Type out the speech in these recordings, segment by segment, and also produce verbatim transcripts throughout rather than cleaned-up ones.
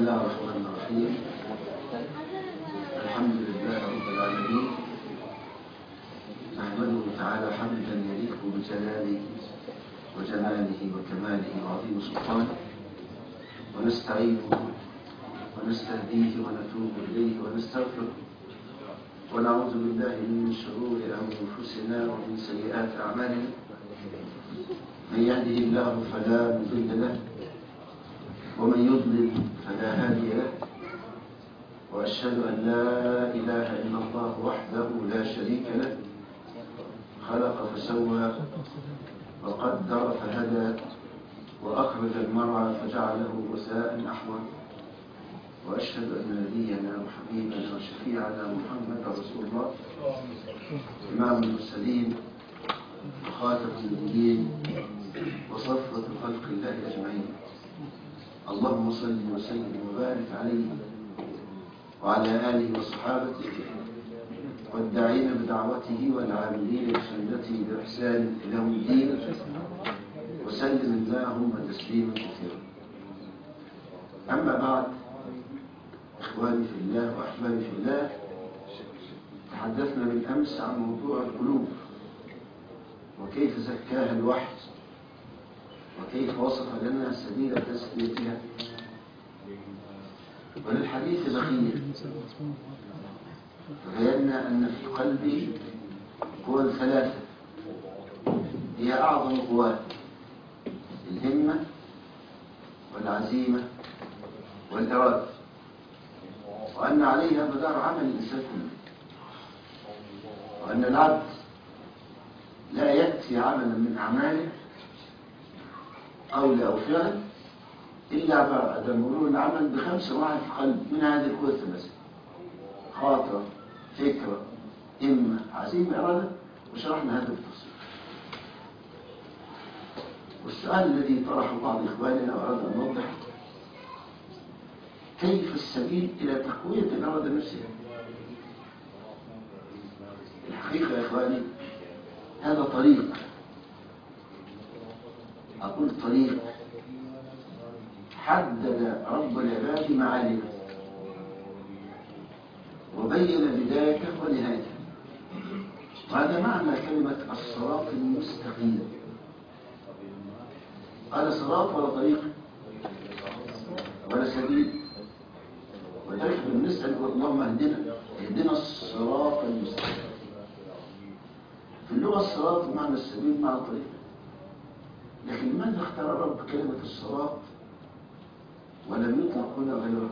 الله الرحمن الرحيم. الحمد لله رب العالمين، نحمده تعالى حمدا يليق بجلاله وجماله وكماله وعظيم سلطانه، ونستعينه ونستهديه ونتوب إليه ونستغفره، ونعوذ بالله من شرور أنفسنا ومن سيئات أعمالنا. من يهده الله فلا مضل له، ومن يضلل فلا هادي له، وأشهد أن لا إله إلا الله وحده لا شريك له، خلق فسوى وقدر فهدى، وأخرج المرعى فجعله غثاء أحوى. وأشهد أن نبينا وحبيبنا وشفيعنا محمد رسول الله، إمام المرسلين وخاتم النبيين وصفوة خلق الله أجمعين. اللهم صل وسلم وبارك عليه وعلى آله وصحابته والداعين بدعوته والعاملين بسنته بإحسان إلى يوم الدين، وسلم اللهم تسليما كثيرا. أما بعد، إخواني في الله وأحبابي في الله، تحدثنا بالأمس عن موضوع القلوب وكيف زكاها الوحي، وكيف وصف لنا سبيل تزكيتها. وللحديث بقية، فبينا أن في القلب قوى ثلاثة هي أعظم قوات: الهمة والعزيمة والإرادة، وأن عليها مدار عمل الإنسان كله، وأن العبد لا يأتي عملا من أعماله قول أو فعل إلا بعد مرور العمل بخمس مراحل في القلب من هذه القوى الثلاثة: خاطرة، فكرة، همة، عزيمة، إرادة. وشرحنا هذا بالتفصيل. والسؤال الذي طرحه بعض إخواننا وأراد أن نوضح: كيف السبيل إلى تقوية الإرادة نفسها؟ الحقيقة يا إخواني، هذا طريق، أقول طريق حدد رب العباد معالمه وبين بدايته ونهايته. وهذا معنى كلمة الصراط المستقيم. قال صراط ولا طريق ولا سبيل، ولذلك بنسأل اللهم اهدنا اهدنا الصراط المستقيم. في اللغة الصراط بمعنى السبيل بمعنى الطريق، لكن لماذا اختار الرب كلمة الصراط ولم يطلق هنا غيره؟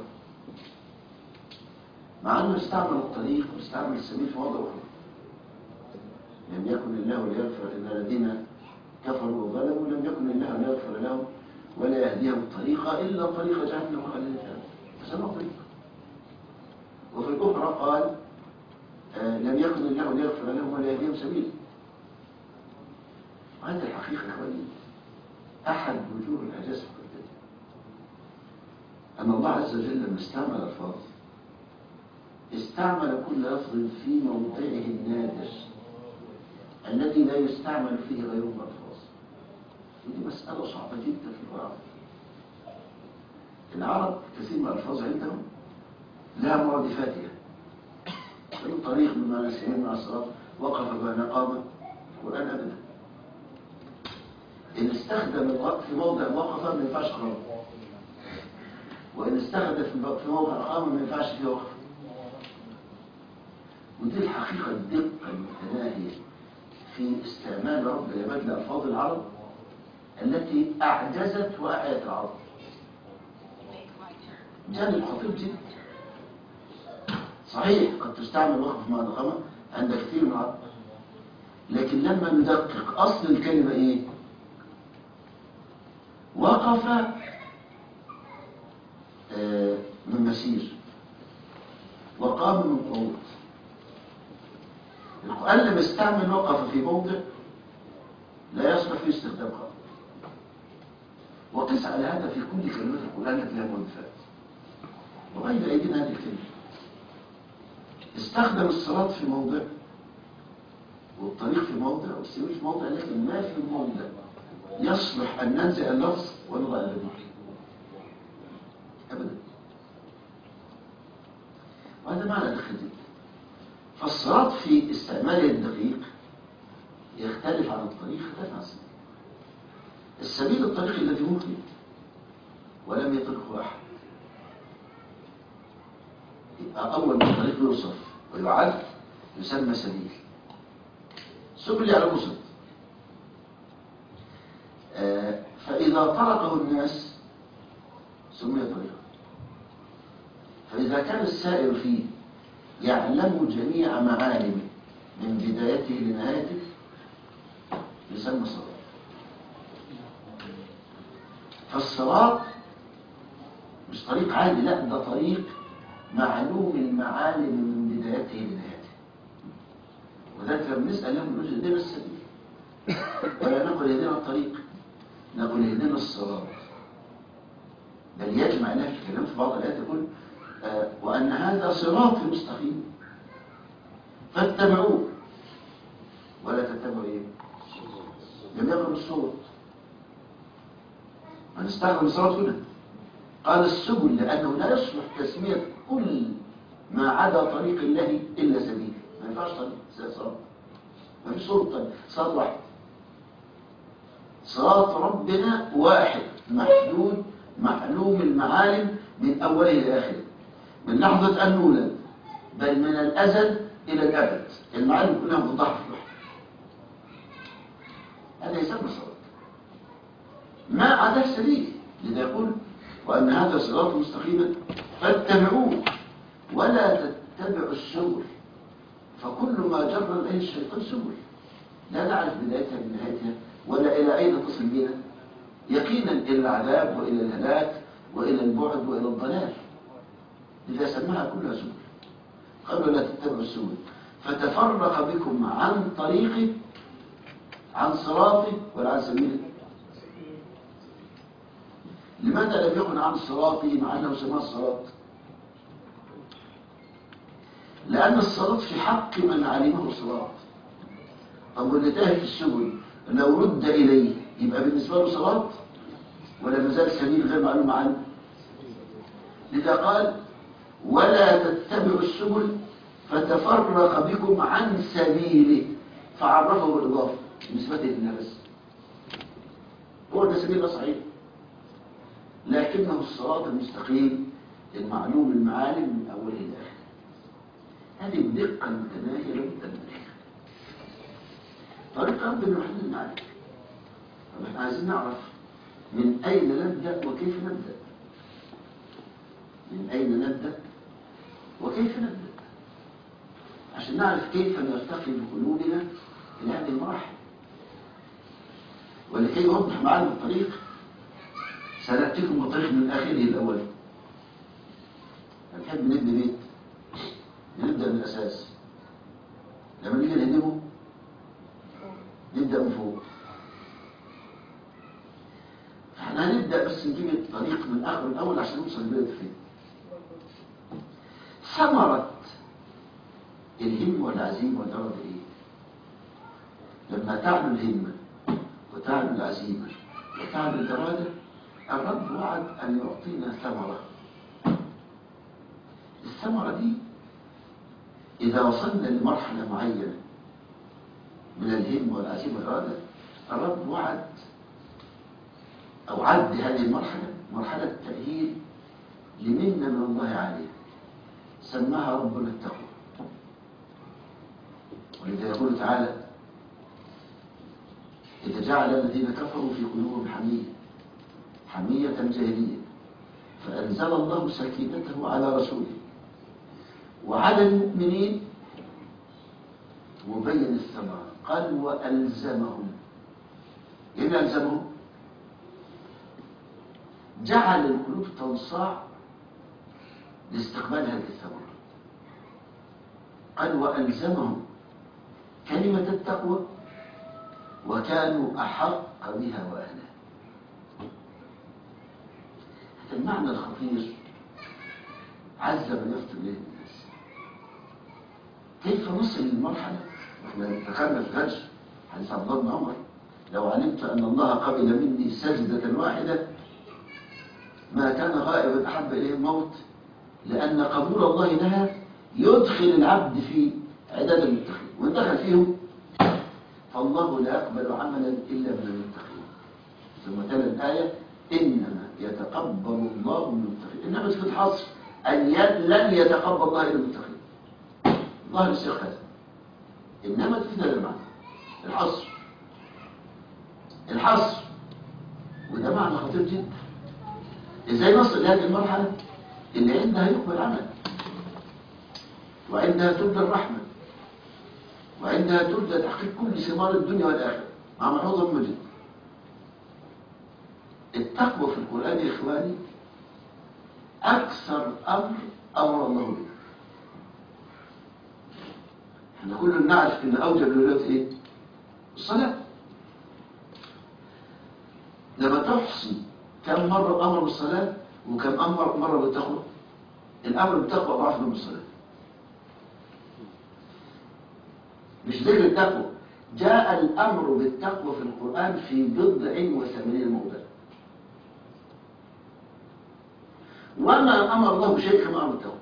مع أنه استعمل الطريق واستعمل السبيل في وضع أخرى: لم يكن الله ليغفر إن الذين كفروا وظلموا، لم يكن الله ليغفر لهم ولا يهديهم طريقا إلا طريق جهنم خالدين فيها. فسمى طريق. وفي الأخرى قال آه لم يكن الله ليغفر لهم ولا يهديهم سبيلا. وهذه الحقيقة يا إخواني أحد وجوه الإعجاز في القرآن، أن الله عز وجل لما استعمل ألفاظ استعمل كل لفظ في موضعه النادر الذي لا يستعمل فيه غيره من الألفاظ. ودي مسألة صعبة جدا في القرآن. العرب كثير من الألفاظ عندهم لها مرادفاتها. الطريق بمعنى سبيل مع الصراط، وقف بمعنى قام، القرآن أبدا. إن استخدم الوقف في موضع وقف ما ينفعش قام، وإن استخدم في موضع قام ما ينفعش فيه وقف. ودي الحقيقة الدقة المتناهية في استعمال رب العباد لألفاظ العرب التي أعجزت وأعيت العرب. جانب خطير جدا. صحيح قد تستعمل وقف مع القامة عند كثير من العرب، لكن لما ندقق أصل الكلمة إيه؟ وقف آه من مسير، وقام من قعود. القرآن لما استعمل وقف في موضع لا يصلح فيه استخدام قام. وقس على هذا في كل كلمات القرآن التي لها مرادفات. وغير أيدينا هذه الكلمة استخدم الصراط في موضع، والطريق في موضع، والسبيل في موضع، لكن ما في موضع يصلح أن ننزع اللفظ ونضع البديل أبدا. وهذا معنى دقيق جدا. فالصراط في استعماله الدقيق يختلف عن الطريق اختلاف عن السبيل. السبيل الطريق الذي ممكن ولم يطرقه أحد، يبقى أول ما الطريق يوصف ويعد يسمى سبيل. سبل يعني وسط. آه فإذا طرقه الناس سمي طريقا. فإذا كان السائر فيه يعلم جميع معالمه من بدايته لنهايته يسمى صراط. فالصراط مش طريق عادي، لا، ده طريق معلوم المعالم من بدايته لنهايته. وذلك لما نسأل لهم نقول اهدنا السبيل، ولا نقول اهدنا الطريق، نقول اهدنا الصراط. بل يجمع لها في كلام في بعض الآيات يقول آه وأن هذا صراط مستقيم فاتبعوه ولا تتبعوا ايه؟ لم يقرب الصوت. هنستخدم الصراط هنا. قال السبل لأنه لا يصلح تسمية كل ما عدا طريق الله إلا سبيل. ما ينفعش طريق صراط، ما فيش صوت طريق، صراط واحد. صراط ربنا واحد محدود معلوم المعالم من أوله إلى آخره، من لحظة أن نولد بل من الأزل إلى الأبد. المعالم كلها موضحة في الوحي. هذا يسمى صراط ما عدا سبيل. لذا يقول وأن هذا صراط مستقيما فاتبعوه ولا تتبعوا السبل فكل ما جر إليه الشيطان سبل لا نعرف بدايتها من نهايتها ولا إلى أين تصل بنا يقينا إلى العذاب وإلى الهلاك وإلى البعد وإلى الضلال. إذا سماها كلها سبل. قالوا لا تتبعوا السبل فتفرق بكم عن طريقه عن صراطه ولا عن سبيله. لماذا لم يكن عن صراطه مع أنه سماه الصراط؟ لأن الصراط في حق من علمه صراط. طب واللي تاه في السبل لو رد إليه يبقى بالنسبة له صراط ولا مازال سبيل غير معلوم عنه؟ لذا قال ولا تتبعوا السبل فتفرق بكم عن سبيله فعرفه بالإضافة نسبته للنفس. هو ده سبيل صحيح لكنه الصراط المستقيم المعلوم المعالم من أوله إلى آخره. هذه الدقة المتناهية لابد من ذلك. طريق ربنا يحدد المعالم. طب احنا عايزين نعرف من أين نبدأ وكيف نبدأ. من أين نبدأ وكيف نبدأ عشان نعرف كيف نرتقي بقلوبنا إلى هذه المراحل. ولكي يوضح معنا الطريق سنأتيكم بطريق من آخره الأول. نحب نبني بيت نبدأ من الأساس. لما نيجي نهدمه نبدأ من فوق. فاحنا هنبدأ بس نجيب الطريق من آخره الأول عشان نوصل البلد فين. ثمرة الهم والعزيمة والإرادة إيه؟ لما تعلو الهمة وتعلو العزيمة وتعلو الإرادة الرب وعد أن يعطينا ثمرة. الثمرة دي إذا وصلنا لمرحلة معينة من الهم والعزيمة والإرادة الرب وعد أو عد هذه المرحلة مرحلة تأهيل لمنة من الله عليه سماها ربنا التقوى. ولذا يقول تعالى إذا جعل الذين كفروا في قلوبهم حمية حمية جاهلية فأنزل الله سكينته على رسوله وعلى المؤمنين وبين الثمرة قال وألزمهم. إيه ألزمهم؟ جعل القلوب تنصاع لاستقبال هذه الثمرة. قال وألزمهم كلمة التقوى وكانوا أحق بها وأهلها. هذا المعنى الخطير عز من يفطر إليه الناس. كيف نصل للمرحلة؟ احنا دخلنا في غش حديث عبد الله بن عمر لو علمت أن الله قبل مني سجدة واحدة ما كان غائبا أحب إليه الموت لأن قبول الله لها يدخل العبد في عداد المتقين، وإن دخل فيهم فالله لا يقبل عملا إلا من المتقين. ثم تلا الآية إنما يتقبل الله من المتقين. إنما في الحصر أن لن يتقبل الله إلا المتقين. الله السياق هذا، إنما تفيد هذا المعنى الحصر الحصر وده معنى خطير جدا. إزاي نصل لهذه المرحلة اللي عندها يقبل عمل، وعندها تبدأ الرحمة، وعندها تبدأ تحقيق كل ثمار الدنيا والآخرة مع ملحوظة مهمة جدا. التقوى في القرآن يا إخواني أكثر أمر أمر الله به. احنا كلنا نعرف ان اوجب الولاد ايه؟ الصلاة. لما تحصي كم مرة امر بالصلاة وكم امر مرة بالتقوى، الامر بالتقوى اضعاف من الصلاة. مش ذكر التقوى، جاء الامر بالتقوى في القرآن في بضع وثمانين موضع. وما امر الله بشيء كما امر بالتقوى.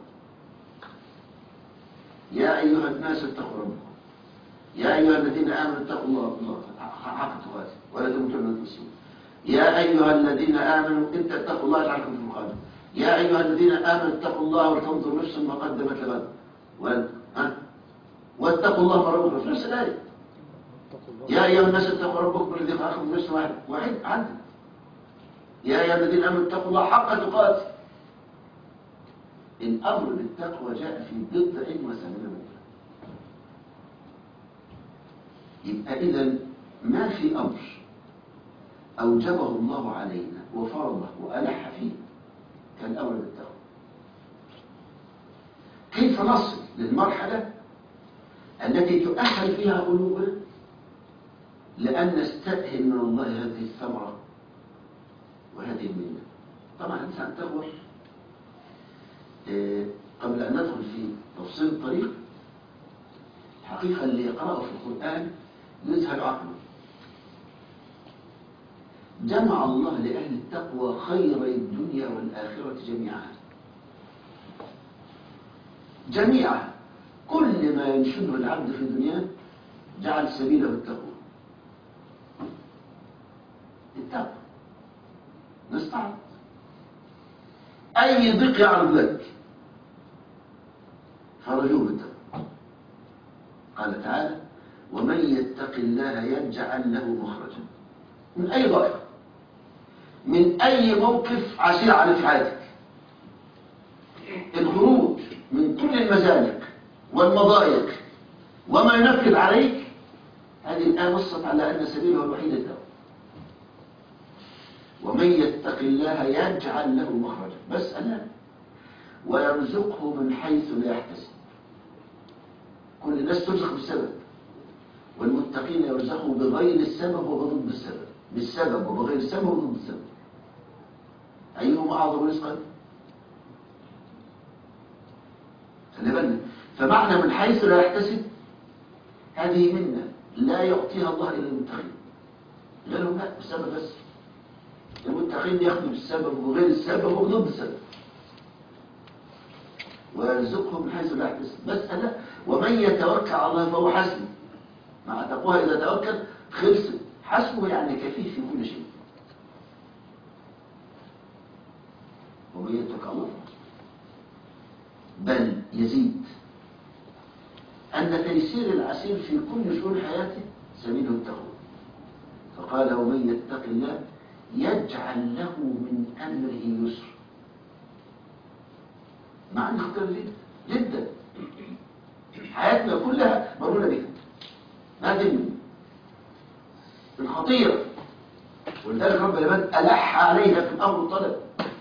يا أيها الناس اتقوا ربكم، يا أيها الذين آمنوا اتقوا الله حق تقاته ولا تموتن إلا مسلمين، يا أيها الذين آمنوا إن تتقوا الله يجعلكم فرقانا، يا أيها الذين آمنوا اتقوا الله ولتنظر نفس ما قدمت لغد واتقوا الله ما ربكم في نفس الآية. يا أيها الناس اتقوا ربكم الذي خلقكم من نفس واحد واحد عدل. يا أيها الذين آمنوا اتقوا الله حق تقاته. الأمر بالتقوى جاء في بضع وثمانين موضع. يبقى إذا ما في أمر أوجبه الله علينا وفرضه وألح فيه كالأمر بالتقوى. كيف نصل للمرحلة التي تؤهل فيها قلوبنا لأن نستأهل من الله هذه الثمرة وهذه المنة؟ طبعا الإنسان تقوى قبل أن ندخل في تفصيل الطريق. الحقيقة اللي يقرأه في القرآن يذهل عقله. جمع الله لأهل التقوى خيري الدنيا والآخرة جميعا جميعا. كل ما ينشده العبد في الدنيا جعل سبيله التقوى. التقوى نستعرض أي ضيق يعرض لك فرجوه بالتقوى. قال تعالى ومن يتق الله يجعل له مخرجا من أي ضائق، من أي موقف عسير على في حياتك، الخروج من كل المزالق والمضايق وما ينكد عليك. هذه الآية نصت على أن سبيله الوحيد التقوى. ومن يتق الله يجعل له مخرجا، بس ألا ويرزقه من حيث لا يحتسب. كل الناس ترزق بالسبب، والمتقين يرزقوا بغير السبب وبضد السبب، بالسبب وبغير السبب وضد السبب. أيهما أعظم رزقا؟ خلي بالنا. فمعنى من حيث لا يحتسب هذه منة لا يعطيها الله إلا المتقين. غيرهم لا، بالسبب بس. المتقين ياخذوا بالسبب وغير السبب وضد السبب. ويرزقهم من حيث لا يحتسب. بس أنا ومن يتوكل على الله فهو حسبه. مع تقواه إذا توكل خلص. حسبه يعني كفيف في كل شيء. ومن يتوكل على الله بل يزيد أن تيسير العسير في كل شؤون حياته سبيله التقوى. فقال ومن يتق الله يجعل له من أمره يسر. معنى خطير جدا جدا. حياتنا كلها مرونة بها، ما دمنا الخطيرة. ولذلك رب العباد ألح عليها في الأمر والطلب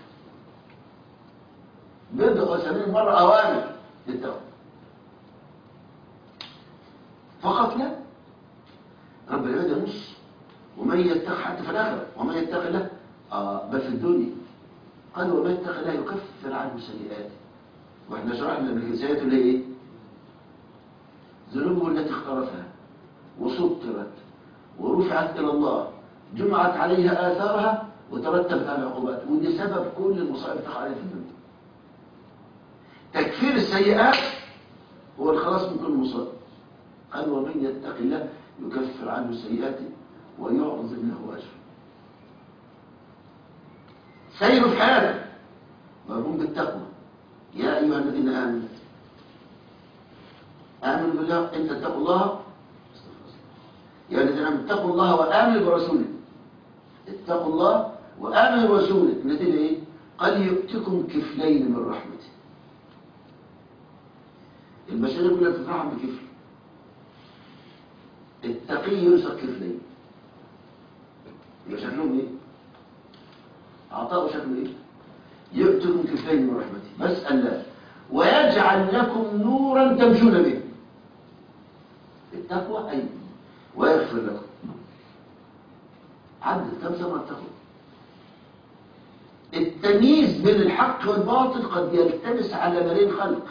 بضع وثمانين مرة أوامر للتقوى فقط. لا، رب العباد ينص ومن يتق حتى في الآخرة ومن يتق الله آه بل في الدنيا قال ومن يتق الله يكفر عنه سيئاته. واحنا شرحنا ان السيئات اللي ايه؟ ذنوبه التي اخترفها وسطرت ورفعت الى الله جمعت عليها اثارها وترتبت على عقوبات، ودي سبب كل المصائب تقع عليها في الدنيا. تكفير السيئات هو الخلاص من كل مصاب. قال ومن يتق الله يكفر عنه سيئاته ويعظم له أجره. سير في حياتك مرهون بالتقوى. يا أيها الذين آمنوا آمنوا بالله إن تتقوا الله، يا الذين آمنوا اتقوا الله وآمنوا برسوله. اتقوا الله وآمنوا برسوله. النتيجة إيه؟ قال يؤتكم كفلين من رحمته. البشرية كلها تترحم بكفل. التقي يرزق كفلين. يبقى شكلهم إيه؟ عطاء شكله إيه؟ يؤتكم كفلين من رحمته. بس الله ويجعل لكم نورا تمشون به. التقوى أي ويغفر لكم. عدد كم سنة التقوى؟ التمييز بين الحق والباطل قد يلتبس على ملايين خلق.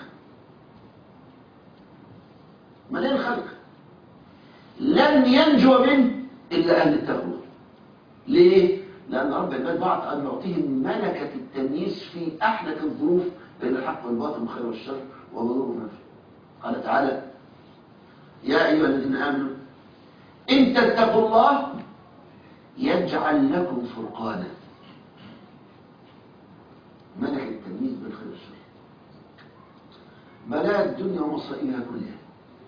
ملايين خلق لن ينجو منه إلا أهل التقوى. ليه؟ لأن رب العباد بعد أن يعطيهم ملكة التمييز في أحلك الظروف بين الحق والباطل والخير والشر وضرور ونفع. قال تعالى يا أيها الذين آمنوا إن تتقوا الله يجعل لكم فرقانا. ملكة التمييز بين الخير والشر. بلاء الدنيا ومصائبها كلها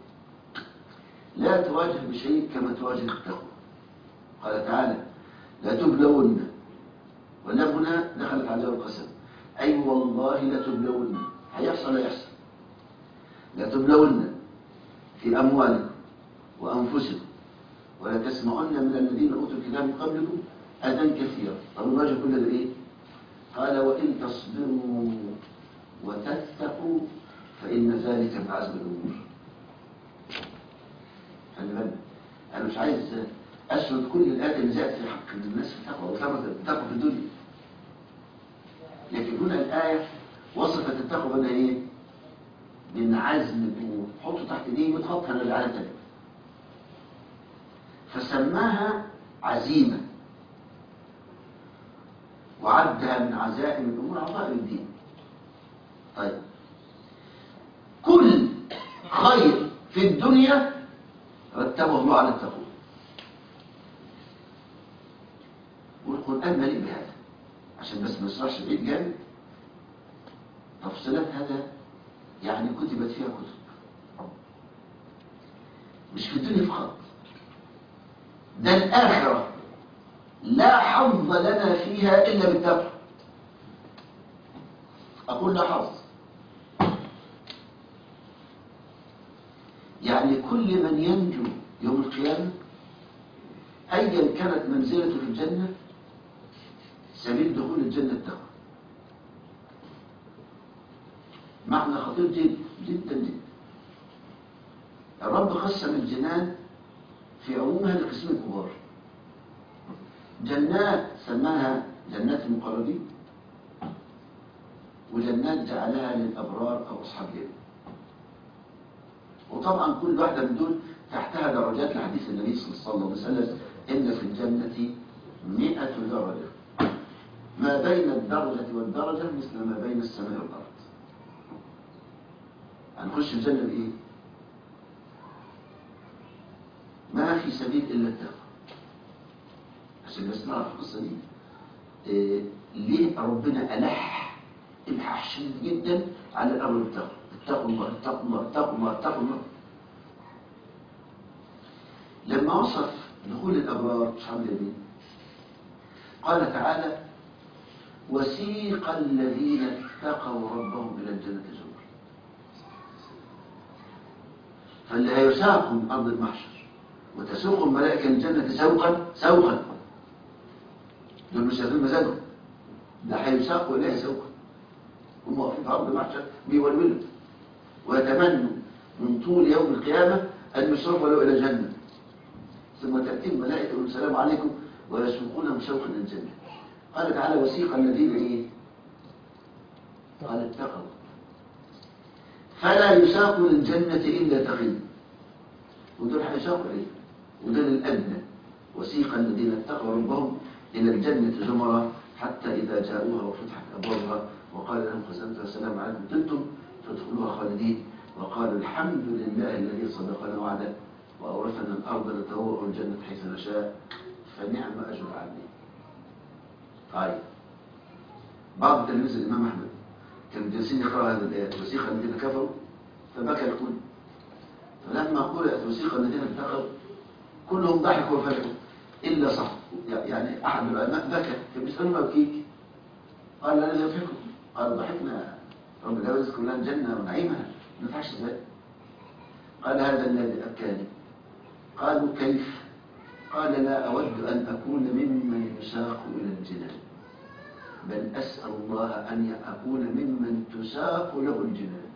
لا تواجه بشيء كما تواجه التقوى. قال تعالى لا تبلون، واللام هنا دخلت على القسم، أي والله لا تبلون. هيحصل لا يحصل. لا تبلون في أموالكم وأنفسكم ولا تسمعن من الذين أوتوا الكتاب من قبلكم أذى كثيرا. طب الواجه كل ده إيه؟ قال وإن تصبروا وتتقوا فإن ذلك من عزم الأمور. خلي بالك أنا مش عايز أسرد كل الآيات اللي جاءت في حق الناس في التقوى وثمرة التقوى في الدنيا، لكن هنا الآية وصفت التقوى بأنها إيه؟ من عزم الأمور. حطوا تحت دي وتحط هنا العالم تاني، فسماها عزيمة وعدها من عزائم الأمور عطاء الدين. طيب كل خير في الدنيا رتبه الله على التقوى، والقرآن مليء بهذا. عشان بس ما نسرحش بعيد جامد، تفصيلات هذا يعني كتبت فيها كتب مش في الدنيا فقط، ده الآخرة لا حظ لنا فيها إلا بالتقوى. أقول لا حظ، يعني كل من ينجو يوم القيامة أيا كانت منزلته في الجنة سبيل دخول الجنة التقوى. معنى خطير جدا جدا جدا. الرب قسم الجنان في عمومها لقسمين كبار. جنات سماها جنات المقربين، وجنات جعلها للأبرار أو أصحاب اليمين. وطبعا كل واحدة من دول تحتها درجات لحديث النبي صلى الله عليه وسلم إن في الجنة مئة درجة، ما بين الدرجة والدرجة مثل ما بين السماء والأرض. هنخش الجنة بإيه؟ ما في سبيل إلا التقوى. عشان بس نعرف القصة دي إيه ليه ربنا ألح إلحاح شديد جدا على الأمر بالتقوى. اتقوا الله اتقوا الله اتقوا الله اتقوا الله. لما وصف دخول الأبرار أصحاب اليمين قال تعالى وسيق الذين اتقوا ربهم إلى الجنة زمرا. فاللي هيساقوا من أرض المحشر وتسوق الملائكة الجنة سوقا سوقا، دول مش هياخدين مزاجهم، ده هيساقوا إليه سوقا. هم واقفين في أرض المحشر بيولولوا ويتمنوا من طول يوم القيامة أن يصرفوا له إلى الجنة، ثم تأتي الملائكة يقول السلام عليكم ويسوقونهم سوقا إلى الجنة. قال تعالى وسيق الذين إيه؟ قال اتقوا فلا يساق للجنة إلا تقي، ودول هيساقوا إليه، ودول الأدنى. وسيق الذين اتقوا ربهم إلى الجنة زمرا حتى إذا جاءوها وفتحت أبوابها وقال لهم خزنتها السلام عليكم طبتم فادخلوها خالدين وقالوا الحمد لله الذي صدقنا وعده وأورثنا الأرض نتبوأ الجنة حيث نشاء فنعم أجر العاملين. طيب بعض تلاميذ الإمام أحمد كانوا جالسين يقرأوا هذه الآيات وسيق الذين كفروا فبكى الكل، فلما قرأت وسيق الذين اتقوا كلهم ضحكوا وفرحوا إلا صح يعني أحد العلماء بكى فبيسألوا بكيك قال لا يضحكوا، قال ضحكنا رب لا يذكر لنا الجنة ونعيمها ما ينفعش ازاي؟ قال هذا الذي أبكاني. قالوا كيف؟ قال لا أود أن أكون ممن يساق إلى الجنان بل أسأل الله أن أكون ممن تساق له الجنان.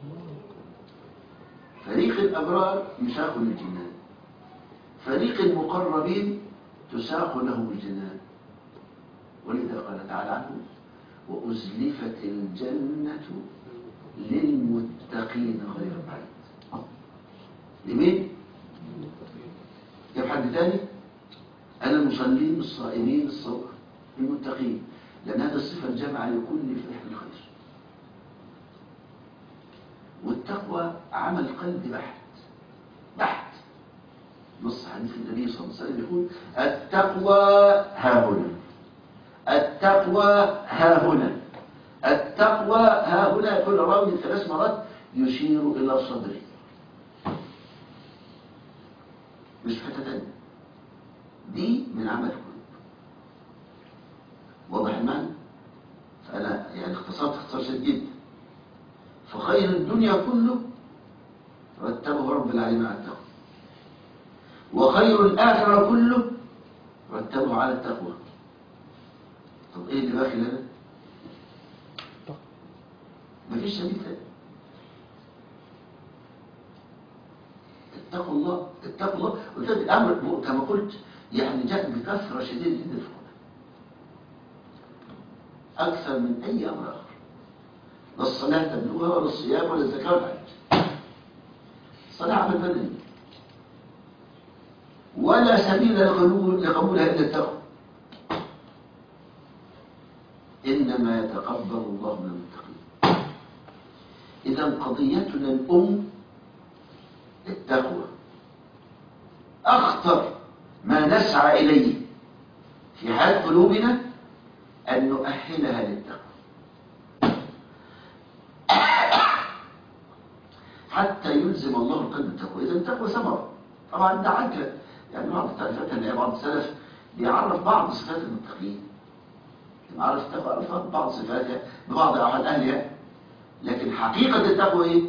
فريق الأبرار يساق للجنان، فريق المقربين تساق له الجنان. ولذا قال تعالى عنه وأزلفت الجنة للمتقين غير بعيد. لمين؟ جاب حد تاني؟ أنا المصلين الصائمين الصوم المتقين، لأن هذه الصفة الجامعة لكل فرح الخير. والتقوى عمل قلب بحت بحت. نص حديث النبي صلى الله عليه وسلم يقول التقوى ها هنا، التقوى ها هنا، التقوى ها هنا. كل راوي ثلاث مرات يشير إلى صدره مش في حتة تانية. دي من عمل القلوب. واضح المعنى؟ فأنا يعني اختصرت اختصار شديد جدا. فخير الدنيا كله رتبه رب العالمين على التقوى، وخير الآخرة كله رتبه على التقوى. طب ايه اللي باقي لنا؟ مفيش سبيل تاني. اتقوا الله اتقوا الله. وذلك الامر كما قلت يعني جاء بكثره شديده جدا في القران اكثر من اي امر اخر. لا الصلاه تبلغها ولا الصيام ولا الزكاه ولا الحج. الصلاه عمل بدني ولا سبيل لقبولها الا التقوى. انما يتقبل الله من المتقين. اذا قضيتنا الام التقوى أخطر ما نسعى إليه في حال قلوبنا أن نؤهلها للتقوى حتى يلزم الله القلب التقوى. إذا التقوى ثمرة. طبعا ده عجل يعني بعض التعريفات أن بعض السلف بيعرف بعض صفات المتقين، يعرف التقوى عرفت بعض صفاتها ببعض أحد أهلها، لكن حقيقة التقوى إيه؟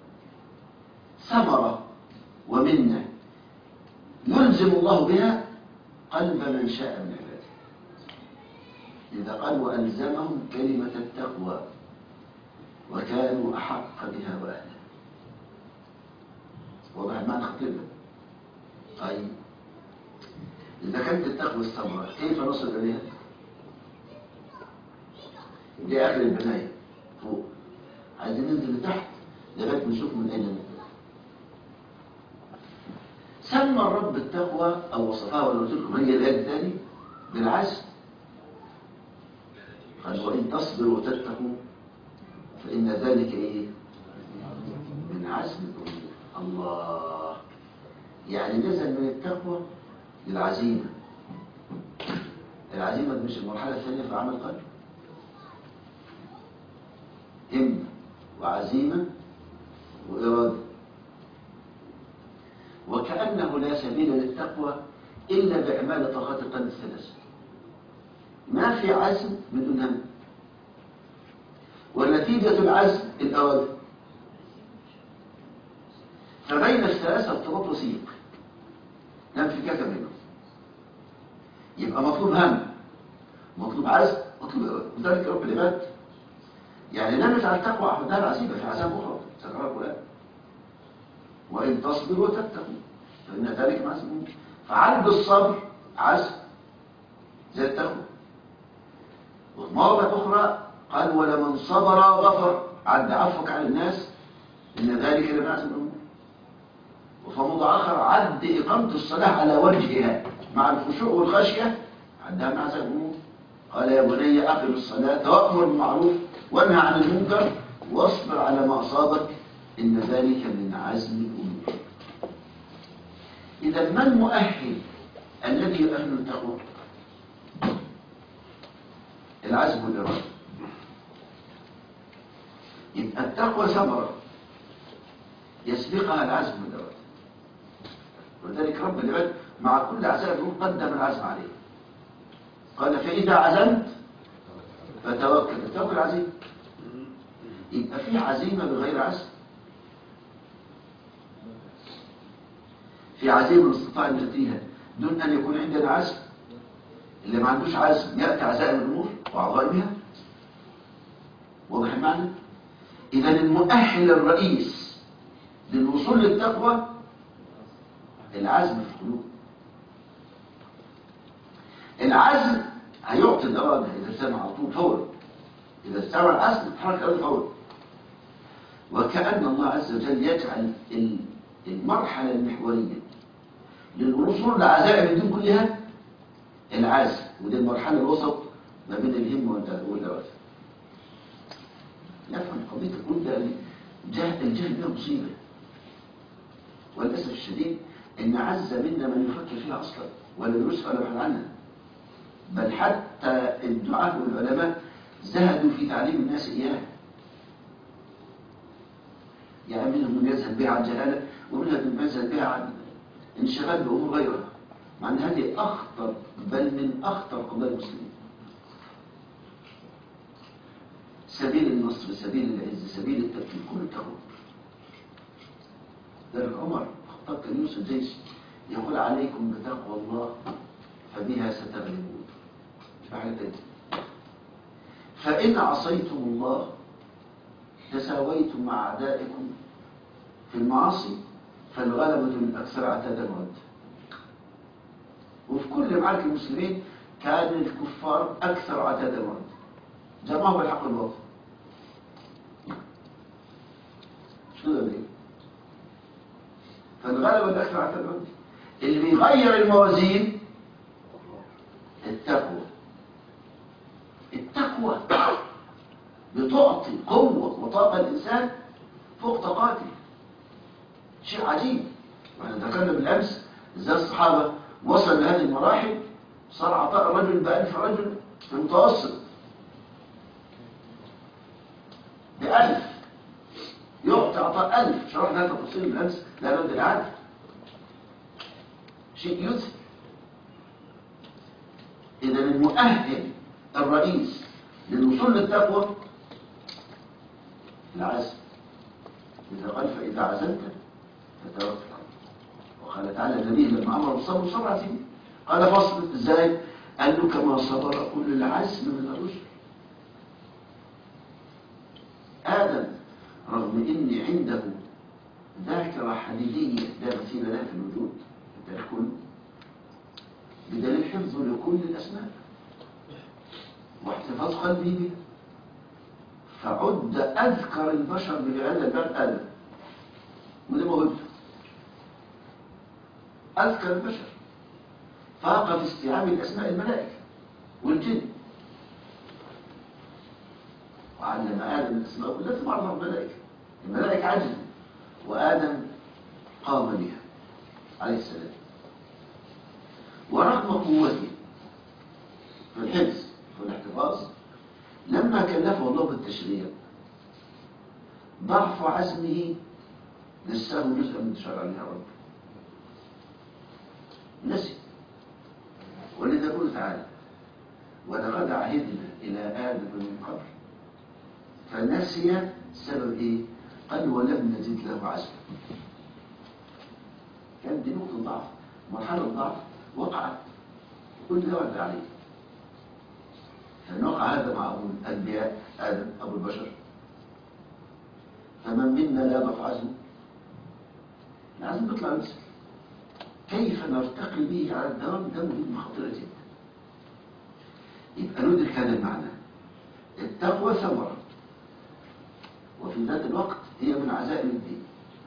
ثمرة ومنة يلزم الله بها قلب من شاء من عباده. إذا قال وألزمهم كلمة التقوى وكانوا أحق بها وأهلها. واضح المعنى خطير ده؟ طيب إذا كانت التقوى الثمرة كيف نصل إليها؟ دي آخر البناية فوق، عايزين ننزل لتحت لغاية نشوف من أين نبدأ. سمى الرب التقوى أو وصفها ولا قلت لكم هي الآية الثانية بالعزم. قال وإن تصبروا وتتقوا فإن ذلك إيه؟ من عزم الأمور. الله يعني نزل من التقوى للعزيمة. العزيمة مش المرحلة الثانية في عمل القلب. همة وعزيمة وإرادة. وكأنه لا سبيل للتقوى إلا بإعمال طاقات القلب الثلاثة. ما في عزم بدون هم، ونتيجة العزم الإرادة. فبين الثلاثة ارتباط وثيق لا انفكاك بينهم. يبقى مطلوب هم، مطلوب عزم، مطلوب إرادة. وذلك رب العباد يعني نمت على التقوى أحدها العزيمة في عزام أخرى سنرى القرآن وإن تصبروا وتتقوا فإن ذلك مع عزم. فعند الصبر عزم زي التقوى. ومواضع أخرى قال ولمن صبر وغفر عد عفوك على الناس إن ذلك لمن عزم الأمور. وفي موضع آخر عد إقامة الصلاة على وجهها مع الخشوع والخشية عدها مع عزم الأمور. قال يا بني أقم الصلاة وأمر بالمعروف وانهى عن المنكر واصبر على ما أصابك إن ذلك من عزم الأمور. إذا ما المؤهل الذي يؤهل التقوى؟ العزم والإرادة. يبقى التقوى ثمرة يسبقها العزم والإرادة، ولذلك رب العباد مع كل عزائم قدم العزم عليه. قال فإذا عزمت فتوكل. التوكل عزيمة. يبقى في عزيمة بغير عزم. في عزيمة نستطيع أن نأتيها دون أن يكون عندنا عزم. اللي ما عندوش عزم يأتي عزائم الأمور وعظائمها. واضح المعنى؟ إذا المؤهل الرئيس للوصول للتقوى العزم في القلوب. العزم هيعطي الإرادة إذا استمع على طول فورا. إذا استمع العزم تتحرك الإرادة فورا. وكأن الله عز وجل يجعل المرحلة المحورية للوصول لعزائم الدين كلها العزم، ودي المرحلة الوسط ما بين الهم والإرادة. نفهم قضية القلوب ده. الجهل ده مصيبة، والأسف الشديد إن عز منا من يفكر فيها أصلا ولا يسأل ولا يبحث عنها. بل حتى الدعاة والعلماء زهدوا في تعليم الناس إياه. يعني منهم من يذهب بها عن جهالة، ومنهم من يذهب بها عن انشغال بأمور غيرها، مع أن هذه أخطر بل من أخطر قضايا المسلمين. سبيل النصر، سبيل العز، سبيل التمكين، كل التقوى. ذلك عمر الخطاب كان يوسف جيش يقول عليكم بتقوى الله فبها ستغلبون. مش حاجة تانية. فإن عصيتم الله تساويتم مع أعدائكم في المعاصي فالغلبة للأكثر عتادا ورد. وفي كل معارك المسلمين كان الكفار أكثر عتادا ورد. جمعوا بالحق والباطل. مش كده ليه؟ فالغلبة للأكثر عتادا ورد. اللي بيغير الموازين التقوى. التقوى بتعطي قوة وطاقة الإنسان فوق طاقاته. شيء عجيب. واحنا ذكرنا بالأمس ازاي الصحابة وصل لهذه المراحل. صار عطاء الرجل بألف رجل في المتوسط، بألف يعطي عطاء ألف. شرحنا هذا التفصيل بالأمس لا بد العدل. شيء يذهل. إذا المؤهل الرئيس للوصول للتقوى العزم. إذا قال فإذا عزمت فتوكل. وقال تعالى النبي لما أمر بالصبر والصبر عزيم. قال فاصبر. إزاي؟ قال له كما صبر كل العزم من الرسل. آدم رغم إن عنده ذاكرة حديدية لا مثيل لها في الوجود في التاريخ كله، بدليل حفظه لكل الأسماء واحتفاظ قلبه بها، فعد أذكر البشر بهذا الباب آدم. وده موهبته. أذكر البشر فاق في استيعاب الأسماء الملائكة والجن. وعلم آدم الأسماء كلها ثم عرفها الملائكة. الملائكة عجزوا وآدم قام بها عليه السلام. ورغم قوته في الحفظ والاحتفاظ لما كلفه الله بالتشريع ضعف عزمه نساه جزءا من شرع الله رب. نسي. ولذا يقول تعالى ولقد عهدنا إلى آدم من قبل فنسي. السبب إيه؟ قال ولم نزد له عزما. كان دي نقطة ضعف، مرحلة ضعف وقعت كل ده وقع عليه. فنوقع هذا مع أبو الأنبياء آدم أبو البشر. فمن منا لا يضعف عزمه؟ العزم بيطلع نسل. كيف نرتقي به على الدوام؟ ده مهم خطيرة جدا. يبقى ندرك هذا المعنى. التقوى ثمرة وفي ذات الوقت هي من عزائم الدين،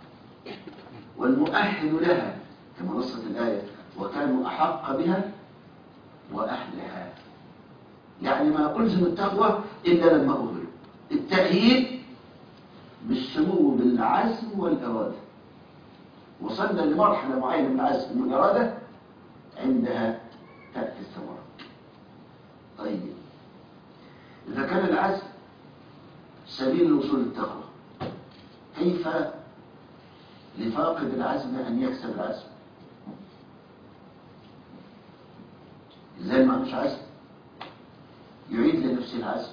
والمؤهل لها كما نصت الآية وكانوا أحق بها وأهلها. يعني ما ألزم التقوى إلا لما أهلوا. التأهيل بالسمو بالعزم والإرادة. وصلنا لمرحلة معينة من العزم والإرادة، عندها تأتي الثمرة. طيب إذا كان العزم سبيل الوصول للتقوى، كيف لفاقد العزم أن يكسب العزم؟ إزاي ما عندوش عزم يعيد لنفسه العزم؟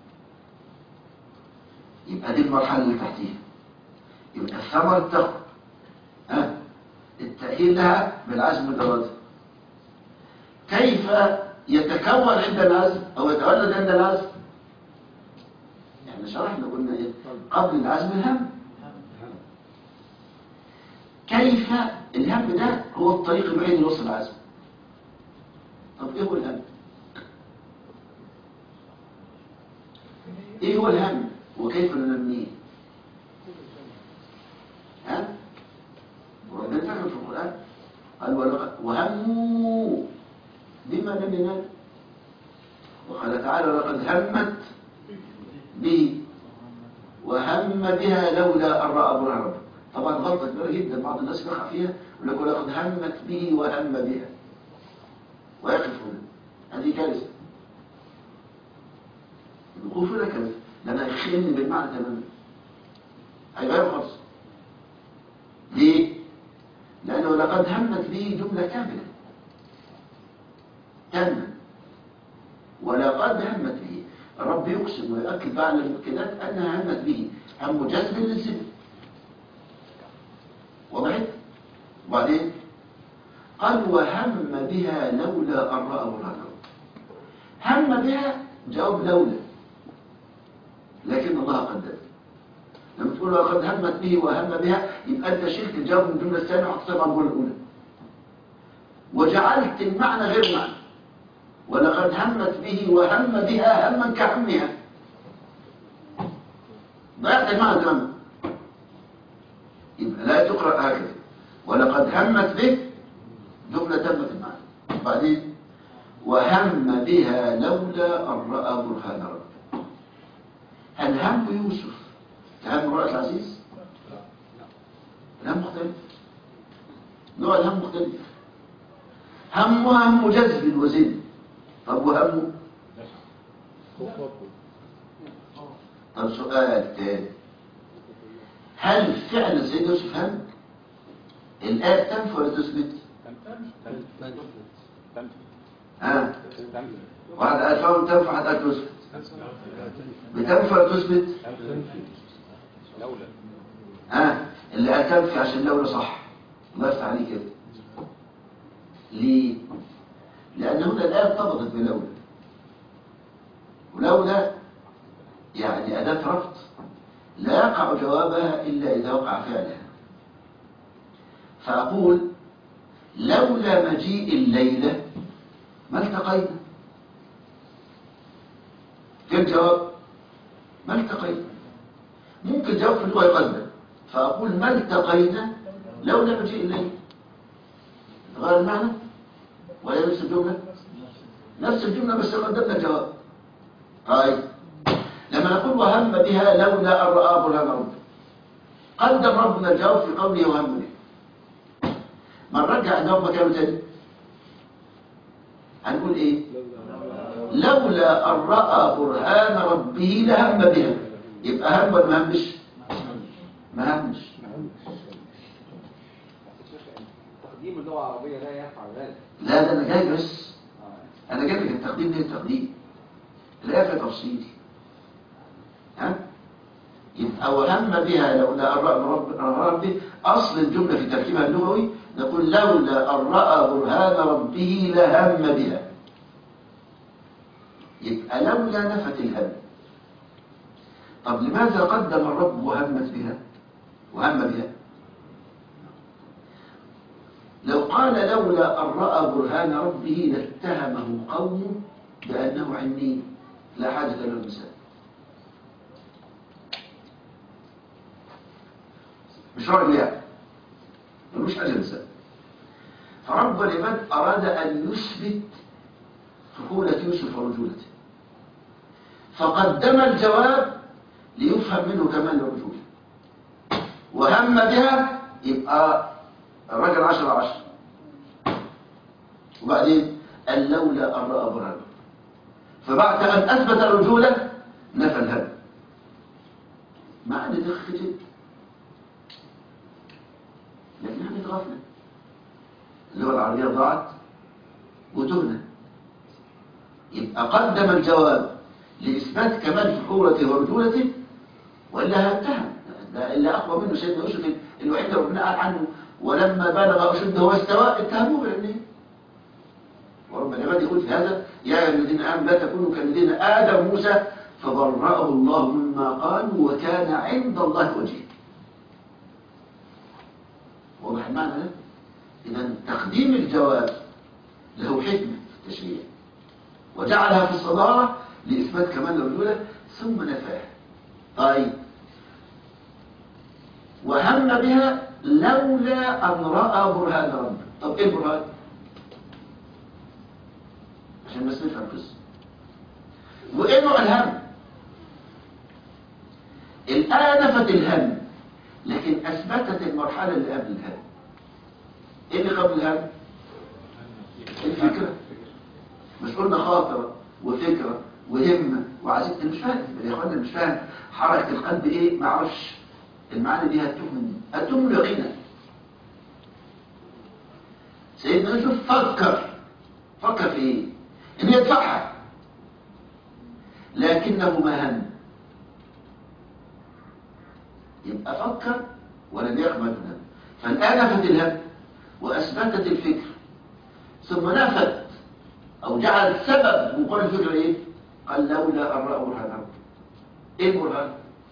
يبقى دي المرحلة اللي تحتيها. يبقى الثمرة التقوى، ها، التأهيل لها بالعزم والإرادة. كيف يتكون عند العزم أو يتولد عند العزم؟ احنا شرحنا قلنا ايه قبل العزم؟ الهم. كيف الهم ده هو الطريق الوحيد لوصل العزم. طب ايه هو الهم؟ ايه هو الهم وكيف ننميه؟ ها؟ وربنا ذكر في القرآن قال وهموا بما لم ينال، وقال تعالى لقد همت به وهم بها لولا أن رأى برهان ربه. طبعا غلطة كبيرة جدا بعض الناس يقع فيها، يقول لك لقد همت به وهم بها ويقف هنا. هذه كارثة. الوقوف هنا كارثة، لأنها يخلني بالمعنى تماما، هيغير خالص. ليه؟ لأنه لقد همت به جملة كاملة كاملة، ولقد همت به. الرب يقسم ويؤكد بعد المؤكدات أنها همت به، هم جذب للسبب. وضحت؟ وبعدين قال وهم بها لولا أن رأى برهان ربه. هم بها جواب لولا، لكن الله قدر. لما تقول لقد همت به وهم بها، يبقى أنت شلت الجواب من الجملة الثانية وحطيتها مع الجملة الأولى، وجعلت المعنى غير معنى. ولقد همت به وهم بها هما كهمها، ضيعت المعنى تماما. يبقى لا تقرأ هكذا. ولقد همت به جملة تمت المعنى. وبعدين وهم بها لولا أن رأى برهان ربه. هل هم يوسف كهم امرأة العزيز؟ الهم مختلف، نوع الهم مختلف. همها هم جذب وزن. طب وهمه؟ طب سؤال تاني، هل فعلا سيدنا يوسف هم؟ الآية تنفي ولا تثبت؟ ها؟ واحد قال فهم تنفي، واحد قال تثبت. بتنفي ولا تثبت؟ لولا. ها؟ اللي قال تنفي عشان لولا صح، الله يفتح عليه كده. ليه؟ لأن هنا الآية ارتبطت بلولا، ولولا يعني أداة ربط لا يقع جوابها إلا إذا وقع فعلها. فأقول لولا مجيء الليلة ما التقينا. كم جواب؟ ما التقينا. ممكن جواب في اللغة يقدم، فأقول ما التقينا لولا مجيء الليلة. تغير المعنى ولا نفس الجملة؟ نفس الجملة بس قدمنا جواب. طيب لما نقول وهم بها لولا أن رأى برهان ربه، قدم ربنا الجواب في قوله وهم به. ما نرجع الجواب مكانه تاني، هنقول ايه؟ لولا أن رأى برهان ربه لهم بها. يبقى هم ولا ما همش؟ ما همش. تقديم اللغة العربية لا يفعل ذلك. لا ده أنا جاي بس، أنا جاي لك التقديم ده التقديم، الآية في تفصيل. ها؟ يبقى وهم بها لولا أن رأى ربه، أصل الجملة في تركيبها اللغوي نقول لولا أن رأى برهان ربه لهم بها. يبقى لولا نفت الهم. طب لماذا قدم الرب وهمت بها وهم بها؟ لو قال لولا أن رأى برهان ربه لاتهمه قوم بأنه عني لا حاجة له المثال. مش راجل يعني، ملوش حاجة مثال. فرب العباد أراد أن يثبت فحولة يوسف ورجولته، فقدم الجواب ليفهم منه كمال الرجولة. وهم بها يبقى الرجل عشرة عشر. وبعدين قال لولا أن رأى برهان، فبعد أن أثبت الرجولة نفى الهم. معنى دقيقة جدا، لكن احنا غفلة. اللغة العربية ضاعت وتهنى. يبقى قدم الجواب لإثبات كمال فحولته ورجولته، وإلا هتهم. ده اللي أقوى منه سيدنا يوسف الوحيد اللي ربنا قال عنه ولما بلغ أشده واستوى اتهموه بالعنيه. ورب العباد يقول في هذا يا أيها الذين آمنوا لا تكونوا كالذين آذوا موسى فبرأه الله مما قالوا وكان عند الله وجيها. واضح المعنى ده؟ إذا تقديم الجواب له حكمة في التشريع، وجعلها في الصدارة لإثبات كمال الرجولة ثم نفاها. طيب، وهم بها لولا أن رأى برهان ربه. طب إيه البرهان؟ عشان بس نفهم القصة. وإيه نوع الهم؟ الآية نفت الهم لكن أثبتت المرحلة اللي قبل الهم. إيه اللي قبل الهم؟ الفكرة. مش قلنا خاطرة وفكرة وهمة وعزيمة؟ مش فاهم يا اخوانا، مش فاهم حركة القلب ايه، ما اعرفش المعاني دي هتوه مني، هتوه من يقينا. سيدنا يوسف فكر فكر في ايه؟ ان يدفعها، لكنه ما هم. يبقى فكر ولم يقبل الهم، فالآن نفت الهم وأثبتت الفكر، ثم نفت أو جعلت سبب مقابل الفكرة إيه؟ قال لولا أن رأى برهان. إيه البرهان؟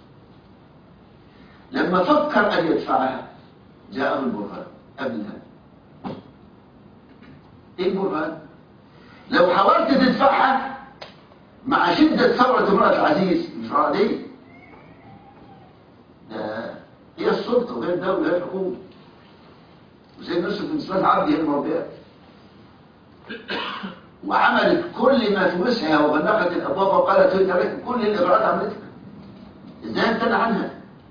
لما فكر أن يدفعها جاءه البرهان قبل الهم. إيه البرهان؟ لو حاولت تدفعها مع شدة ثورة امرأة العزيز مش عادية، ده هي السلطة وهي الدولة وهي الحكومة، وزي الناس بالنسبة لها هي المربية، وعملت كل ما في وسعها وغلقت الابواب وقالت هي لك كل الاجراءات عملتها. ازاي امتنع عنها؟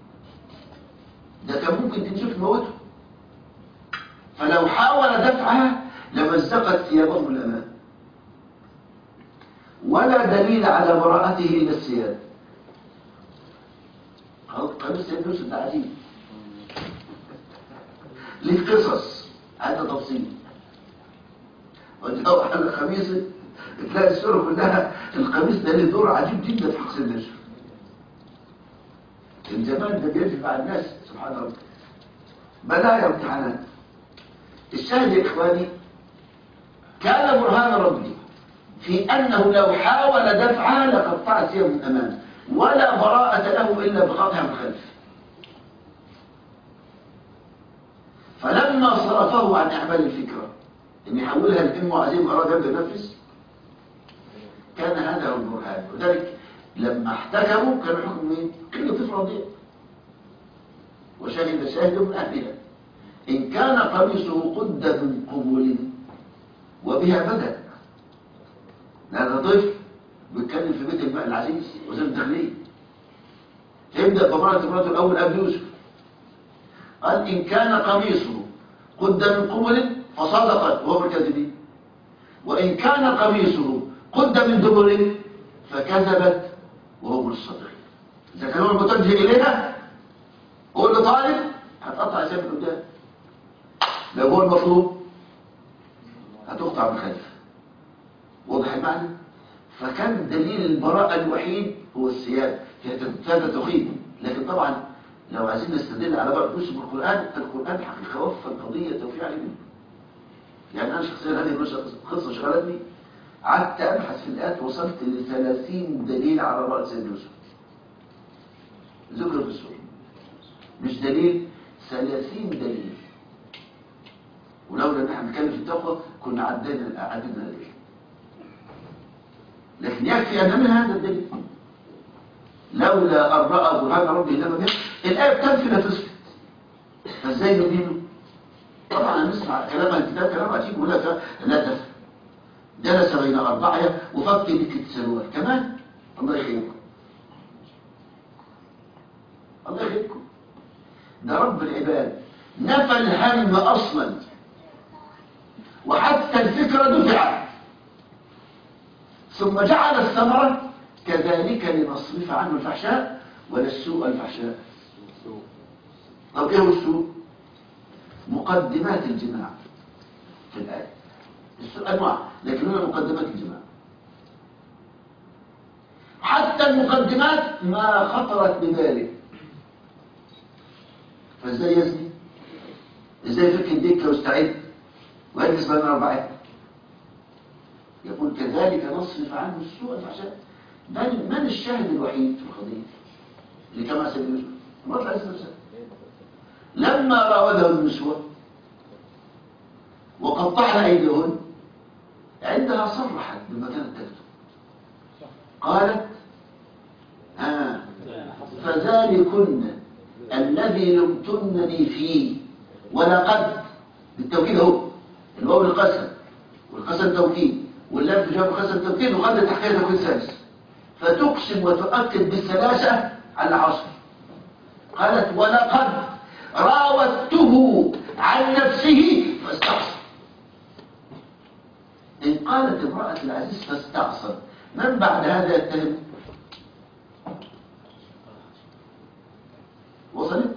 ده كان ممكن تمسك موته. فلو حاول دفعها لمزقت ثيابه الامام، ولا دليل على براءته الا الثياب. قميص سيدنا يوسف ده عجيب، ليه قصص، هذا تفصيل. وجاءوا على خميسه تلاقي السورة كلها القميص ده له دور عجيب جدا في حقس النشر. الجمال ده بيجي مع الناس سبحان الله، بلايا وامتحانات. الشاهد يا اخواني، كان برهان ربي في انه لو حاول دفعها لقطعت ثيابه من امامه، ولا براءة له الا بقطعها من خلفه. فلما صرفه عن اعمال الفكره ان يحولها لامه عزيم اراد ان ينفذ، كان هذا هو البرهان. وذلك لما احتكموا كان حكم مين؟ قيل طفل رضيع، وشهد شاهد من اهلها ان كان قميصه قد من قبول وبها بدا. هذا طفل بيتكلم في بيت الماء العزيز وزير الداخليه، يبدا بمرأة امراته الاول قبل يوسف. قال ان كان قميصه قد من قبل فصدقت وهو من الكاذبين، وإن كان قميصه قد من دبر فكذبت وهو من الصادقين. إذا كان هو المتوجه إليها هو اللي طالب هتقطع ثياب من قدام، لو هو المطلوب هتقطع من خلف. واضح المعنى؟ فكان دليل البراءة الوحيد هو الثياب، هذا تخيب. لكن طبعا لو عايزين نستدل على بعض نص القرآن، القرآن حقيقة وفى القضية توفيق علمي. يعني أنا شخصيا هذه القصة شغلتني، قعدت أبحث في الآيات وصلت ل ثلاثين دليل على رأس سيدنا يوسف ذكر في السورة، مش دليل، ثلاثين دليل. ولولا ان احنا بنتكلم في التقوى كنا عدينا عدينا دليل، لكن يكفي ان من هذا الدليل لولا ان راى برهان ربه لما به. الايه بتنفي لا تثبت، فازاي نبينه؟ طبعا نسمع كلام الكتاب كلام عجيب، يقول لك لا تفهم، جلس بين اربعه وفك بك تسالوها كمان. الله يخيركم الله يخيركم ده رب العباد نفى الهم أصلا، وحتى الفكرة دفعت، ثم جعل الثمرة كذلك لنصرف عنه الفحشاء ولا السوء الفحشاء. طب ايه هو السوء؟ مقدمات الجماع في الآية. السوء أنواع، لكن هنا مقدمات الجماع. حتى المقدمات ما خطرت بباله. فازاي يزني؟ ازاي يفك الدكة ويستعد ويجلس بين أربعة؟ يقول كذلك نصرف عنه السوء والفحشاء. من من الشاهد الوحيد في القضية اللي كما سيد يوسف؟ امرأة العزيز نفسها لما راوده النسوة وقطعنا أيديهن عندها صرحت بما كانت تكتب، قالت آه فذلكن الذي لمتنني فيه، ولقد بالتوكيد اهو، الواو القسم والقسم توكيد واللام تجاب قسم توكيد وقد تحقيق توكيد ثالث، فتقسم وتؤكد بالثلاثة على عشر. قالت ولقد راودته عن نفسه فاستعصر. إن قالت امرأة العزيز فاستعصر، من بعد هذا يتهم؟ وصلت؟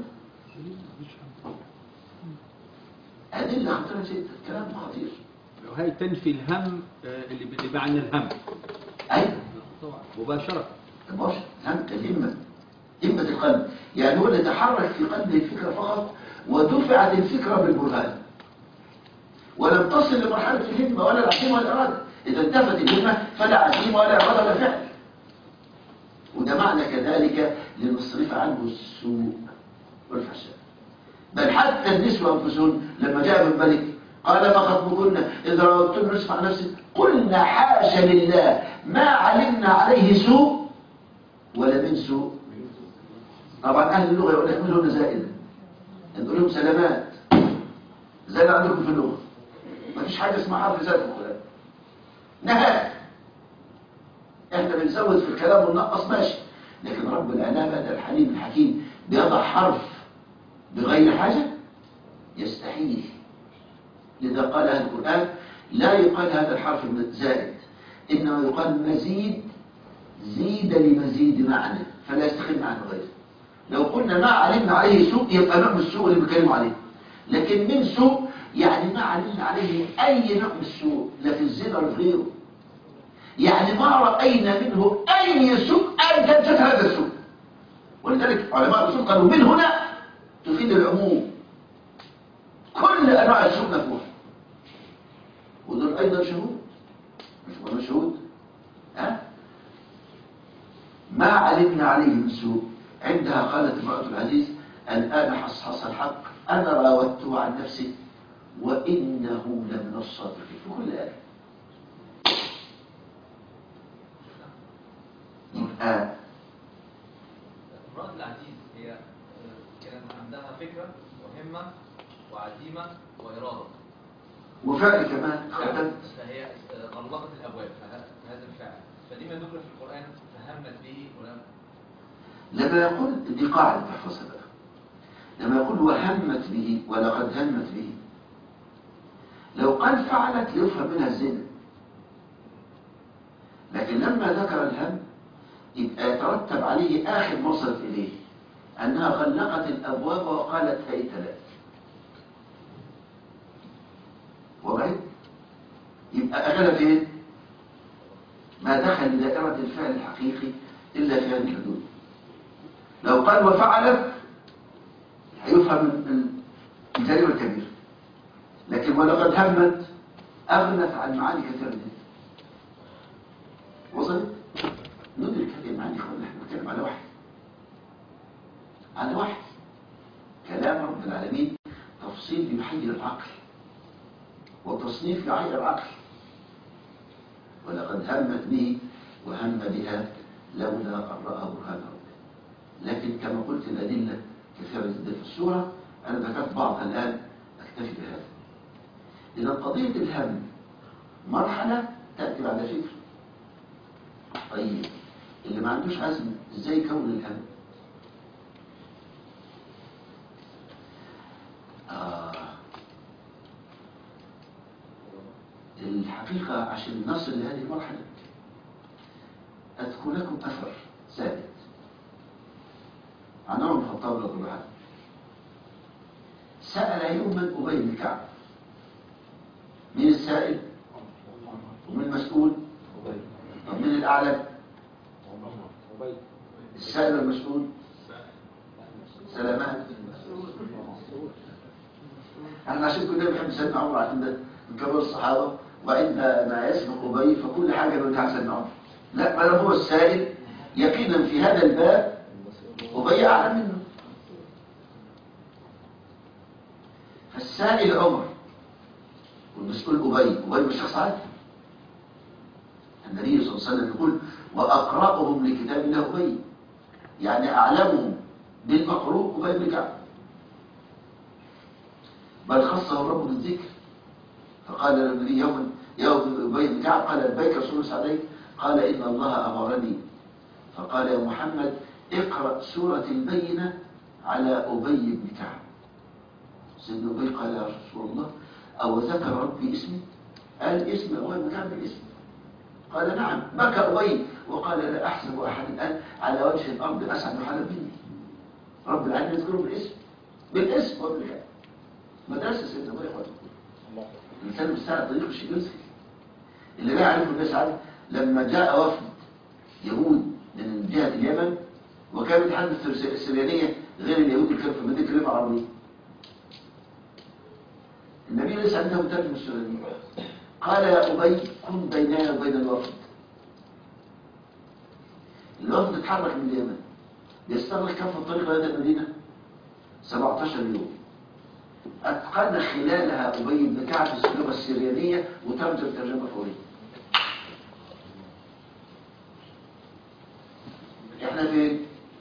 أدلة خطيرة جدا، كلام خطير. وهي تنفي الهم اللي بمعنى الهم. أيوة مباشرة. مباشرة، هم الهمة، همة القلب، يعني هو اللي تحرك في قلبه الفكرة فقط ودفعت الفكرة بالبرهان، ولم تصل لمرحلة الهمة ولا العزيمة ولا الإرادة. إذا انتفت الهمة فلا عزيمة ولا إرادة ولا فعل. وده معنى كذلك لنصرف عنه السوء والفحشاء. بل حتى النسوة أنفسهن لما جاء ابن ملك قال ما خطبكن إذا راودتن نصف عن نفسي قلنا حاشا لله ما علمنا عليه سوء ولا من سوء. طبعا أهل اللغة يقول لك منهم زائدة، نقول لهم سلامات زي عندكم في اللغة، ما فيش حاجة اسمها حرف زائد في القرآن نهاية. احنا بنزود في الكلام وننقص ماشي، لكن رب العنابة ده الحليم الحكيم بيضع حرف بغير حاجة يستحيل. لذا قال أهل القرآن لا يقال هذا الحرف زائد، إنما يقال مزيد، زيد لمزيد معنى فلا يستخدم عنه غيره. لو قلنا ما علمنا عليه سوء يبقى نوع من السوء اللي بنتكلم عليه، لكن من سوء يعني ما علمنا عليه أي نوع من السوء لا في الزنا ولا في غيره، يعني ما رأينا منه أي سوء أنتجت هذا السوء. ولذلك علماء الأصول قالوا من هنا تفيد العموم، كل أنواع السوء مفهوم، ودول أيضا شهود مش ولا شهود. ها ما علمنا عليه من سوء. عندها قالت امرأة العزيز الآن حصحص الحق أنا راودته عن نفسي وإنه لمن الصادقين في كل آية. يبقى امرأة العزيز هي كان عندها فكرة وهمة وعزيمة وإرادة وفعل كمان ختمت. فهي غلقت الأبواب في هذا الفعل، فدي ما ذكر في القرآن فهمت به ولم. لما يقول دي قاعدة تحفظها بقى، لما يقول وهمت به ولقد همت به، لو قال فعلت ليفهم منها الزنا، لكن لما ذكر الهم يبقى يترتب عليه آخر ما وصلت إليه أنها غلقت الأبواب وقالت هيت لا. وبعد يبقى أغلى فين؟ ما دخل لدائرة الفعل الحقيقي إلا في هذه الحدود. لو قال وفعلت هيفهم الجريمة الكبيرة، لكن ولقد همت أغنت عن معاني كثيرة جدا. وصلت؟ ندرك هذه المعاني خلال نحن نتكلم على وحي، على وحي كلام رب العالمين، تفصيل يحير العقل وتصنيف يعير العقل. ولقد همت به وهم بها لولا أن رأى برهان ربه. لكن كما قلت الأدلة كثيرة جدا في السورة، أنا ذكرت بعضها الآن أكتفي بهذا. إذا قضية الهم مرحلة تأتي بعد فكر. طيب اللي ما عندوش عزم ازاي يكون الهم؟ الحقيقة عشان نصل لهذه المرحلة أذكر لكم أثر ثابت عن عمر بن الخطاب رضي الله عنه. سأل يوما أبي بن كعب. من السائل ومن المسؤول ومن الأعلم؟ السائل والمسؤول سلامات. احنا عشان كنا بنحب سيدنا عمر عندنا من كبار الصحابة، وعندما يسبق أبي فكل حاجة بنتاع سيدنا عمر. لا، ما هو السائل يقينا في هذا الباب أبي أعلم منه. فالسائل عمر والمسؤول أبي. أبي مش شخص عادي. النبي صلى الله عليه وسلم يقول وأقرأهم لكتاب الله أبي، يعني أعلمهم بالمقروء أبي بن كعب، بل خصه الرب بالذكر. فقال النبي يوما يا أبي بن كعب قال لبيك رسول الله عليك، قال إن الله أمرني. فقال يا محمد اقرأ سورة البينة على أبي بن كعب. سيدنا أبي قال يا رسول الله أو ذكر ربي اسمي؟ قال اسم أبي بن كعب بالاسم. قال نعم. بكى أبي وقال لا أحسب أحد الآن على وجه الأرض أسعد حالا مني. رب العالمين يذكره بالاسم بالاسم وبالكعب. مدرسة سيدنا أبي يقول الإنسان بالساعة طريقه شيء ينسي. اللي لا يعرفه الناس عارف لما جاء وفد يهود من جهة اليمن وكان يتحدث السريانية غير اليهود اللي كانوا في مدينة كلمة عربية. النبي ليس عنده مترجم السريانية. قال يا أبي كن بيننا وبين الوفد. الوفد اتحرك من اليمن، بيستغرق كم في الطريق لغاية المدينة؟ سبعة عشر يوم. أتقن خلالها أبي بن كعب اللغة السريانية وترجم ترجمة فورية. احنا فين؟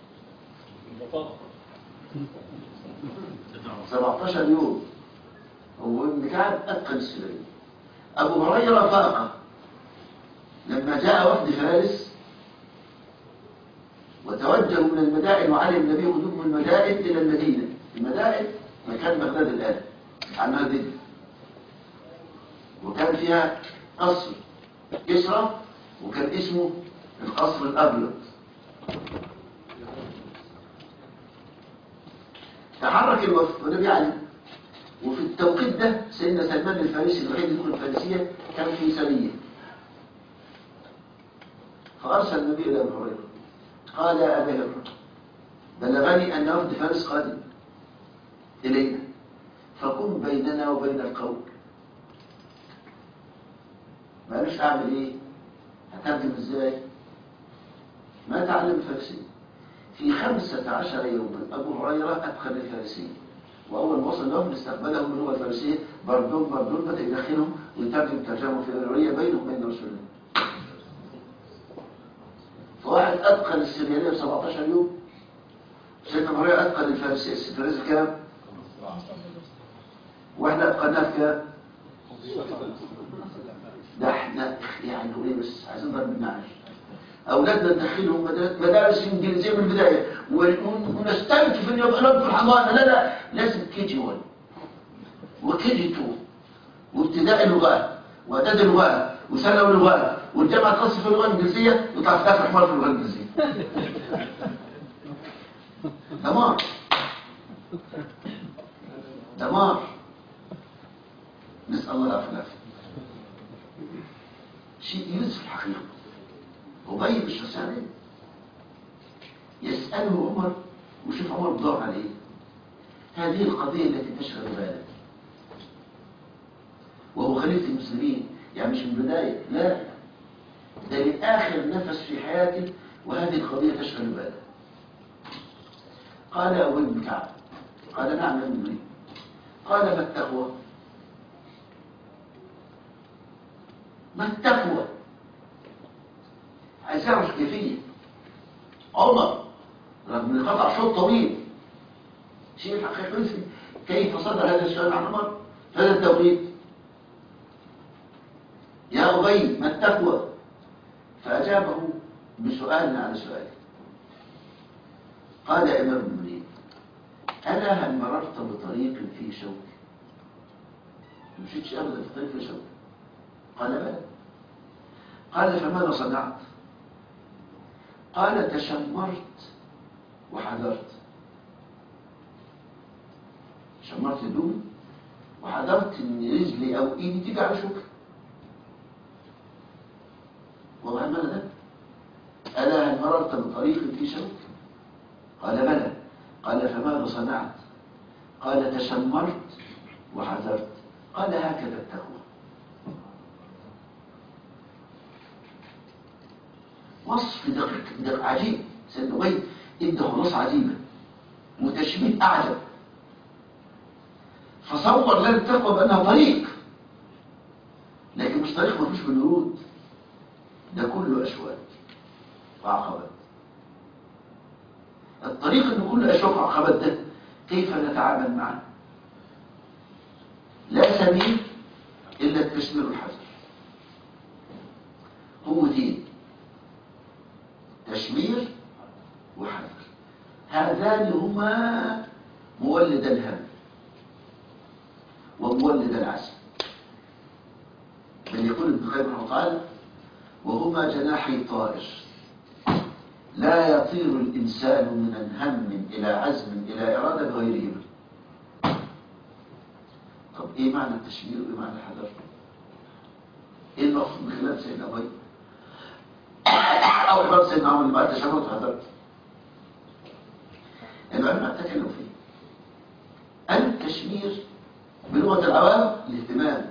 سبعة عشر يوم. وابن كعب أتقن السريانية. أبو هريرة فاق لما جاء وفد فارس وتوجهوا من المدائن وعلم النبي قدوم من المدائن إلى المدينة. المدائن مكان بغداد الآن عنها دي، وكان فيها قصر كسرى وكان اسمه القصر الأبيض. تحرك الوفد والنبي عليه، وفي التوقيت ده سيدنا سلمان الفارسي الوحيد يدخل الفارسية كان في سرية. فأرسل النبي إلى أبي هريرة قال يا أبا هريرة بلغني أن وفد فارس قادم إلينا فكن بيننا وبين القوم. ما قالوش أعمل إيه؟ هترجم إزاي؟ ما تعلم الفارسية. في خمسة عشر يوما أبو هريرة أتقن الفارسية، وأول ما وصل لهم استقبله باللغة الفارسية بردون بردون بدأ يدخلهم ويترجم ترجمة فورية بينهم وبين رسول الله. فواحد أتقن السريانية ب سبعة عشر يوم، سيدنا أبو هريرة أتقن الفارسية. الفارسية كام؟ واحنا أتقناها في كام؟ ده احنا يعني ايه بس عايزين نضرب النعش. أولادنا ندخلهم مدارس إنجليزية من البداية ونستنكف إن يبقى لهم في الحضانة. لا لا، لازم كي جي واحد وكي جي اتنين وابتدائي لغات وإعدادي لغات وثانوي لغات والجامعة الخاصة في اللغة الإنجليزية وتعرف تفتح حوار في اللغة الإنجليزية. دمار دمار. نسأل الله العافية. شيء يوسف الحقيقة. أبي مش مساعد يسأله عمر وشوف عمر بدور عليه. هذه القضية التي تشغل باله وهو خليفة المسلمين، يعني مش من البداية، لا ده من آخر نفس في حياته وهذه القضية تشغل باله. قال أبي بن كعب قال نعم يا ابني. قال ما التقوى؟ ما التقوى؟ عايز يعرف كيفية. عمر رغم ان قطع شوط طويل شيء الحقيقي كيف صدر هذا السؤال عن عمر في هذا التوقيت؟ يا أبي ما التقوى؟ فأجابه بسؤال على سؤال. قال يا إمام المؤمنين ألا هل مررت بطريق فيه شوك؟ مشيتش أبدا في طريق فيه شوك. قال بلى. قال فماذا صنعت؟ قال تشمرت وحذرت. شمرت هدومي وحذرت ان رجلي او ايدي تيجي على شوكة. والله المعنى ده ألا هل مررت بطريق في شوك؟ قال بلى. قال فماذا صنعت؟ قال تشمرت وحذرت. قال هكذا التقوى. وصف دقيق دقيق عجيب. سيدنا أبي ادى خلاصة عجيبة وتشبيه أعجب، فصور لنا التقوى بأنها طريق، لكن مش طريق ما فيش بالورود، ده كله أشواك وعقبات. الطريق إنه كله أشواك وعقبات ده كيف نتعامل معه؟ لا سبيل إلا التشمير والحذر. قوتين، تشمير وحذر، هذان هما مولد الهم ومولد العزم. بل يقول ابن القيم رحمه الله تعالى وهما جناحي طائر لا يطير الإنسان من هم إلى عزم إلى إرادة بغيرهما. طب إيه معنى التشمير وإيه معنى الحذر؟ إيه المقصود من خلال سيدنا أبي أو عبارة سيدنا عمر اللي بعد تشمرت وحذرت؟ العلماء تكلموا فيه. التشمير بلغة العوام الاهتمام.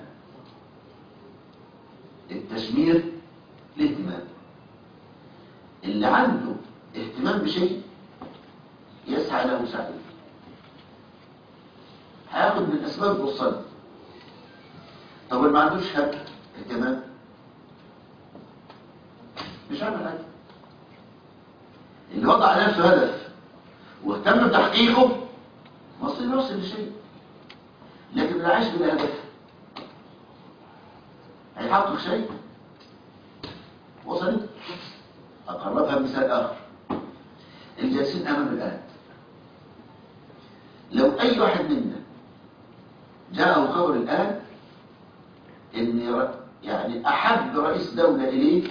التشمير الاهتمام. اللي عنده اهتمام بشيء يسعى له سعيه، هياخد من الاسباب توصله. طب اللي ما عندوش اهتمام مش عامل حاجه. اللي وضع لنفسه هدف واهتم بتحقيقه وصل يوصل لشيء، لكن اللي عايش بلا هدف هيحقق شيء. وصلت؟ أقربها بمثال آخر. الجالسين أمام الآن، لو أي واحد منا جاءه خبر الآن إن يعني أحب رئيس دولة إليه،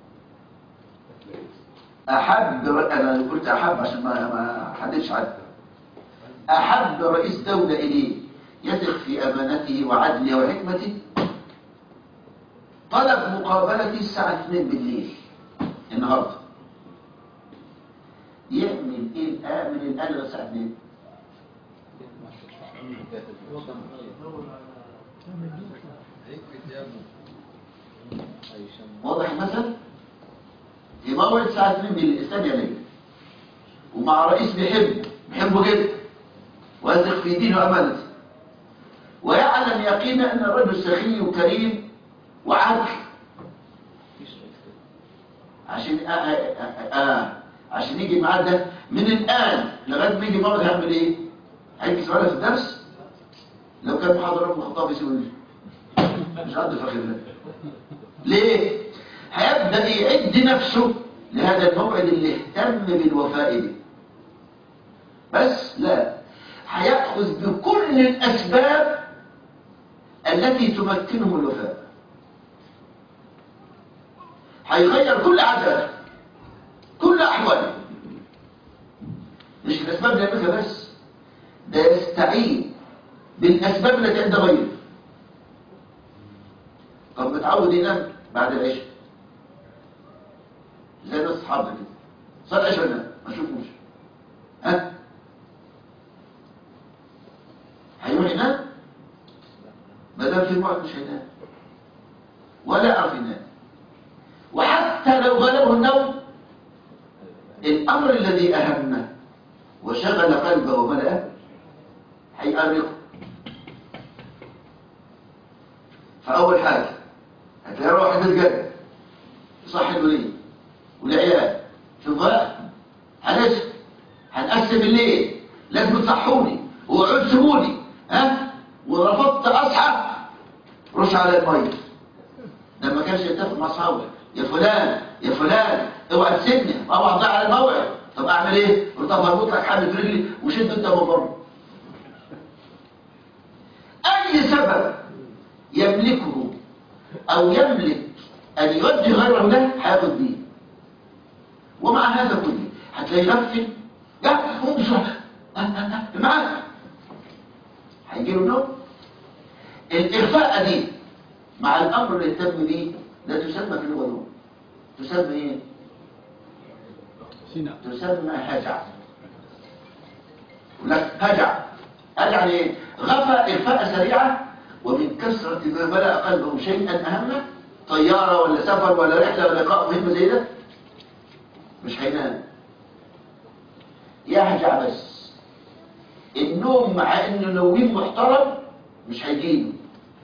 أحب ر... أنا قلت أحب عشان ما ما حدش عد، أحب رئيس دولة إليه يثق في أمانته وعدله وحكمته، طلب مقابلتي الساعة اثنين بالليل النهارده، يعمل ايه الآن من الآن للساعة اثنين؟ واضح المثل؟ في موعد الساعة اثنين بالليل الثانية ليل، ومع رئيس بيحبه بيحبه جدا ويثق في دينه وأمانته، ويعلم يقينا أن الرجل سخي وكريم وعدل، عشان آه آه آه آه عشان يجي معاه ده من الآن لغاية ما يجي موعد هيعمل ايه؟ هيجي سؤال في الدرس؟ لو كان محاضرة ابن الخطاب يسوي مش عنده فخر ده. ليه؟ هيبدأ يعد نفسه لهذا الموعد اللي اهتم بالوفاء به. بس لا، هيأخذ بكل الأسباب التي تمكنه من الوفاء، هيغير كل عاداته كل أحواله، مش الأسباب اللي يملكها بس، ده يستعين بالأسباب التي عند غيره. طب متعود ينام بعد العشاء زي ناس أصحابنا كده، صار العشاء ينام ما شوفوش، ها هيروح ينام؟ ما دام في موعد مش هينام ولا يعرف ينام. وحتى لو غلبه النوم، الأمر الذي أهمه وشغل قلبه وملأه هيأرقه. فأول حاجة هتلاقي روح الرجال يصحي الوليد والعيال في الضياء، هنسف هنقسم الليل، لازم تصحوني وقعد سيبوني، ها ورفضت أصحى رش على المية. ده ما كانش يتفق مع أصحابه، يا فلان يا فلان اوعى تسيبني اوعى تضيع على الموعد. طب اعمل ايه؟ قلت طب هربط لك حبل في رجلي وشد انت من بره. اي سبب يملكه أو يملك أن يوجه غيره له هياخد بيه. ومع هذا كله هتلاقي يغفل، لا قوم بسرعة معاك، هيجي له نوم. الإغفاء دي مع الأمر اللي يهتم بيه لا تسمى في اللغة نوم، تسمى إيه؟ سينا. تسمى هجع. لك هجع، هجع ايه؟ غفى إغفاء سريعة، ومن كثرة ما ملأ قلبه شيئا أهم، طيارة ولا سفر ولا رحلة ولا لقاء مهم زي ده، مش هينام، يهجع بس. النوم مع انه نويم محترم مش هيجيله.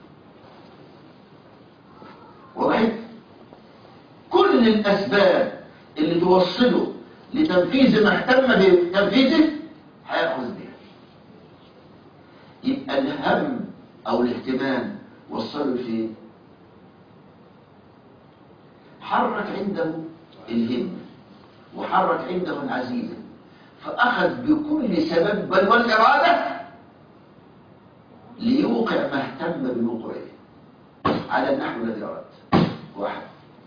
واضح؟ كل الأسباب اللي توصله لتنفيذ ما اهتم بتنفيذه هيأخذ بها. يبقى الهم أو الاهتمام وصله فين؟ حرك عنده الهم وحرك عنده العزيمة، فأخذ بكل سبب بل والإرادة ليوقع ما اهتم بوقوعه على النحو الذي أراد. واحد.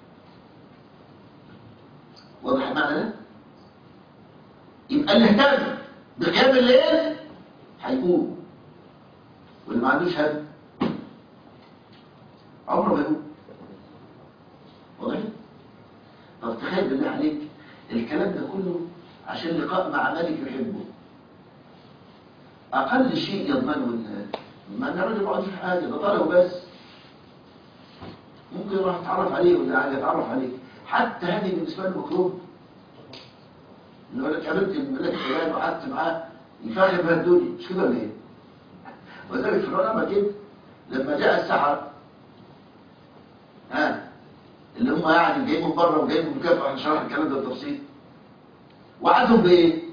واضح المعنى ده؟ يبقى اللي اهتم بقيام الليل هيقوم، واللي ما عندوش هم عمره ما يقوم. واضح؟ طب تخيل بالله عليك الكلام ده كله عشان لقاء مع ملك يحبه. أقل شيء يضمنه ما أن الراجل ما عندوش حاجة، ده طاله بس، ممكن يروح يتعرف عليه ولا حاجة يتعرف عليه، حتى هذه بالنسبة له مكروه. اللي يقول لك قابلت الملك فلان وقعدت معاه يفاخر بها الدنيا، مش كده ولا ايه؟ وذلك فرعون عمل كده لما جاء السحرة، ها اللي هم يعني جايين من بره وجايين من مكافأة، احنا شرح الكلام ده بالتفصيل، وعدهم بايه؟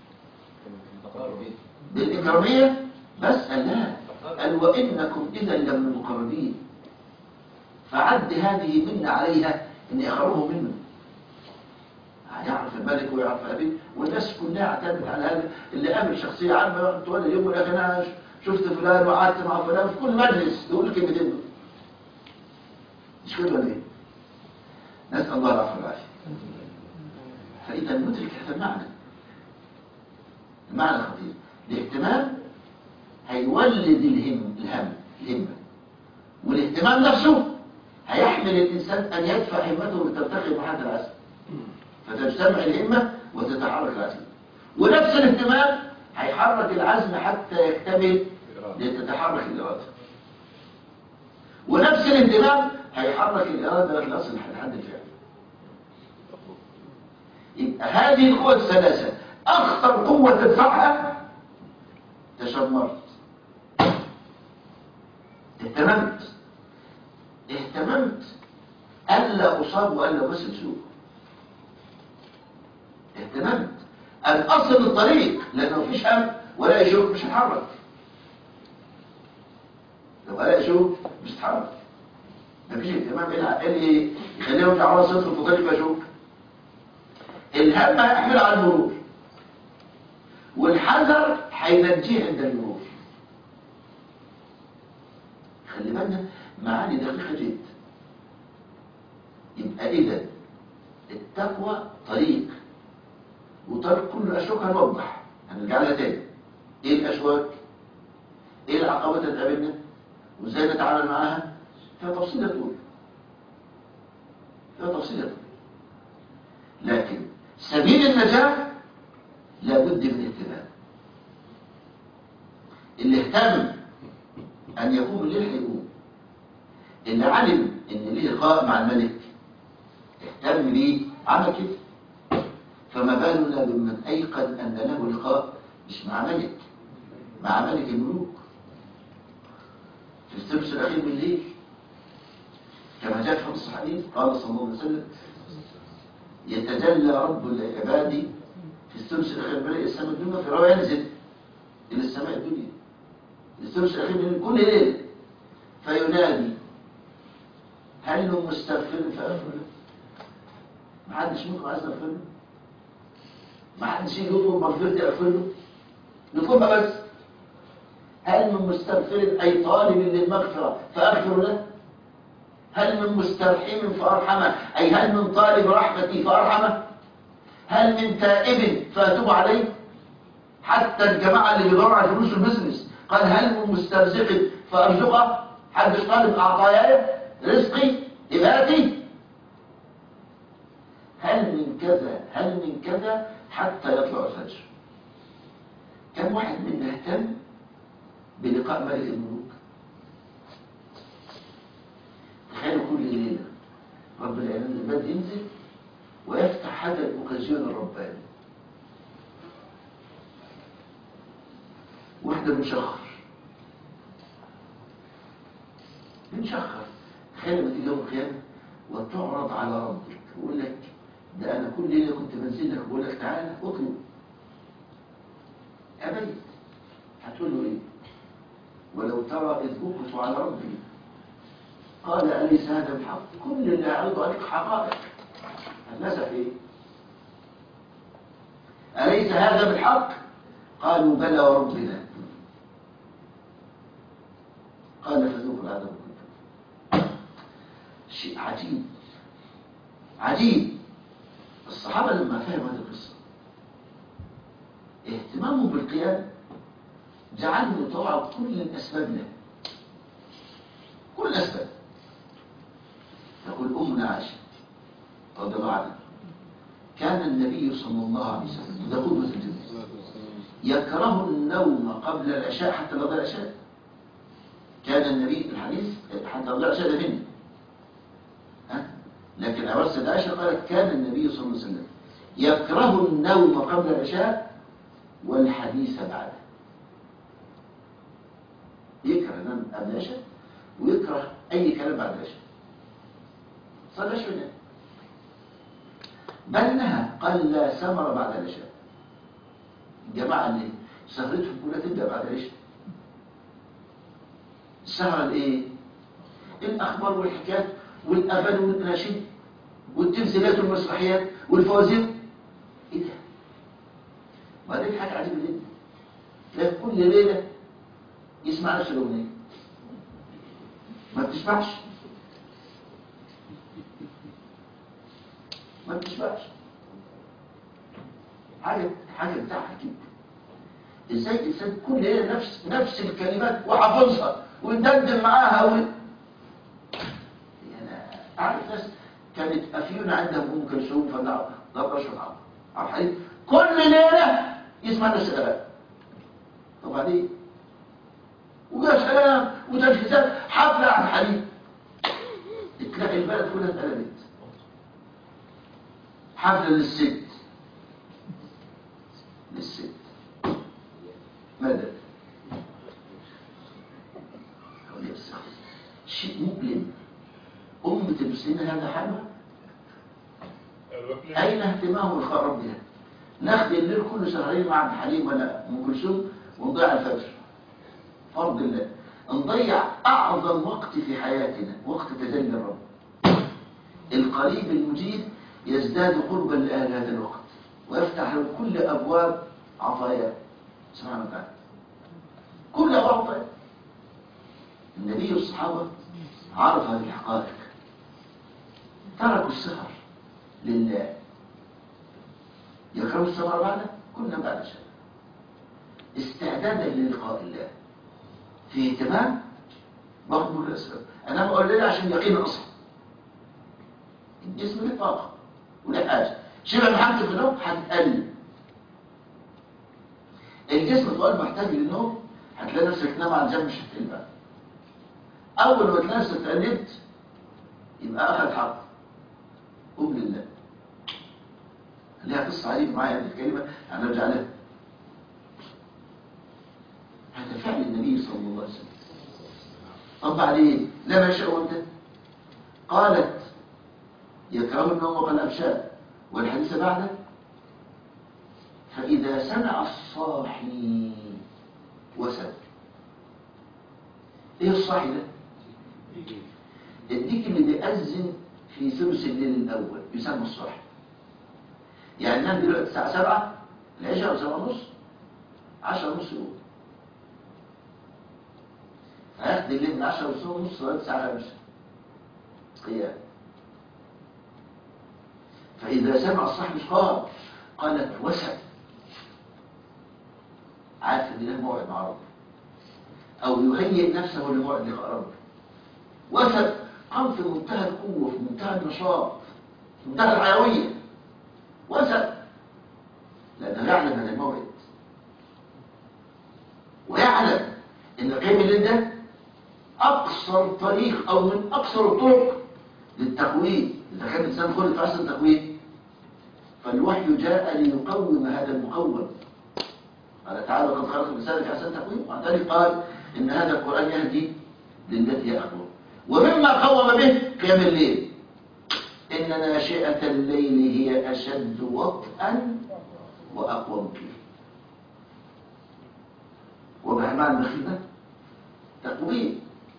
بالإكرامية بس. قال لا، قال وإنكم إذا لمن المقربين، فعد هذه منا عليها إن أخرجه منه. هيعرف الملك ويعرف أبيه، والناس كلها اعتمدت على هذا. اللي قابل شخصية عامة تقول اليوم يا أخي أنا شفت فلان وقعدت مع فلان في كل مجلس يقول كلمتين دول، مش كده ولا إيه؟ نسأل الله العفو والعافية. فإذا ندرك هذا المعنى، المعنى خطير. الاهتمام هيولد الهم الهم الهمة، والاهتمام نفسه هيحمل الإنسان أن يدفع همته لترتقي محل العزم، فتجتمع الهمة وتتحرك العزم. ونفس الاهتمام هيحرك العزم حتى يكتمل لتتحرك الإرادة، ونفس الاهتمام هيحرك الإرادة لتصل لحد الفعل. يبقى هذه القوة الثلاثة أخطر قوة تدفعها تشمرت. اهتممت اهتممت ألا أصاب وألا أمثل سوء. اهتممت أن أصل الطريق، لأنه مفيش هم ولا يشوف مش هتحرك. لو ولا يشوف مش هتحرك، مفيش اهتمام. ايه اللي يخليهم يعملوا صفر الفقري ما يشوف؟ الهم هيحمل على المرور، والحذر هينجيه عند المرور. خلي بالنا معاني دقيقة جدا. يبقى إذا التقوى طريق، وطريق كل أشواك هنوضح، هنرجع لها تاني. إيه الأشواك؟ إيه العقبات اللي تقابلنا؟ وإزاي نتعامل معاها؟ فيها تفصيل طول، فيها تفصيل طول. لكن سبيل النجاة لابد من اهتمام. اللي اهتم أن يقوم الليل هيقوم. اللي علم إن ليه لقاء مع الملك اهتم بيه عمل كده. فما بالنا بمن أيقن أن له لقاء مش مع ملك، مع ملك الملوك في الثلث الأخير من الليل، كما جاء في حديث الحديث قال صلى الله عليه وسلم: يتجلى رب العباد في الثلث الأخير من الليل السماء الدنيا، في رواية ينزل إلى السماء الدنيا الثلث الأخير من الليل كل ليلة، فينادي: هل من مستغفر فأغفر له؟ ما حدش منكم عايز يغفر له؟ ما حدش يجي يطلب مغفرتي أغفر له؟ نطلبها بس. هل من مستغفر أي طالب للمغفرة فأغفر له؟ هل من مسترحم فأرحمه، أي هل من طالب رحمتي فأرحمه؟ هل من تائب فأتوب عليه؟ حتى الجماعة اللي بيدوروا على فلوس البزنس قال هل من مسترزق فأرزقه؟ حدش طالب أعطاياي رزقي إباتي؟ هل من كذا هل من كذا حتى يطلع الفجر. كم واحد منا اهتم بلقاء ملك الملوك؟ تخيلوا كل ليلة رب العالمين الباب ينزل ويفتح هذا الأوكازيون الرباني، واحدة بنشخر بنشخر تخيل لما تيجي يوم القيامة وتعرض على ربك ويقول لك ده أنا كل ليلة كنت بنزل لك وبقول لك تعالى اطلب، أبيت. هتقول له إيه؟ ولو ترى إذ وقفوا على ربي قال أليس هذا الحق؟ كل اللي عرضوا عليك حقائق، هتنسى في إيه؟ أليس هذا بالحق؟ قالوا بلى وربنا. قال فذوقوا العذاب كنتم. شيء عجيب عجيب. الصحابة لما فهموا هذه القصة اهتمامهم بالقيام جعلهم يطوعوا كل الأسباب له، كل الأسباب. تقول أمنا عائشة رضي الله عنها كان النبي صلى الله عليه وسلم ده قدوة الجنة يكره النوم قبل العشاء حتى لا يضيع العشاء. كان النبي الحديث حتى لا يضيع العشاء ده مني، ها؟ لكن أرسل عائشة قالت كان النبي صلى الله عليه وسلم يكره النوم قبل العشاء والحديث بعده. يكره ينام قبل العشاء ويكره أي كلام بعد العشاء. صلى شوية بل نهى قال لا سمر بعد العشاء. الجماعة اللي سهرتهم كلها تبدأ بعد العشاء. السهرة الايه؟ الأخبار والحكايات والأغاني والأناشيد والتمثيلات والمسرحيات والفوازير. ايه ده؟ وبعدين حاجة عجيبة جدا، تلاقي كل ليلة يسمع نفس الأغنية ما بتسمعش ما بتسمعش حاجة حاجة بتاعها كده. ازاي الانسان كل ليله نفس نفس الكلمات وحافظها ويدندن معاها و... يعني اعرف ناس كانت افيونه عندهم ام كلثوم فلا لا اشرب عم عبد الحليم كل ليله يسمع نفس الاغاني. طب بعدين ويا سلام وتجهيزات حفله عبد الحليم تلاقي البلد كلها اتقلبت حفله للست للست ماذا؟ شيء مؤلم. أمة المسلمين هذا حالها؟ أين اهتمام لقاء ربنا؟ ناخد الليل كله سهرين مع عبد الحليم ولا أم كلثوم ونضيع الفجر. فرض الله نضيع أعظم وقت في حياتنا وقت تجلي الرب. القريب المجيد يزداد قربا لأهل هذا الوقت ويفتح له كل أبواب عطاياه سبحانه وتعالى. كل أبواب. النبي والصحابة عرف هذه الحقائق تركوا السهر لله. يكرهوا السهر بعد كنا بعد شيء استعدادا للقاء الله في اهتمام برضه الأسباب. أنا بقول لله عشان يقين أصلا الجسم له طاقة وله حاجة شبه محمد في النوم هتقل. الجسم طوال محتاج للنوم هتلاقي نفسك تنام على الجنب مش هتقل بقى. أول ما تلاقي نفسك تقلبت يبقى أخذ حق. قم لله. ليها قصة عجيبة معايا هذه الكلمة هنرجع لها. هذا فعل النبي صلى الله عليه وسلم. طب بعدين لما يشاء أنت قالت يكره النوم قبل الأبشاء والحديث بعده فإذا سمع الصاحي وسد. ايه الصاحي ده؟ الديك اللي بيأذن في ثلث الليل الأول يسمى الصاحي. يعني نام دلوقتي الساعة سبعة العشاء أو سبعة ونص عشرة ونص يقوم هياخد الليل من عشرة ونص لغاية الساعة خمسة أتقياء. فإذا سمع الصاحب مش قال قالت وسع، عارف إن له موعد مع ربه أو يهيئ نفسه لموعد لقاء ربه. وسع قام في منتهى القوة، في منتهى النشاط، في منتهى الحيوية. وسع لأنه يعلم هذا الموعد، ويعلم إن قيام الليل ده أقصر طريق أو من أقصر الطرق للتقويم. إذا كان الإنسان خلق في عصر التقويم فالوحي جاء ليقوم هذا المقوم. قال تعالى قد خلق الإنسان في عصر التقويم، وعن ذلك قال إن هذا القرآن يهدي للتي هي أقوم. ومما قوم به قيام الليل، إن ناشئة الليل هي أشد وطئا وأقوم قيلا. ومع معنى المخيبة تقويم.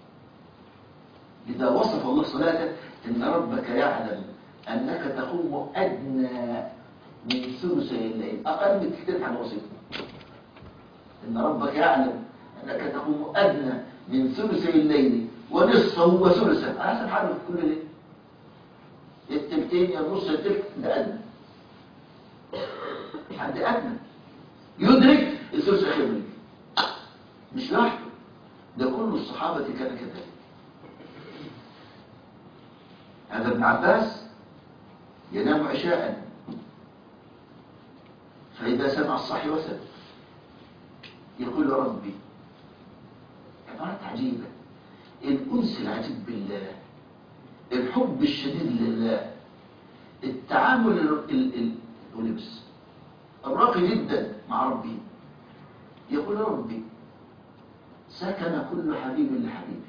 إذا وصف الله صلاته إن ربك يعلم أنك تقوم أدنى من ثلثي الليل، أقل من كتير عن وصفه. إن ربك يعلم أنك تقوم أدنى من ثلثي الليل ونصفه وثلثه، على حسب حاله في كل ليل. التلتين يا نص التلت ده أدنى، حد أدنى يدرك الثلث الأخير منه. مش لوحده، ده كل الصحابة كان كذلك. هذا ابن عباس ينام عشاء فإذا سمع الصحي وسب يقول ربي. عبارات عجيبة، الأنس العجيب بالله، الحب الشديد لله، التعامل ولبس الراقي جدا مع ربي. يقول ربي سكن كل حبيب لحبيبه،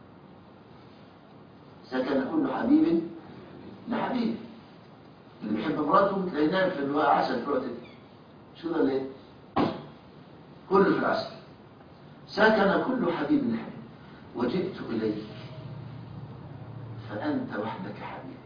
سكن كل حبيب لحبيبه. اللي بيحب مراته تلاقيه نايم في الوقت عسل في الوقت ده، شو ده ليه؟ كله في العسل. سكن كل حبيب لحبيبه وجئت إليك فأنت وحدك حبيبي.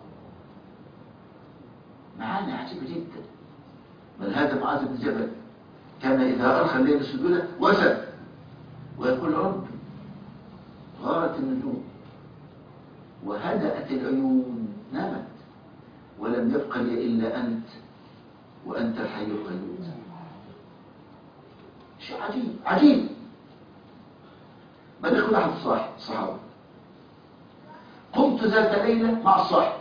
معاني عجيبة جدا. بل هذا معاذ بن جبل كان إذا أرخى الليل سجودا وسد ويقول ربي غارت النجوم وهدأت العيون، نامت ولم يبق لي إلا أنت وأنت الحي القيوم. شيء عجيب عجيب. بل يقول أحد الصحابة قمت ذات ليلة مع الصاحب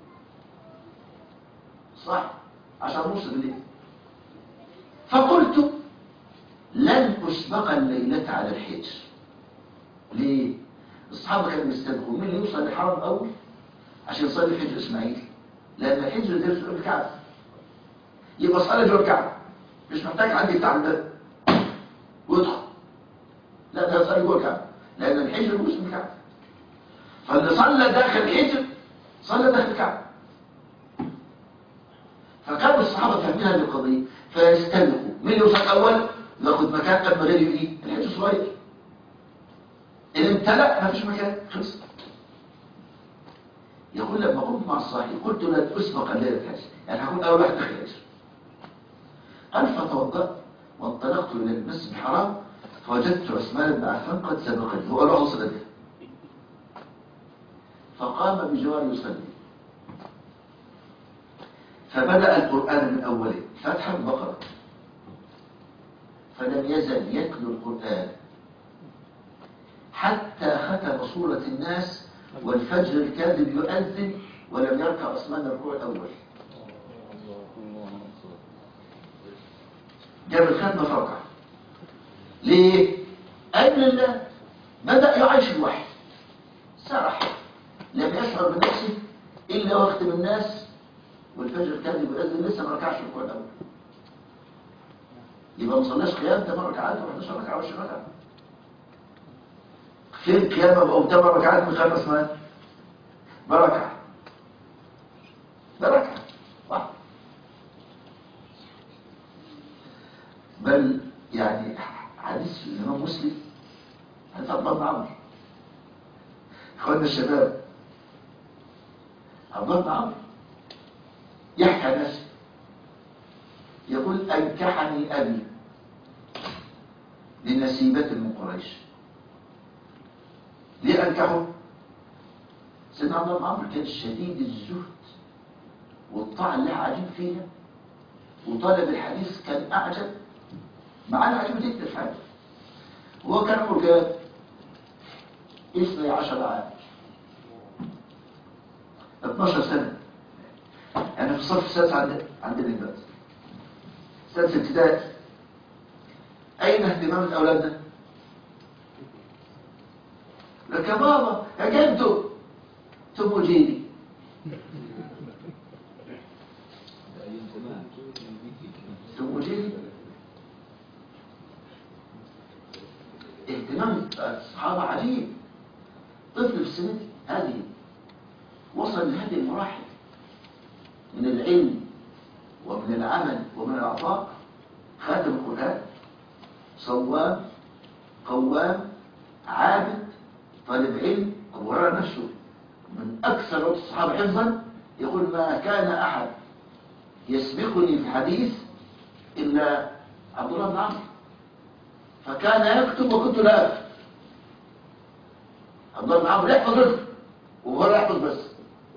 صح عشان نوصل الليل، فقلت لن أسبق الليلة على الحجر. ليه؟ الصحابة كانوا يستبقوا مين اللي يوصل للحرم أول عشان يصلي حجر إسماعيل، لأن الحجر ده في الكعبة، يبقى صلي جوه الكعبة، مش محتاج حد يفتح الباب ويدخل، لا ده يصلي جوه الكعبة لأن الحجر جزء من الكعبة. فاللي صلى داخل الحجر صلى داخل الكعبة. فكانوا الصحابة فاهمين هذه القضية فيستبقوا مين اللي يوصل أول ياخد مكان قبل ما غيره يجي. الحجر صغير، إن امتلأ ما فيش مكان، خلص. يقول لما قمت مع الصاحب قلت لن أسبق الليلة الحجر، يعني هكون أول واحد داخل الحجر. قال فتوضأت وانطلقت إلى المسجد الحرام فوجدت عثمان بن عفان قد سبقني، هو الواحد وصل به، فقام بجواري يصلي، فبدأ القرآن من أوله فتح البقرة، فلم يزل يتلو القرآن حتى ختم سورة الناس والفجر الكاذب يؤذن ولم يركع عثمان الركوع الأول. جاب الختمة فرقع. ليه؟ أجل الله. بدأ يعيش الوحي، سرح، لم يشعر بنفسه إلا وقت من الناس والفجر الكاذب يؤذن لسه ما ركعش الركوع الأول. يبقى ما صلاش قيام ثمان ركعات و11 ركعة و20 ركعة. فين القيامة أو ثمان ركعات من خلف عثمان؟ بركعة بركعة واحد. بل يعني حديث الإمام مسلم حديث عبد الله بن عمرو، إخواننا الشباب، عبد الله بن عمرو يحكي عن نفسه يقول أنكحني أبي لنسيبة من قريش. ليه أنكحه؟ سيدنا عبد الله بن عمرو كان شديد الزهد والطاعة اللي عجيب فيها، وطالب الحديث كان أعجب معانا عجيب جدا في حاجة. وهو كان عمره كام؟ اثني عشر عام، اتناشر سنة. أنا في الصف السادس عند عندنا دلوقتي سادس ابتدائي. أين اهتمام أولادنا؟ لك يا بابا يا جدو ثم جيني. ثم جيني اهتمام الصحابة عجيب. طفل في سنة هذه وصل لهذه المراحل من العلم ومن العمل ومن العطاء، خاتم القرآن، صوام قوام عابد طالب علم. أبو هريرة نفسه من أكثر وقت الصحابة حفظا يقول ما كان أحد يسبقني في الحديث إلا عبد الله بن عمرو، فكان يكتب وكنت لا أكتب. عبد الله بن عمرو يحفظ رزق وهو لا يحفظ بس.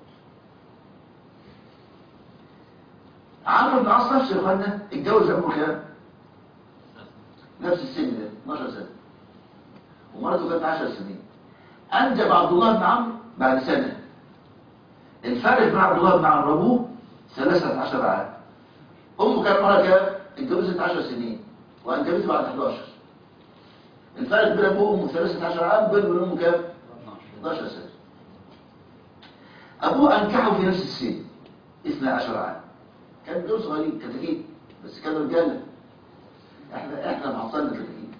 عمرو بن العاص نفسه يا اخوانا اتجوز عمره كام؟ نفس السن ده اتناشر سنة، ومرته كانت عشر سنين. أنجب عبد الله بن عمرو بعد سنة. الفرق بين عبد الله بن عمرو وأبوه ثلاثة عشر عام. أمه كانت مرة كام؟ اتجوزت عشر سنين وأنجبته بعد احداشر. الفرق بين أبوه وأمه ثلاثة عشر عام، بين أمه كام؟ اثناشر سنة. أبوه أنكحه في نفس السن اثني عشر عام. كان دول صغيرين كتاكيت بس كانوا رجاله. احنا احنا معطلنا كتاكيت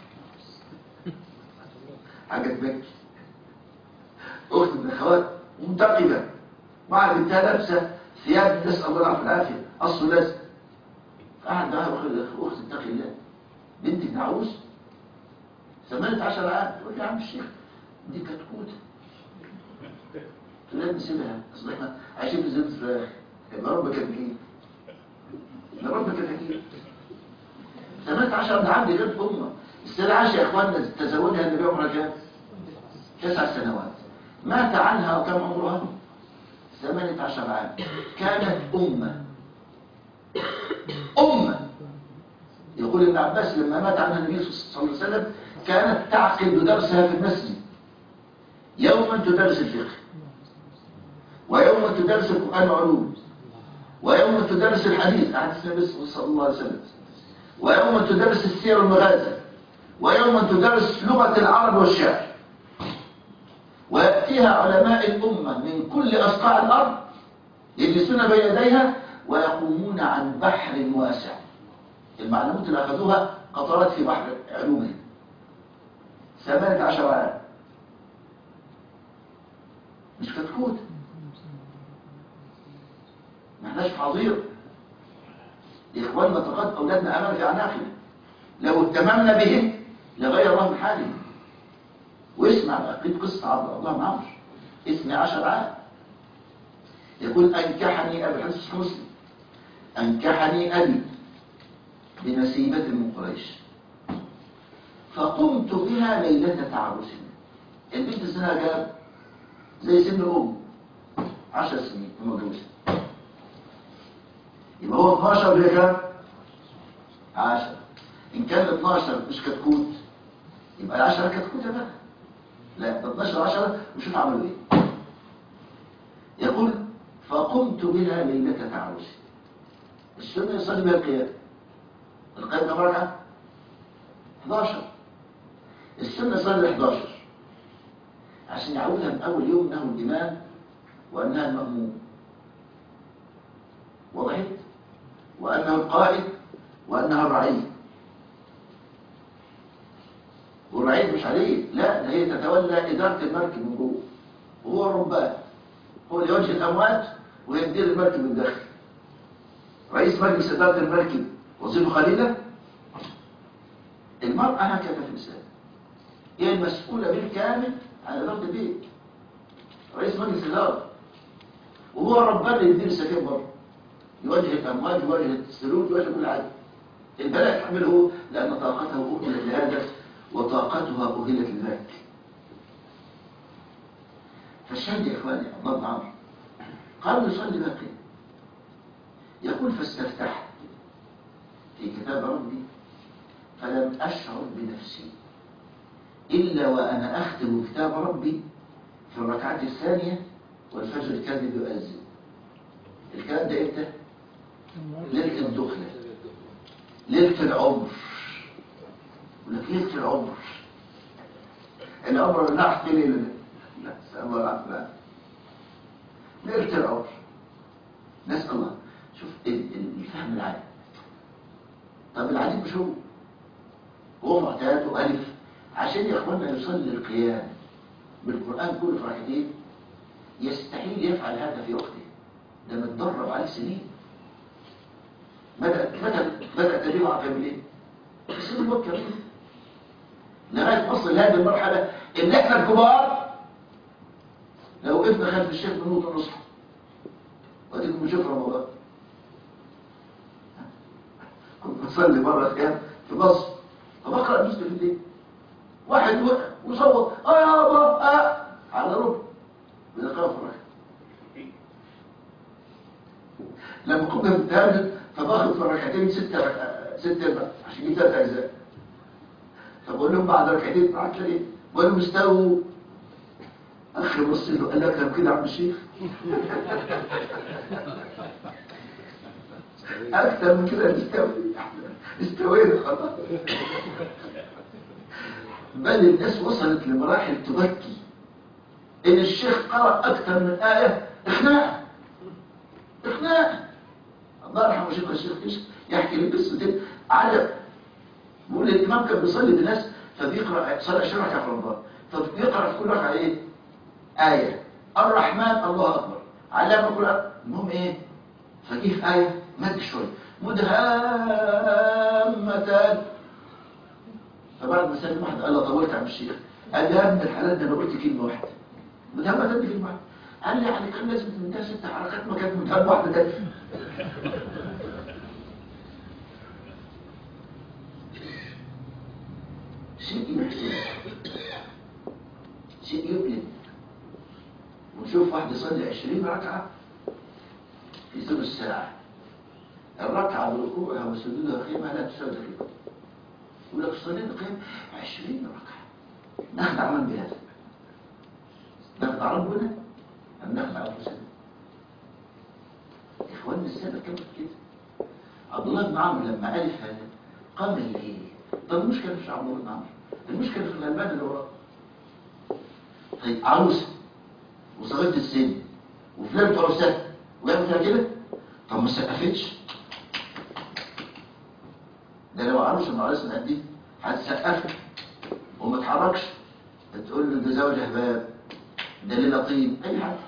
حاجه تبكي. اخت من الاخوات منتقبه مع بنتها لابسه ثياب نسال الله العافيه العافيه اصله لازم. قاعد معاها اخت اتقي الله بنتك عروس ثمانية عشر عام. تقول لي يا عم الشيخ دي كتكوته. تقول لي نسيبها اصل احنا عايشين في زيت فراخ. يبقى رب كتاكيت يا رب كتاكيت. ثمانية عشر ده عبد غير امه. السنه عاشر يا اخواننا تزوجها النبي عمرها كام؟ تسع سنوات. مات عنها وكم عمرها؟ ثمانية عشر عام. كانت امه امه. يقول ابن عباس لما مات عنها النبي صلى الله عليه وسلم كانت تعقد درسها في المسجد. يوما تدرس الفقه، ويوما تدرس القرآن وعلوم، ويوما تدرس الحديث أحاديث النبي صلى الله عليه وسلم، ويوما تدرس السير والمغازي، ويوما تدرس لغة العرب والشعر. ويأتيها علماء الأمة من كل أصقاع الأرض يجلسون بين يديها ويقومون عن بحر واسع. المعلومات اللي أخذوها قطرات في بحر علومهم. ثمانية عشر عام. مش كتكوت. ما احناش في حظير. إخواننا تقد أولادنا أمام في أعناقنا. لو اهتممنا بهم لغير الله من حالهم. واسمع بقيت قصة عبد الله بن عمرو اثني عشر عام. يقول أنكحني أبي حديث مسلم أنكحني أبي بنسيبة من قريش فقمت بها ليلة تعرسنا. البنت سنها كام؟ زي سن الأم عشر سنين مجوزة. يبقى هو اثناشر بيه كام؟ عشرة. إن كان اثناشر مش كتكوت يبقى العشرة كتكوتة بقى. لا ده اثناشر عشرة وشوف عملوا ايه. يقول فقمت بها ليلة تعرسي. السنة يصلي بها القيام. القيام كم ركعة؟ احداشر. السنة يصلي احداشر عشان يعودها من أول يوم أنه الإمام وأنها المأموم. وضحت؟ وأنه القائد وأنها الرعية. والرعية مش عليه، لا ده هي تتولى إدارة المركب من جوه وهو الربان. هو اللي يوجه الأموات وهي تدير المركب من داخل. رئيس مجلس إدارة المركب وظيفة قليلة. المرأة هكذا في الإسلام هي المسؤولة بالكامل عن إدارة البيت. رئيس مجلس إدارة وهو الربان اللي يدير السفير بره، يوجه الأموال يوجه السلوك يوجه كل حاجة. البلاء يحمله لأن طاقته أهلت لهذا وطاقتها أهلت لذاك. فالشاهد يا إخواني الله بن عمرو قال يصلي باقي، يقول فاستفتحت في كتاب ربي فلم أشعر بنفسي إلا وأنا أختم كتاب ربي في الركعة الثانية والفجر الكاذب يؤذن. الكلام ده إمتى؟ ليلة الدخلة، ليلة العمر. يقول لك ليلة العمر، العمر اللي راح في ليلة ده، لا سأل الله العافية، ليلة العمر. نسأل الله. شوف الفهم العادي. طب العادي مش هو هو معتاد وألف عشان يا اخوانا يصلي القيام بالقرآن كله في ركعتين، يستحيل يفعل هذا في وقته، ده متدرب عليه سنين. بدأ بدأ بدأ تدريبه على كاملين في سن الوقت كامل لغاية وصل لهذه المرحلة إن احنا الكبار لو وقفنا خلف الشيخ بنموت ونصحى. واديكم بنشوف رمضان كنت بصلي مرة قيام في مصر فبقرأ جزء في الليل، واحد وقع وصوت اه يا رب اه على ربع بنقرأ في الركعة. لما كنت بتهاجد فباخد في الركعتين ستة ركعة ستة ارباع عشان يجيب ثلاث أجزاء، فبقول لهم بعد ركعتين ركعتين ايه؟ بقول لهم استووا. أخي بص له قال لك لو كده يا عم الشيخ أكثر من كده نستوي، استوينا خلاص. بل الناس وصلت لمراحل تبكي إن الشيخ قرأ أكثر من آية إخناع إخناع. الله يرحمه شيخ الشيخ ايش يحكي لي قصة دي عجب. بيقول الإمام كان بيصلي بالناس فبيقرأ صلى عشرين ركعة في رمضان، فبيقرأ في كل ركعة إيه؟ آية الرحمن الله أكبر علامة كل المهم إيه؟ فجيه في آية مد شوية مدهامتان، فبعد ما سلم واحد قال له طولت عم الشيخ، قال لي يا ابن الحلال ده أنا قلت كلمة واحدة مدهامتان دي كلمة واحدة. قال لي يعني كان لازم تمدها ست حركات ما كانت مدهام واحدة تانية. شيء يحسن شيء يؤلم. ونشوف واحد يصلي عشرين ركعة في ثلث ساعة، الركعة بركوعها وسجودها قيمة لا تساوي دقيقة. يقول لك صلينا قيمة عشرين ركعة، نخدع من بهذا؟ نخدع ربنا أم نخدع أنفسنا؟ إخواننا السنة كانت كده. عبد الله بن عمرو لما ألف هذا قام الليل. طب المشكلة مش عبد الله بن عمرو، المشكلة في الغلبان اللي وراه. طيب عروسة وصغيرة السن وفلان عروسات ويعمل فيها كده، طب ما سقفتش؟ ده لو عروسة مع عروسة قد دي هتسقفك وما تحركش، تقول له ده زوج احباب، ده ليلة طين، اي حاجة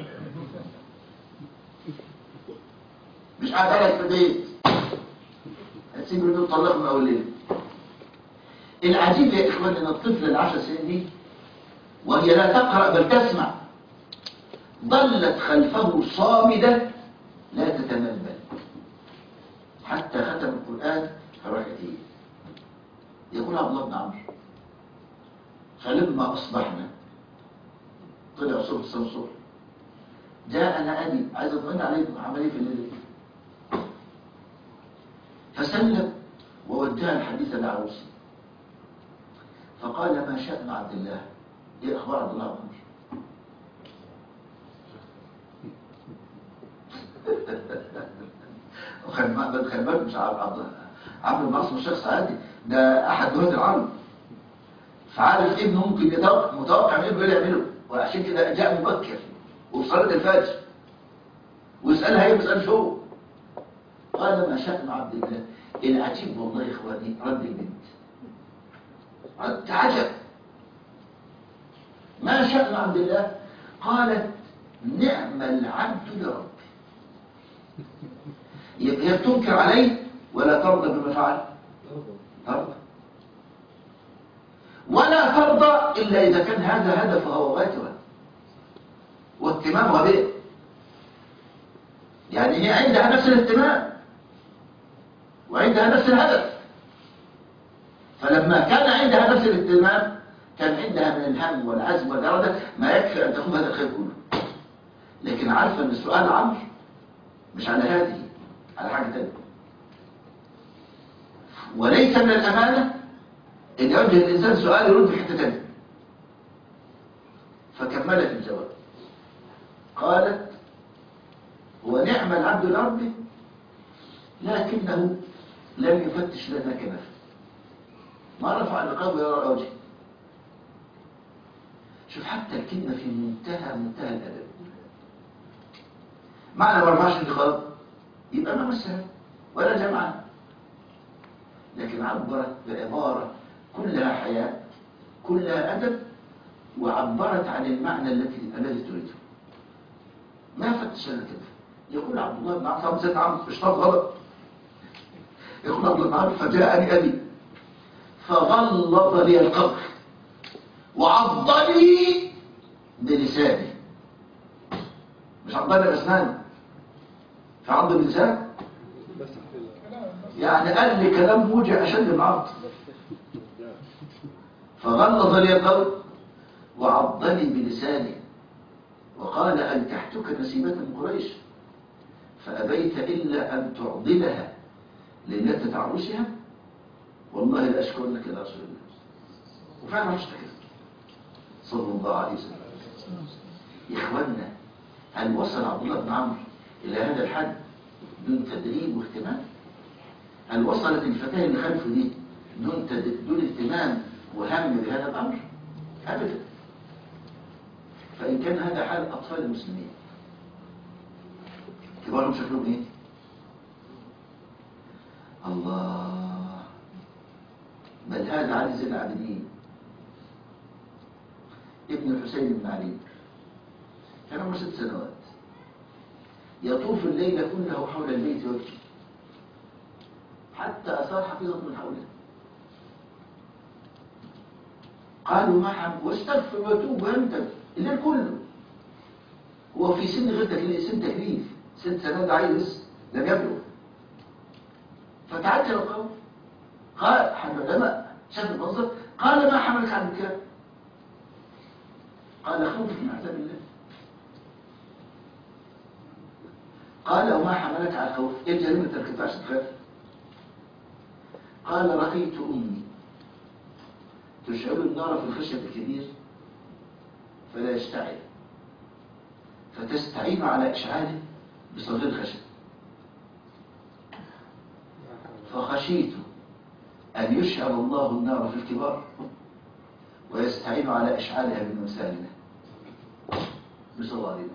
مش قاعد لك في البيت، هتسيب له وتطلقه من اول ليله. العجيب يا اخوان ان الطفل العشر سنين دي وهي لا تقرأ بل تسمع ظلت خلفه صامدة لا تتنبل حتى ختم القرآن في ركعتين. يقول عبد الله بن عمرو فلما أصبحنا طلع صوت الصنصور جاءنا أبي عايز أطمئن عليكم عملي في الليل، فسلم وودع الحديث لعروسي فقال ما شأن عبد الله؟ ايه اخبار عبد الله بن عمرو؟ خلي بالك مش عبد عمرو بن عاص مش شخص عادي، ده احد دول العرب، فعارف ابنه ممكن يتوقع متوقع من ابنه ايه يعمله، وعشان كده جاء مبكر وفي صلاه الفجر ويسالها هي ما يسالش هو. قال ما شأن عبد الله؟ العجيب والله يا اخواني رد البنت رد عجب. ما شأن عبد الله؟ قالت نعم العبد لربي. هي تنكر عليه ولا ترضى بما فعل؟ ترضى ولا ترضى إلا إذا كان هذا هدفها وغايتها واهتمامها به. يعني هي عندها نفس الاهتمام وعندها نفس الهدف، فلما كان عندها نفس الاهتمام كان عندها من الهم والعزم والإرادة ما يكفي أن تقوم هذا الخير كله، لكن عارفة أن السؤال عمرو مش على هذه، على حاجة تانية. وليس من الأمانة أن يوجه الإنسان سؤال يرد في حتة تانية. فكملت الجواب قالت: ونعم العبد لربه لكنه لم يفتش لنا كنفه، ما رفع رقابه يرى وجهه. شوف حتى الكلمة في منتهى منتهى الأدب. معنى ما رفعش الرقاب يبقى ما مسها ولا جمعها، لكن عبرت بعبارة كلها حياة كلها أدب، وعبرت عن المعنى التي الذي تريده. ما فتش لنا كنفه. يقول عبد الله بن عمرو زيد عمرو اشتغل غلط. يقول عبد الله بن عمرو: فجاءني أبي فغلظ لي القبر وعضني بلسانه. مش عضني بأسنانه، فعض بلسانه يعني قال لي كلام موجع أشد من عض. فغلظ لي القبر وعضني بلسانه وقال: أنكحتك نسيبة من قريش فأبيت إلا أن تعضلها ليلة تعرسها، والله لأشكرنك يا رسول الله. وفعلا اشتكى صلى الله عليه وسلم. يا إخوانا، هل وصل عبد الله بن عمرو إلى هذا الحد دون تدريب واهتمام؟ هل وصلت الفتاة اللي خلفه دي دون دون اهتمام وهم بهذا الأمر؟ أبدا. فإن كان هذا حال أطفال المسلمين، كبارهم شكلهم إيه؟ الله. بل هذا علي زين العابدين ابن الحسين بن علي كان عمره ست سنوات، يطوف الليل كله حول البيت ويبكي حتى أثار حفيظة من حوله. قالوا: ما حب واستغفر وتوب ويندم الليل كله. هو في سن غير تكليف، سن تكليف، ست سنوات عايز لم يبلغ. فتعجل القوم. قال حد العلماء شاف المنظر، قال: ما حملك على البكاء؟ قال: خوف من عذاب الله. قال: وما حملك على الخوف؟ ايه الجريمه اللي تركتها عشان تخاف؟ قال: رأيت امي تشعل النار في الخشب الكبير فلا يشتعل، فتستعين على اشعاله بصغير الخشب، فخشيت أن يشعل الله النار في الكبار ويستعين على إشعالها بمثالنا بصغارنا.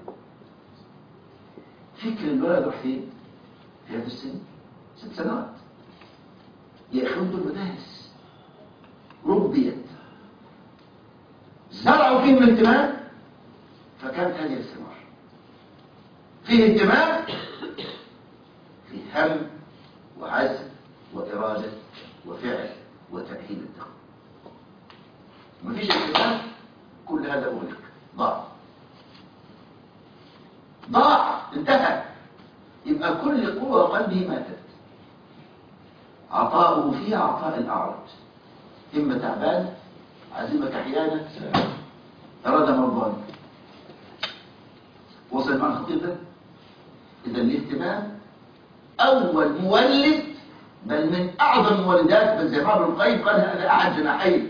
فكر الولد راح فين؟ في هذا السن ست سنوات. يا إخوان دول مدارس ربيت زرعوا فيه من الاهتمام، فكانت هذه الثمار. فيه اهتمام، فيه هم وعزم وإرادة وفعل وتأهيل التقوى. مفيش اهتمام، كل هذا أغلق، ضاع ضاع انتهى. يبقى كل قوة قلبه ماتت. عطاؤه فيها عطاء الأعرج، إما تعبان، عزيمة كحيانة، إرادة مرضان. وصل مع الخطير ده؟ إذا الاهتمام أول مولد، بل من أعظم مولدات، بل زي ما ابن القيم قال: هذا أحد جناحين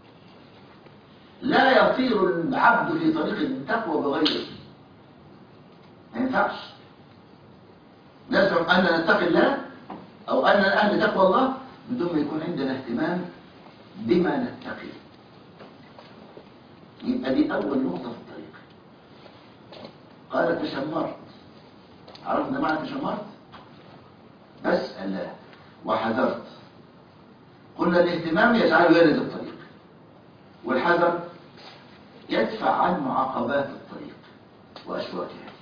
لا يطير العبد في طريق التقوى بغيره. ما ينفعش نزعم أننا نتقي الله أو أننا أهل تقوى الله بدون ما يكون عندنا اهتمام بما نتقي. يبقى دي أول نقطة في الطريق. قالت: تشمرت. عرفنا معنى تشمرت؟ بس الله وحذرت. قلنا الاهتمام يجعله يلد الطريق، والحذر يدفع عنه عقبات الطريق وأشواكها.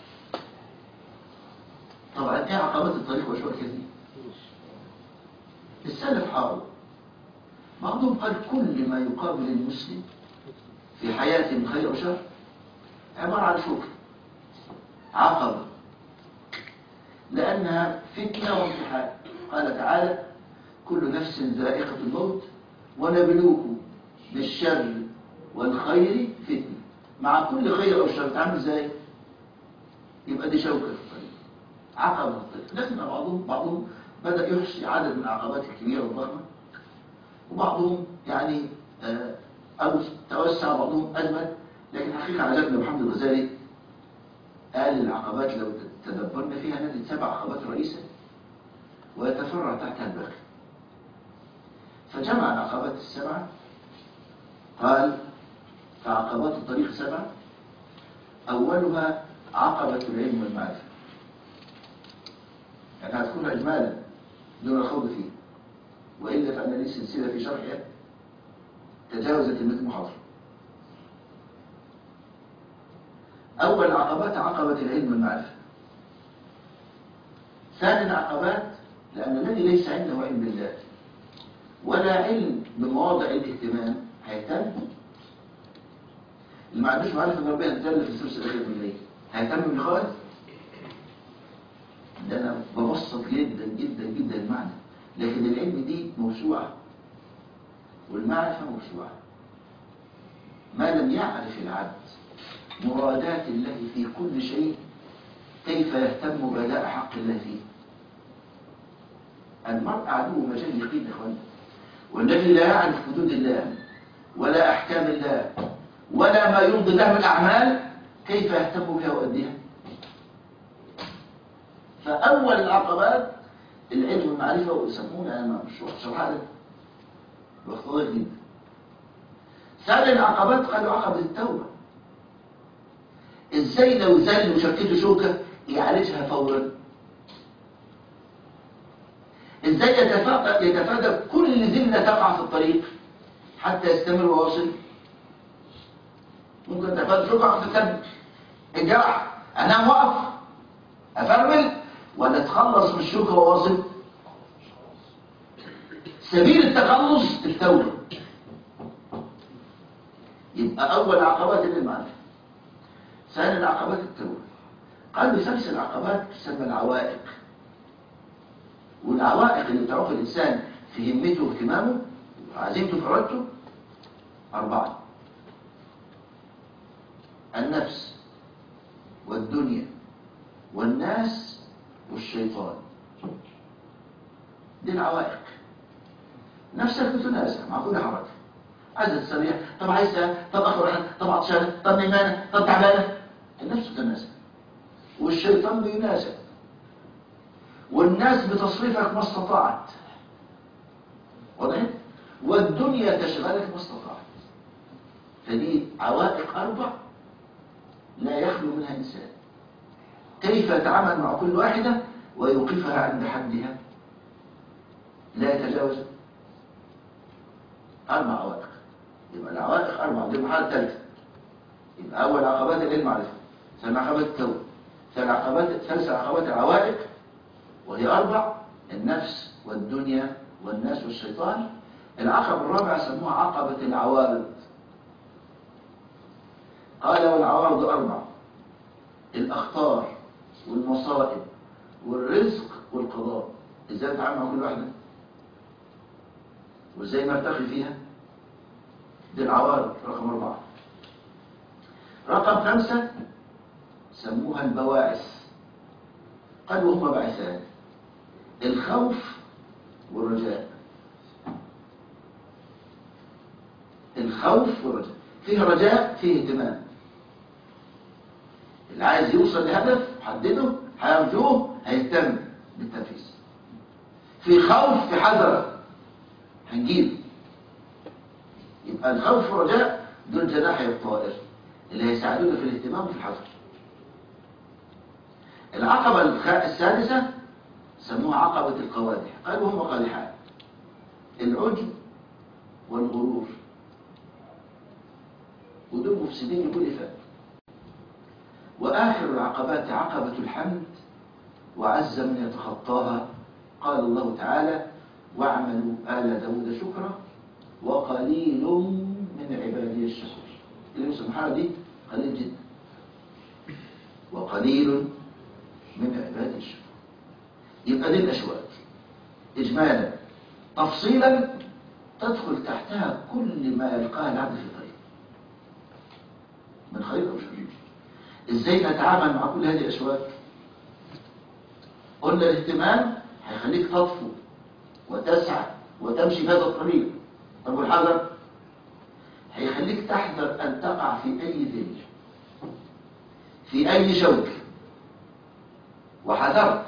طبعا ايه عقبات الطريق وأشواكها دي؟ السلف حاول. بعضهم قال: كل ما يقابل المسلم في حياته من خير وشر عبارة عن شوكة، عقبة، لأنها فتنة وامتحان. قال تعالى: كل نفس ذائقة الموت ونبلوكم بالشر والخير فتنة. مع كل خير أو شر تعمل ازاي؟ يبقى دي شوكة في الطريق، عقبة في الطريق. لكن بعضهم بعضهم بدأ يحصي عدد من العقبات الكبيرة والضخمة، وبعضهم يعني آه أو توسع، بعضهم أجمل. لكن حقيقة عجبنا محمد الغزالي قال العقبات لو تدبرنا فيها نجد سبع عقبات رئيسة ويتفرع تحتها الباقي. فجمع العقبات السبعة، قال فعقبات الطريق سبعة، أولها عقبة العلم والمعرفة. يعني هتكون إجمالا دون الخوض فيه، وإلا فأن لي سلسلة في شرحها تجاوزت المئة محاضرة. أول عقبات عقبة العلم والمعرفة. ثاني العقبات لأن الذي ليس عنده علم بالله ولا علم بمواضع الاهتمام هيهتم. اللي ما عندوش معرفة ان ربنا تجلى في الثلث الأخير من الليل هيهتم بالخالص. ده أنا ببسط جدا جدا جدا المعنى، لكن العلم دي موسوعة والمعرفة موسوعة. ما لم يعرف العبد مرادات الله في كل شيء كيف يهتم بأداء حق الله فيه؟ المرء عدو مجال يقين يا اخوان، والذي لا يعرف حدود الله ولا أحكام الله ولا ما يرضي الله من الأعمال كيف يهتم بها ويؤديها؟ فأول العقبات العلم والمعرفة، ويسمونها أنا مش وقت شرحها ده باختصار جدا. ثاني العقبات قالوا عقبة التوبة. ازاي لو زل وشكته شوكة يعالجها فورا؟ ازاي يتفادى يتفادى كل ذلة تقع في الطريق حتى يستمر ويواصل؟ ممكن تتفادى شوكة وتتثبت الجرح، انام وقف افرمل ولا اتخلص من الشوكة وواصل؟ سبيل التخلص التوبة. يبقى اول عقبات المعرفة. ثاني العقبات التوبة. قالوا ثالث العقبات تسمى العوائق. والعوائق اللي بتعوق الإنسان في همته واهتمامه وعزيمته في إرادته أربعة: النفس والدنيا والناس والشيطان. دي العوائق. نفسك بتنازع مع كل حركة، عايزة تسريع، طب عايزة، طب أخرى، طب عطشانة، طب نيمانة، طب تعبانة. النفس بتنازع والشيطان بينازع والناس بتصرفك ما استطاعت، واضح؟ والدنيا تشغلك ما استطاعت. فدي عوائق أربع لا يخلو منها إنسان. كيف يتعامل مع كل واحدة ويوقفها عند حدها لا يتجاوز أربع عوائق. يبقى العوائق أربع. دي المرحلة الثالثة. يبقى أول عقبات المعرفة، ثاني عقبات التوبة، ثالث عقبات ثالث عقبات العوائق وهي أربع: النفس والدنيا والناس والشيطان. العقبة الرابعة سموها عقبة العوارض. قال والعوارض أربع: الأخطار والمصائب والرزق والقضاء. إزاي نتعامل مع كل واحدة وإزاي نرتقي فيها؟ دي العوارض رقم أربعة. رقم خمسة سموها البواعث. قالوا هما باعثان: الخوف والرجاء. الخوف والرجاء، فيه رجاء فيه اهتمام. اللي عايز يوصل لهدف حدده هيرجوه هيهتم بالتنفيذ. في خوف في حذر هنجيب. يبقى الخوف والرجاء دول جناحي الطائر اللي هيساعدونا في الاهتمام وفي الحذر. العقبة السادسة سموها عقبة القوادح. قالوا هم قادحان: العجب والغرور، ودول مفسدين لكل فات. وآخر العقبات عقبة الحمد، وعز من يتخطاها. قال الله تعالى: واعملوا آل داود شكرا وقليل من عبادي الشكور. اللي يوصل المرحلة دي قليل جدا. وقليل من عبادي الشكور. يبقى دي الأشواك إجمالا. تفصيلا تدخل تحتها كل ما يلقاه العبد في طريقه. من خير أو شر. إزاي نتعامل مع كل هذه الأشواك؟ قلنا الاهتمام هيخليك تطفو وتسعى وتمشي في هذا الطريق. طب والحذر هيخليك تحذر أن تقع في أي ذل، في أي شوك. وحذرت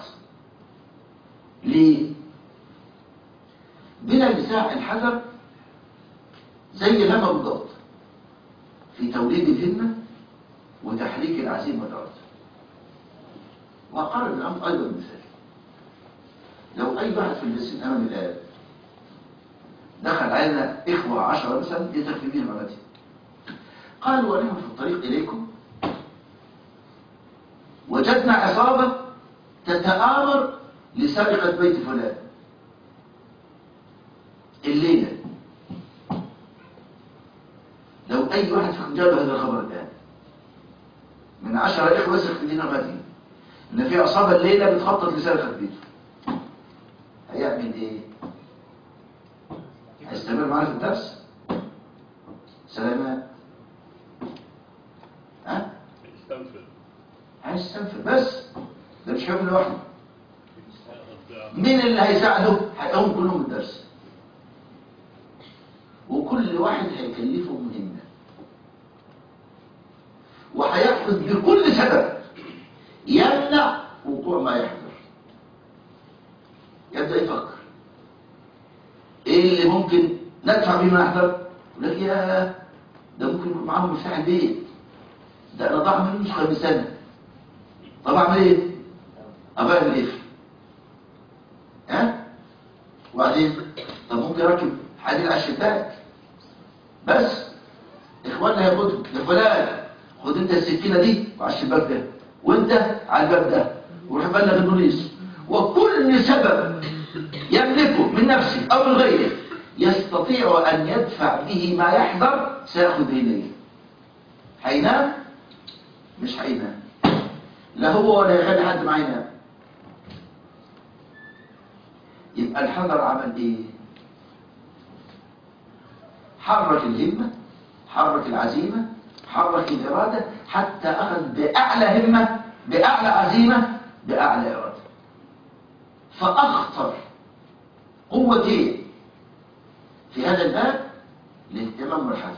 ليه؟ بلا نزاع الحذر زي الهمة بالضبط في توليد الهمة وتحريك العزيمة والإرادة. وأقرب الأمر أيضا مثال، لو أي واحد في الجلسين أمام الآن دخل علينا إخوة عشرة مثلا يتخفي بهم عمتي، قالوا ونحن في الطريق إليكم وجدنا عصابة تتآمر لسرقة بيت فلان الليلة. لو أي واحد فيكم جاب هذا الخبر الآن من عشرة إخوة يسرق في دين غدين إن في عصابة الليلة بتخطط لسرقة بيته، هيعمل إيه؟ هيستمر معنا في الدرس؟ سلامات. ها؟ هيستنفر هيستنفر بس، ده مش هيقوم لوحده. مين اللي هيساعده؟ هيقوم كلهم الدرس، وكل واحد هيكلفه مهمة، وهيأخذ بكل سبب يمنع وقوع ما يحضر. يبدأ يفكر ايه اللي ممكن ندفع بيه ما يحضر. يقول لك يا ده ممكن يكون معاهم مفتاح البيت، ده انا ضاع منه نسخة من سنة. طب اعمل ايه؟ ابقى اعمل ايه؟ ها؟ وبعدين طب ممكن اركب حديد على الشباك بس اخواننا ياخدوا يا فلان خد انت السكينه دي وعلى الشباك ده وانت على الباب ده وروح بلغ البوليس. وكل سبب يملكه من نفسه او من غيره يستطيع ان يدفع به ما يحضر سياخذ اليه. هينام؟ مش هينام، لا هو ولا يخلي حد معاه ينام. يبقى الحذر عمل ايه؟ حرك الهمة، حرك العزيمة، حرك الإرادة، حتى أخذ بأعلى همة، بأعلى عزيمة، بأعلى إرادة. فأخطر قوتين في هذا الباب الاهتمام والحذر.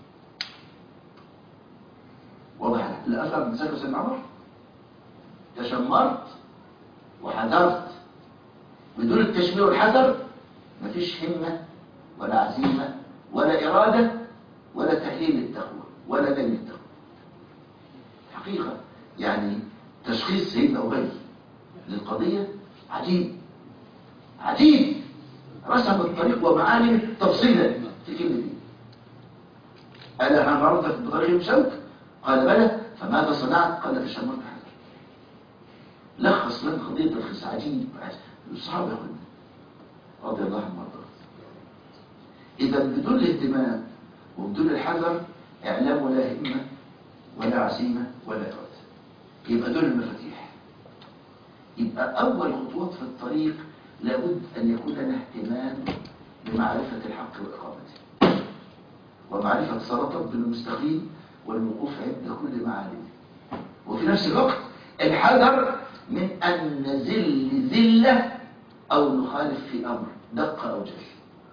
واضح الأثر من ذكر سيدنا عمر؟ تشمرت وحذرت. بدون التشمير والحذر مفيش همة ولا عزيمة ولا إرادة ولا تحليل للتقوى ولا نيل للتقوى. حقيقة يعني تشخيص سيدنا أبي للقضية عجيب عجيب، رسم الطريق ومعالم تفصيلا في كلمة دي. ألا هل مرضت بطريق شوك؟ قال بلى. فماذا صنعت؟ قال تشمرت حذر. لخص لنا قضية تلخيص عجيب. الصحابة يقولون رضي الله عنهم وارضاهم. إذا بدون الاهتمام وبدون الحذر إعلام ولا همة ولا عزيمة ولا إرادة. يبقى دول المفاتيح. يبقى أول خطوات في الطريق لابد أن يكون لنا اهتمام بمعرفة الحق وإقامته ومعرفة صراط ربنا المستقيم والوقوف عند كل معالمه. وفي نفس الوقت الحذر من أن نزل ذلة أو نخالف في أمر دق أو جل.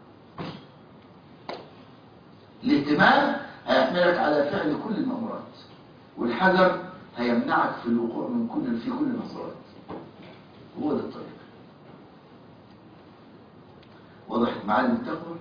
الاهتمام هيحملك على فعل كل المأمورات، والحذر هيمنعك في الوقوع من كل في كل المحظورات. هو ده الطريق. وضحت معالم التقوى؟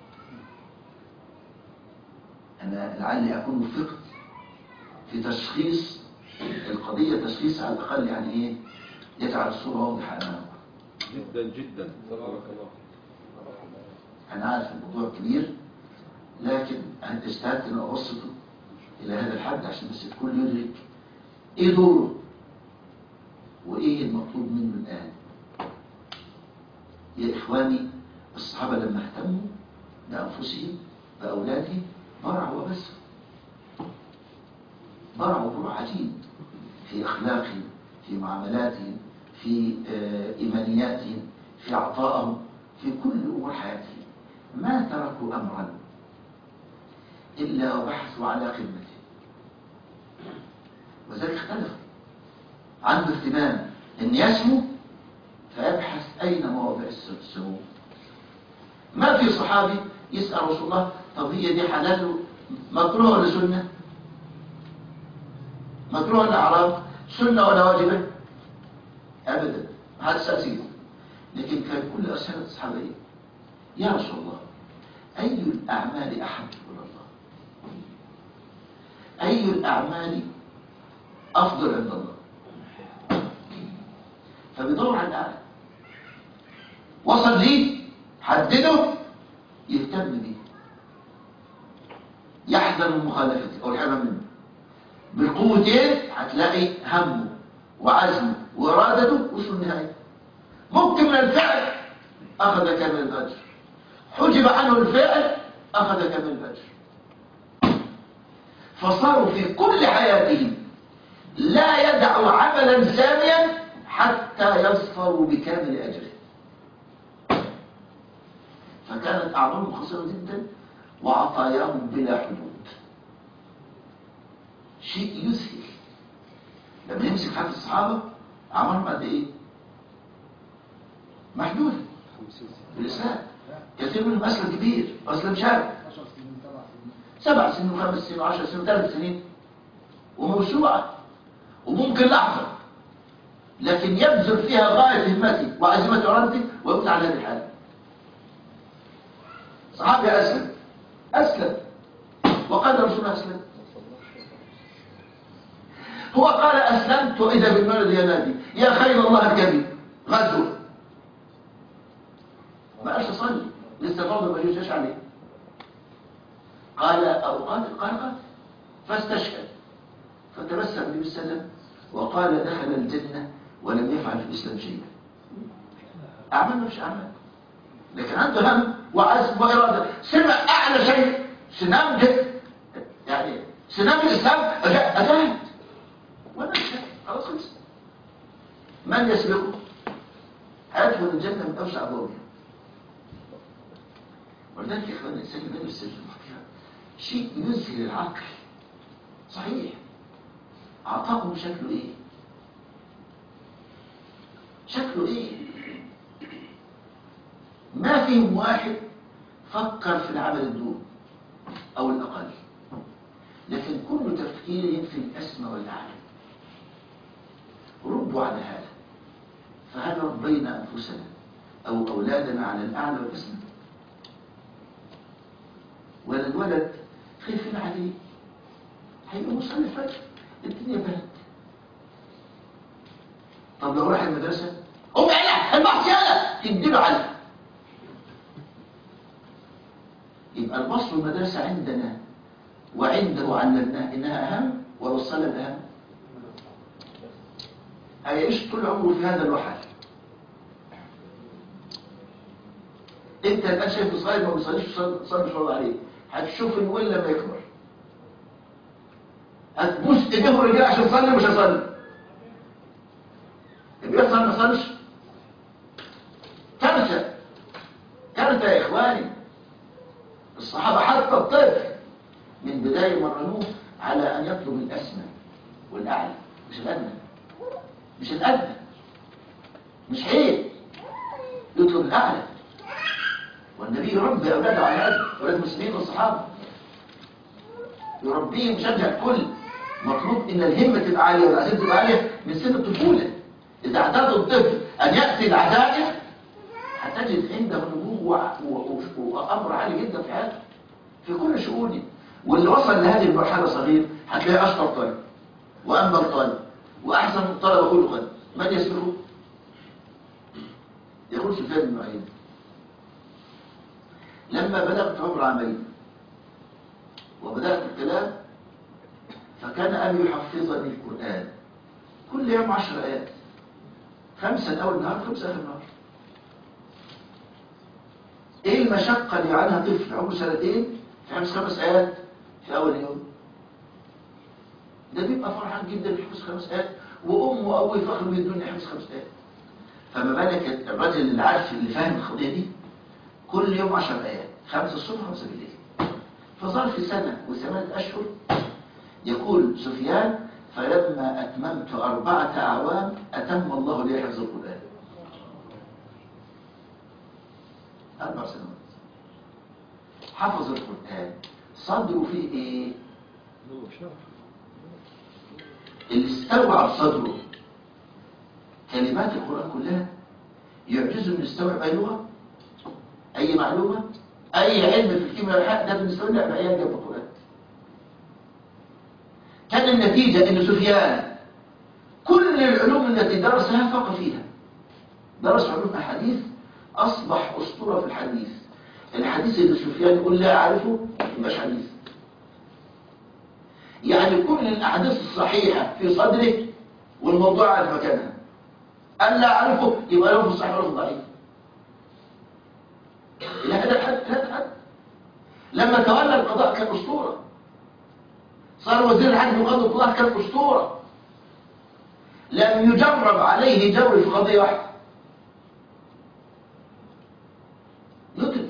أنا لعلي أكون وفقت في تشخيص القضية، تشخيص على الأقل يعني إيه يجعل الصورة واضحة أمامكم. جدا جدا. تبارك الله. أنا عارف الموضوع كبير، لكن أنا اجتهدت أن أبسطه إلى هذا الحد عشان بس الكل يدرك إيه دوره وإيه المطلوب منه الآن. يا إخواني، الصحابة لما اهتموا بأنفسهم بأولادهم برعوا وبس، برعوا بروع عجيب في أخلاقهم، في معاملاتهم، في إيمانياتهم، في عطائهم، في كل أمور حياتهم. ما تركوا أمرا إلا وبحثوا على قمته. وذلك اختلف، عنده اهتمام ان يسمو فيبحث اين مواضع السمو. ما في صحابي يسأل رسول الله طب هي دي حلال مكروه ولا سنة؟ مكروه ولا حرام؟ سنة ولا واجبة؟ ابدا، هذا سأسيبه. لكن كان كل أسئلة الصحابة يا رسول الله أي الأعمال أحب إلى الله؟ أي الأعمال أفضل عند الله؟ فبيدور على الأعلى، وصل ليه حدده يهتم بيه، يحذر من مخالفته أو الحرام منه. بالقوتين هتلاقي همه وعزمه وإرادته وصل النهاية. ممكن من الفعل أخذ كامل الأجر، حجب عنه الفعل أخذ كامل الأجر. فصاروا في كل حياتهم لا يدعوا عملا ساميا حتى يظفروا بكامل أجره. فكانت أعمالهم قصيرة جدا وعطاياهم بلا حدود، شيء يذهل. لما يمسك حد الصحابة أعمالهم قد إيه؟ محدودة بالإسلام. كثير منهم أسلم كبير وأسلم شاب، سبع سنين وخمس سنين وعشر سنين وثلاث سنين وموسوعة وممكن لحظة، لكن يبذل فيها غاية همته وعزيمة إرادته ويموت على هذه الحالة. صحابي أسلم أسلم وقال رسول الله أسلم، هو قال أسلمت وإذا بالمولد ينادي يا خير الله الكبير غزوه، ما قالش صلي لسه فرض ما يجوزش عليه. قال أو قال قال قال فاستشهد، فتبسم النبي صلى الله عليه وسلم وقال دخل الجنة ولم يفعل في الإسلام شيئا. أعمال مش أعمال، لكن عنده هم وعزم وإرادة. سمع أعلى شيء سنام جد، يعني سنام الإسلام أجاهد ولا مش خلاص خلص. من يسبقه؟ هيدخل الجنة من أوسع أبوابها. ولذلك يا إخوان الإنسان يبدأ السجن شيء يذهل العقل. صحيح عطاهم شكله إيه؟ شكله إيه؟ ما فيهم واحد فكر في العمل الدون أو الأقل، لكن كل تفكيرهم في الأسمى والأعلى. ربوا على هذا، فهل ربينا أنفسنا أو أولادنا على الأعلى والأسمى؟ ولا الولد خايفين عليه هيقوم يصلي الفجر الدنيا برد. طب لو راح المدرسة قوم على المعصية يلا تديله على. يبقى البصر والمدرسة عندنا وعنده علمناه إنها أهم ولا الصلاة الأهم؟ هيعيش طول عمره في هذا الوحل. انت الان شايف صغير ما بيصليش صلي شويه عليه، هتشوف الويل لما يكبر هتبوس ايديه ورجليه عشان يصلي مش هيصلي. اللي بيحصل ما يصليش كارثه كارثه يا اخواني. الصحابه حتى الطفل من بدايه مرنوه على ان يطلب الاسمى والاعلى مش الادنى، مش الادنى، مش عيب يطلب الاعلى. والنبي يربي اولاده على هذا، اولاد المسلمين والصحابه يربيهم يشجع الكل. مطلوب ان الهمه تبقى عاليه والعزيمه تبقى عاليه من سن الطفوله. اذا اعتاد الطفل ان ياتي العزائم هتجد عنده نبوه وامر عالي جدا في حياته في كل شؤونه. واللي وصل لهذه المرحله صغير هتلاقي اشطر طالب وانبل طالب واحسن طلبه خلقا. من يسبقه؟ يقول سفيان بن عيينة لما بلغت عمر عامين وبدأت الكلام فكان أبي يحفظني القرآن كل يوم عشر آيات، خمسة أول نهار خمسة آخر نهار. إيه المشقة اللي عنها طفل عمره سنتين في حفظ خمس آيات في أول يوم؟ ده بيبقى فرحان جدا في حفظ خمس آيات، وأمه وأبوه يفخروا من الدنيا حفظ خمس آيات. فما بالك الراجل اللي عارف اللي فاهم القضية دي كل يوم عشر آيات، خمسة الصبح وخمسة بالليل. فظل في سنة وثمانية أشهر. يقول سفيان فلما أتممت أربعة أعوام أتم الله لي حفظ القرآن. أربع سنوات حفظ القرآن. صدره فيه إيه؟ اللي استوعب صدره كلمات القرآن كلها يعجزه أن يستوعب أي لغة، أي معلومة، أي علم في الكيمياء والحق. ده بالنسبة لنا بأيام جنب القرآن. كان النتيجة أن سفيان كل العلوم التي درسها فاق فيها. درس علوم أحاديث أصبح أسطورة في الحديث. الحديث اللي سفيان يقول لا أعرفه مش حديث. يعني كل الأحاديث الصحيحة في صدره والموضوع على مكانها. قال لا أعرفه يبقى له في الصحيح ولا في الضعيف. إلى هذا الحد هذا الحد. لما تولى القضاء كان أسطورة. صار وزير الحج وقضى القضاء كان أسطورة. لم يجرب عليه جور في قضية واحدة. ندرك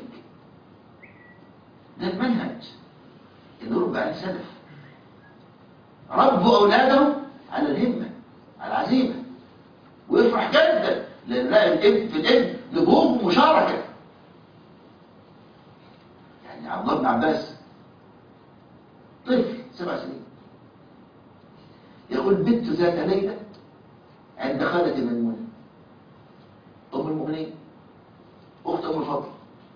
ده المنهج اللي ربى عليه سلف. ربوا أولاده على الهمة على العزيمة، ويفرح جدا لأن لا الابن في الابن نبوغ مشاركة. يعني عبد الله بن عباس طفل سبع سنين يقول بت ذات ليلة عند خالة ميمونة أم المؤمنين أخت أم الفضل،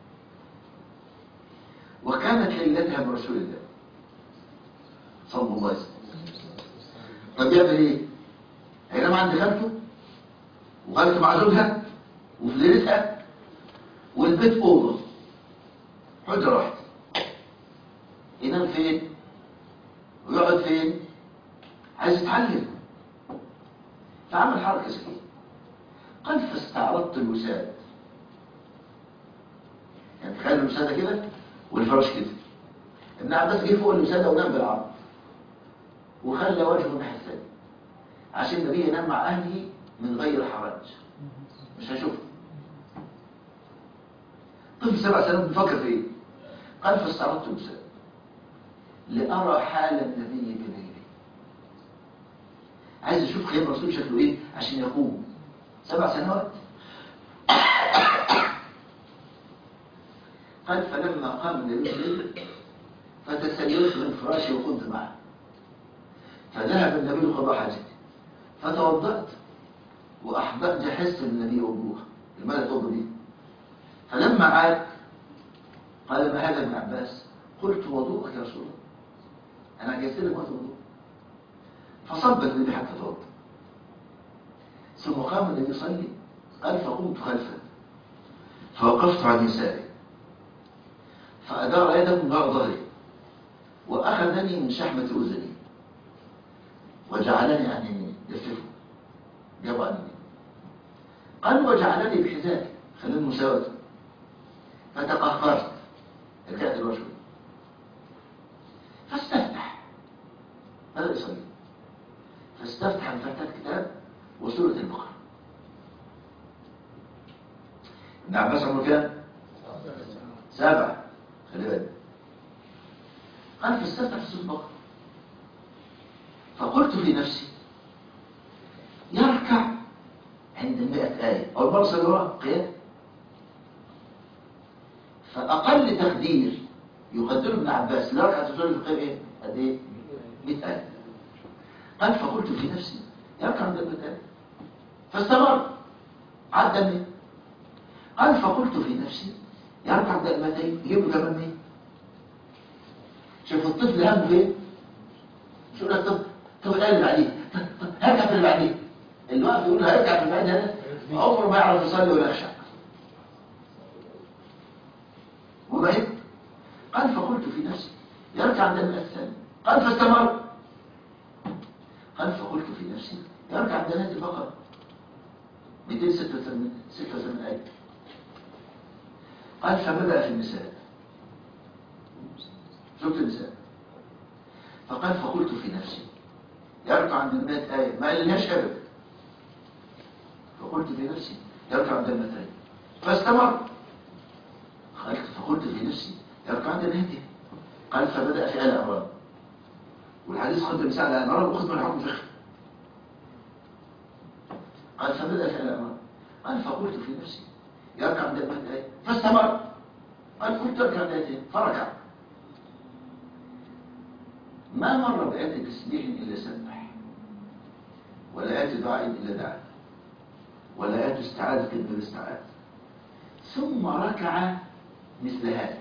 وكانت ليلتها برسول الله صلى الله عليه وسلم. طب يعمل ايه؟ هينام عند خالته وخالته مع زوجها وفي ليلتها والبيت اوضه حجره واحده. ينام فين؟ ويقعد فين؟ عايز يتعلم. فعمل حركه ذكيه. قال فاستعرضت الوساد. يعني تخيل الوساده كده والفراش كده. ابن عباس جه فوق الوساده ونام بالعرض وخلى وجهه الناحيه الثانيه عشان النبي ينام مع اهله من غير حرج، مش هيشوفه. طفل سبع سنوات بيفكر في ايه؟ قال فاستعرضت الوساد لارى حال النبي بليله. عايز اشوف خيام الرسول شكله ايه عشان يقوم. سبع سنوات. قال فلما قام النبي بليله فتسيرت من فراشي وكنت معه، فذهب النبي لقضاء حاجتي فتوضأت وأحببت أحس النبي وضوءه الماء توضأ به. فلما عاد قال ما هذا ابن عباس؟ قلت وضوءك يا رسول الله، أنا جزت لك وقت وضوء. فصب النبي حتى توضأ ثم قام النبي يصلي. قال فقمت خلفه فوقفت عن يساري فأدار يده من وراء ظهري وأخذني من شحمة أذني وجعلني عن يميني يلففه جابوا عن يميني. قال وجعلني بحذائي خلاني مساواة فتقهقرت رجعت الوجه فاستفتح بدأ يصلي فاستفتح من فتحة كتاب وسورة البقرة. ابن عباس عمره كام؟ سبع. خلي بالك. قال فاستفتح في سورة البقرة فقلت في نفسي يركع عند المئة آية أو المرة صلى قيام. فأقل تقدير يقدره ابن عباس لركعة في سورة القيام إيه؟ قد إيه؟ مئة آية. قال فقلت في نفسي يركع عند المئة آية فاستمر عدى المئة. قال فقلت في نفسي يركع عند المئتين يجيب له كمان مئة. شوف الطفل همه فين؟ شو لك طب طب الآية اللي بعديه طب هرجع في اللي بعديه. اللي واقف يقول هرجع في اللي بعديه هذا عمره ما يعرف يصلي ولا يخشع. وبعد قال فقلت في نفسي يركع عند المئة الثانية. قال فاستمر. قال فقلت في نفسي يركع عند نهاية البقرة مئتين وستة وثمانين آية. قال فبدأ في النساء. شفت النساء. فقال فقلت في نفسي يركع عند المئة آية ما قالناش أبدا. فقلت في نفسي يركع عند المئتين فاستمر. قالت فقلت في نفسي يركع عند نهايته. قال فبدأ في آل عمران والحديث قد مساعد على الامراض واخذ من حكم فقهي. قال فبدأ في الامر، قال فقلت في نفسي يركع من الآية فاستمر، قال قلت اركع من الآيتين فركع. ما مر بآية تسبيح إلا سبح، ولا آية دعاء إلا دعا، ولا آية استعاذة إلا استعاذ، ثم ركع مثل هذا،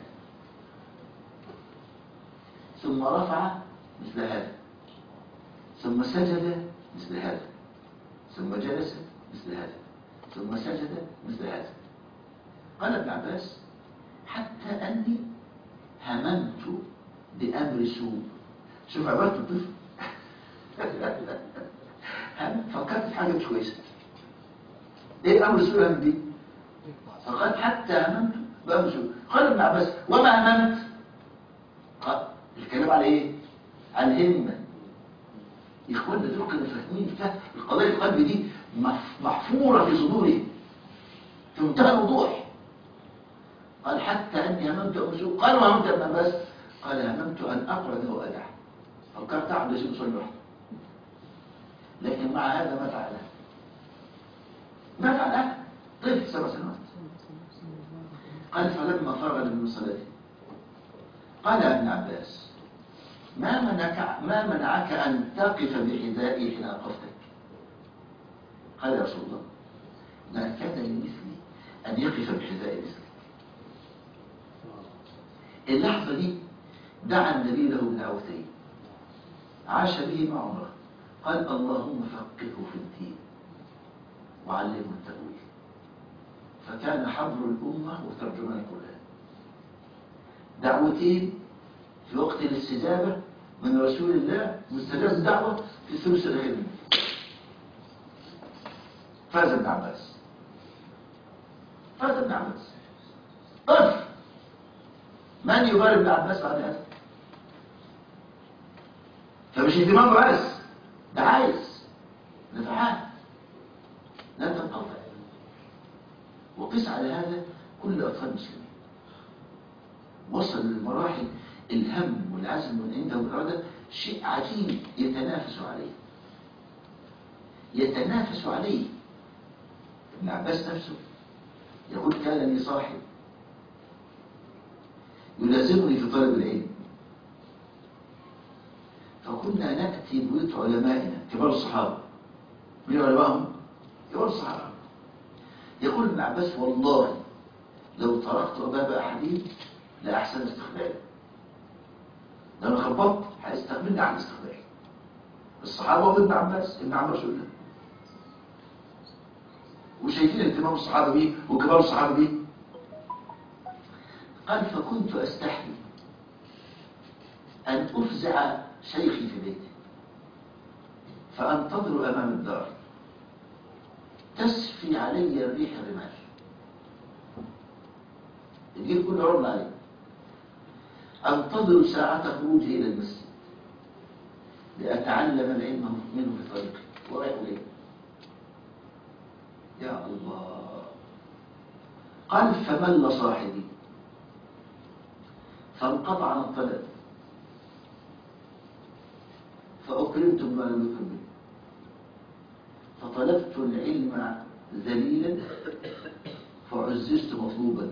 ثم رفع مثل هذا، ثم سجد مثل هذا، ثم جلس مثل هذا، ثم سجد مثل هذا. قال ابن عباس حتى أني هممت بأمر سوء. شوف عبارة الطفل فكرت في حاجة مش كويسة. ايه أمر سوء هم دي؟ فقال حتى هممت بأمر سوء. قال ابن عباس وما هممت؟ قال الكلام على ايه؟ على الهمة. يا اخوانا دول كانوا فاهمين فهم القضايا القلب دي محفورة في صدورهم في منتهى الوضوح. قال حتى أني هممت أمر سوء. قال وهممت ابن عباس؟ قال هممت أن أقرأ له وأدع. فكرت أعبد يسيب صلي وحده، لكن مع هذا ما فعله ما فعله طفل سبع سنوات. قال فلما فرغ من صلاته قال ابن عباس ما منعك ما منعك أن تقف بحذائي حين أوقفتك؟ قال يا رسول الله ما كان لمثلي أن يقف بحذائي مثلك. اللحظة دي دعا النبي له بدعوتين عاش به مع عمره. قال اللهم فقهه في الدين وعلمه التأويل، فكان حبر الأمة وترجمان القرآن. دعوتين في وقت الاستجابة من رسول الله، مستجاب الدعوة في الثلث الأخير منه. فاز ابن عباس فاز ابن عباس طفل. من يبارك ابن عباس بعد هذا؟ فمش اهتمام بس، ده عايز نفعان لا تنقطع. وقس على هذا كل أطفال المسلمين. وصل للمراحل الهم والعزم والعنده والإرادة شيء عجيب يتنافس عليه يتنافس عليه. ابن عباس نفسه يقول كان لي صاحب يلازمني في طلب العلم، فكنا نأتي بيوت علمائنا كبار الصحابة. من علمائهم؟ كبار الصحابة. يقول ابن عباس والله لو تركت باب أحدهم لأحسن استقبال، لو انا خبطت هيستقبلني عن استقبال. الصحابة وابن عباس ابن عم رسول الله، وشايفين اهتمام الصحابة بيه وكبار الصحابة بيه. قال فكنت أستحي أن أفزع شيخي في بيته فأنتظر أمام الدار تسفي علي الريح الرمال، الجيل كله عرض عليه. أنتظر ساعة خروجه إلى المسجد لأتعلم العلم منه في طريقي ورايح إليه. يا الله. قال فمل صاحبي فانقطع عن الطلب فأكرمت بما لم يكن به، فطلبت العلم ذليلا فعززت مطلوبا.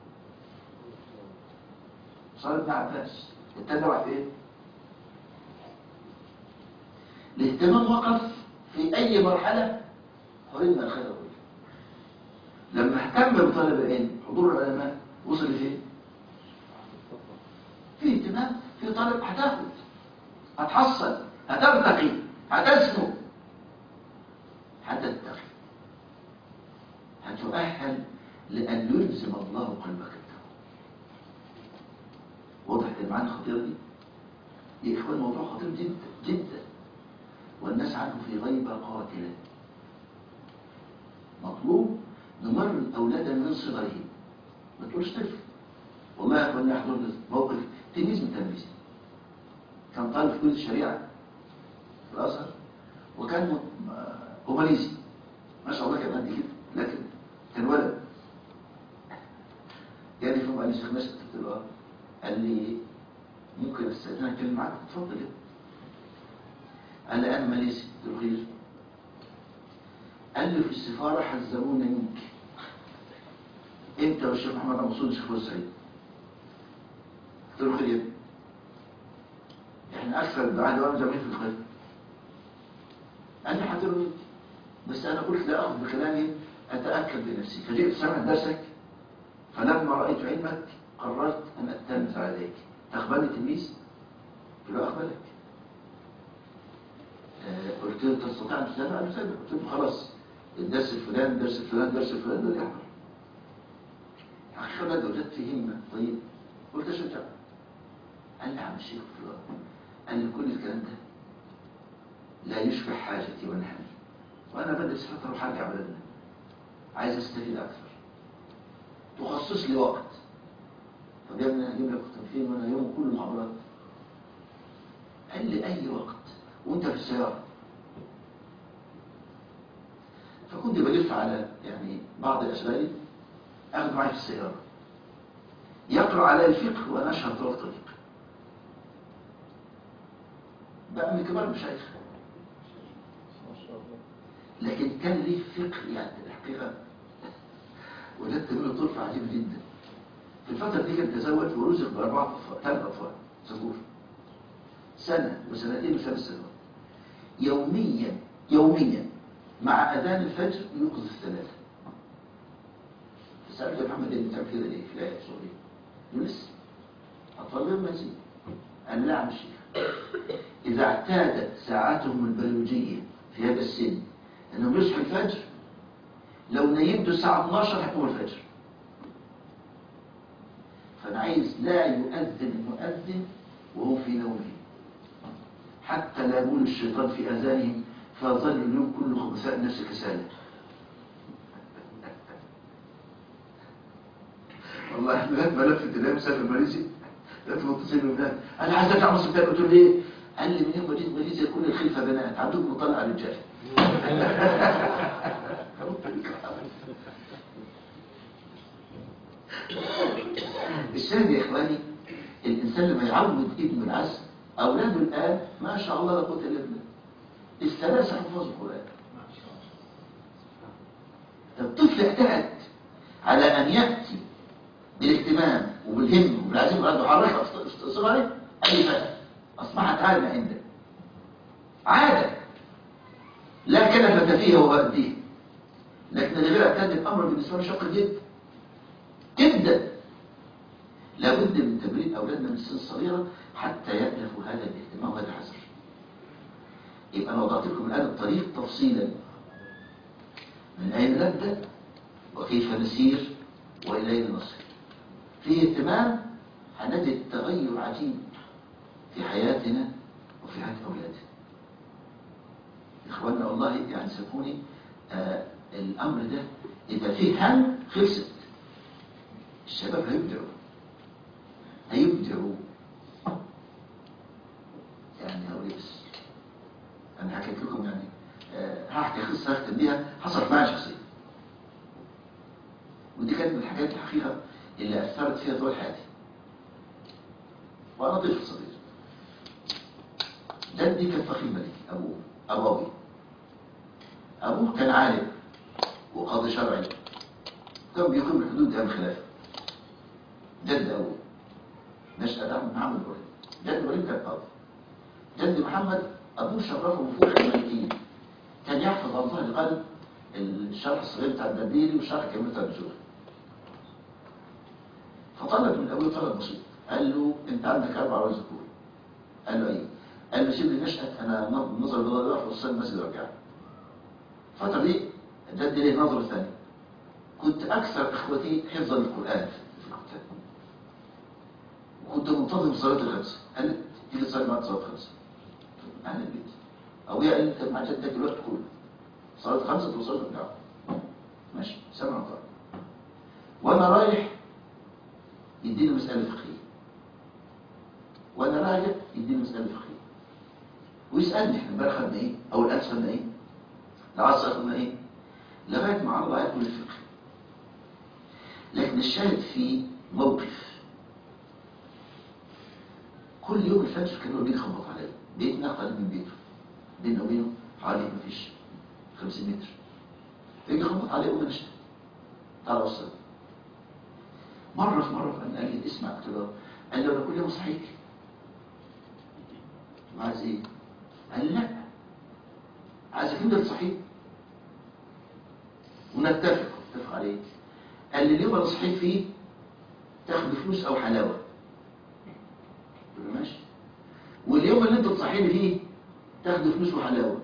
صار ابن عباس اتبع في ايه؟ الاهتمام وقف في اي مرحلة حرمنا الخير كله. لما اهتم بطلب العلم حضور العلماء وصل لفين؟ في اهتمام في طالب هتاخد هتحصل هترتقي هتسمو هتتقي هتؤهل لأن يلزم الله قلبك التقوى. وضحت المعاني الخطيرة دي؟ يا إخوان الموضوع خطير جدا جدا، والناس عنه في غيبة قاتلة. مطلوب نمرن أولادنا من صغرهم. ما تقولش طفل. والله يا إخوان يحضرنا موقف تلميذ من تلاميذي كان طالب في كلية الشريعة في الأزهر، وكان هومانيزي ما شاء الله كان قد كده، لكن كان ولد. جاني فيهم قال لي شيخ نشأت قلت له قال لي ممكن استاذنك اتكلم معاك؟ اتفضل كده. قال لي انا ماليزي. قلت له خير. قال لي في السفاره حذرونا منك انت والشيخ محمد عبد المقصود الشيخ السعيد. قلت له خير يا ابني، احنا اكثر الدعاء دوام جميل في الخير. قال لي حذروا منك، بس انا قلت لا اخذ بكلامي، اتاكد بنفسي. فجئت سمع درسك، فلما رايت علمك قررت ان اتلمذ عليك. تقبلني تلميذ؟ قلت له اقبلك. آه قلت له تستطيع ان تتابع؟ قال له تابع. قلت له خلاص الدرس الفلاني الدرس الفلاني الدرس الفلاني ده يحضر. حقيقة وجدت في همة. طيب قلت اشجع. قال لي عم الشيخ فلان، قال لي كل الكلام ده لا يشبع حاجتي ونحني، وانا بدرس فتره وحاجه بلدنا عايز استفيد اكثر، تخصص لي وقت. طب يا ابني هجيب لك وقت فين وانا يوم كله محاضرات؟ قال لي اي وقت وانت في السياره. فكنت بلف على يعني بعض الاشغال اخذ معي في السياره، يقرا علي الفقه وانا اشهر طرق طريق. بقى من كبار المشايخ، لكن كان ليه فقه يعني الحقيقه وجدت منه طرف عجيب جدا. في الفتره دي كان تزوج ورزق باربعه اطفال، ثلاث اطفال ذكور، سنه وسنتين وثلاث سنوات. يوميا يوميا مع اذان الفجر يوقظ الثلاثه. فسالت يا محمد انت بتعمل كده ليه في الايه الصغيره؟ يونس اطفال غير مزيد. قال لا يا عم الشيخ، اذا اعتادت ساعاتهم البيولوجيه في هذا السن انهم يصحوا الفجر، لو نيمتوا الساعه اثناشر هيقوموا الفجر. فانا عايز لا يؤذن المؤذن وهو في نومه، حتى لا يقول الشيطان في اذانهم فظل اليوم كله خبثاء نفس كسالة. والله لغايه ما لفت الايام مسافر ماليزيا، لقيت متصل بمنام انا عايز ارجع مصر تاني. قلت له ليه؟ قال لي من يوم ما جيت ماليزيا كل الخلفه بنات، عندكم مطلع رجال. الشاهد يا اخواني، الانسان لما يعود ابنه العزم، اولاده الان ما شاء الله لا قوه الا بالله، الثلاثه حفظوا القران. الطفل اعتاد على ان ياتي بالاهتمام وبالهم وبالعزيمه وعنده حركه صغيره اي فتى اصبحت عاده عنده، عاده لا كلفه فيها وبأديها. لكن اللي غير اعتاد الامر بالنسبه له شق جدا جدا. لابد من تمرين اولادنا من السن الصغيره حتى يألفوا هذا الاهتمام وهذا الحذر. يبقى انا وضعت لكم الان الطريق تفصيلا من اين نبدا وكيف نسير والى اين نصل. في اهتمام هنجد تغير عجيب في حياتنا وفي حياه اولادنا. اخواننا والله يعني سامحوني، آه الامر ده اذا فيه هم خلصت. الشباب هيبدعوا هيبدعوا يعني هقول بس انا حكيت لكم يعني أه هحكي قصه اختم بيها حصلت معايا شخصيا، ودي كانت من الحاجات الحقيقه اللي اثرت فيها طول حياتي وانا طفل صغير. جدي كان فخر ملكي، ابوه ابوي ابوه كان عالم وقاضي شرعي، كان بيقيم الحدود ايام الخلافه. جد ابوه نشأة محمد ابراهيم، جد ابراهيم كان قاضي. جد محمد ابوه شرفه بفوق الملكيه، كان يحفظ عن ظهر القلب الشرح الصغير بتاع الدرديري والشرح الكبير بتاع الجوهري. فطلب من ابوه طلب بسيط، قال له انت عندك اربع اولاد ذكور. قال له ايه؟ قال له سيب لي نشأة انا نظر البيضاء ده في الصين المسجد وارجع. الفتره دي جد ليه نظره ثانيه، كنت اكثر اخوتي حفظا للقران في الكتاب، وكنت منتظم صلاه الخمسه. قالت تيجي تصلي معاك صلاه خمسه اهل البيت. ابويا قال انت مع جدك الوقت كله صلاه خمسه توصل وارجع. ماشي سمع وطاعه. وانا رايح يديني مساله فقهيه، وانا راجع يديني مساله فقهيه، ويسالني احنا امبارح خدنا ايه او الان خدنا ايه، العصر خدنا ايه، لغايه ما الله يكمل الفقه. لكن الشاهد في موقف كل يوم الفجر كان هو بيجي يخبط عليا، بيتنا قريب من بيته بينه وبينه حوالي مفيش خمسين متر، فيجي خبط عليه يقول انا تعالى وصل. مرة في مرة فقال لي اسمع، قلت له قال لي انا كل يوم صحيك عايز ايه؟ قال لي لا، عايزك انت تصحيك ونتفق نتفق عليه. قال لي اليوم اللي صحيت فيه تاخد فلوس او حلاوه. قلت له ماشي. واليوم اللي انت تصحيني فيه تاخد فلوس وحلاوه.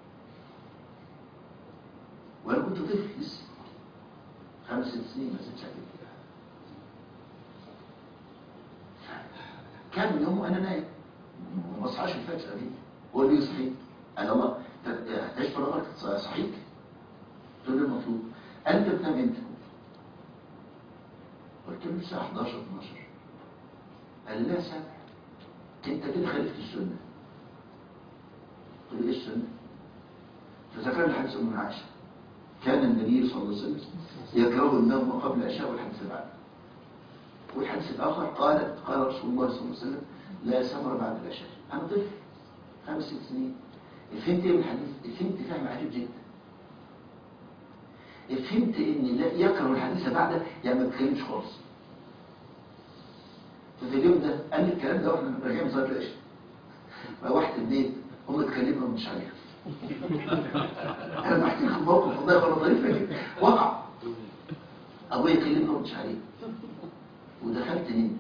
وانا كنت طفل لسه خمس ست سنين ما زدتش عليه. كان يوم انا نايم ما بصحاش الفجر دي، هو اللي يصحيني. قال الله هتعيش طول عمرك صحيك؟ قلت له المطلوب. قال لي بتنام امتى؟ قلت له الساعه احداشر اتناشر. قال لي لا سامع، انت كده خالفت السنه. قلت له ايه السنه؟ فذكر لي حديث ام عائشه كان النبي صلى الله عليه وسلم يكره النوم قبل العشاء والحديث بعد. والحديث الاخر قالت قال رسول الله صلى الله عليه وسلم لا سمر بعد العشاء. انا طفل خمس ست سنين، فهمت ايه من الحديث؟ فهمت فهم عجيب جدا. فهمت ان لا يكره الحديث بعد يعني ما تتكلمش خالص. ففي اليوم ده قال لي الكلام ده واحنا راجعين من صلاه العشاء، روحت البيت هم اتكلموا مش عليها. انا بحكي لكم موقف والله غلط طريف وقع. ابويا كلمني مش عليه ودخلت نمت.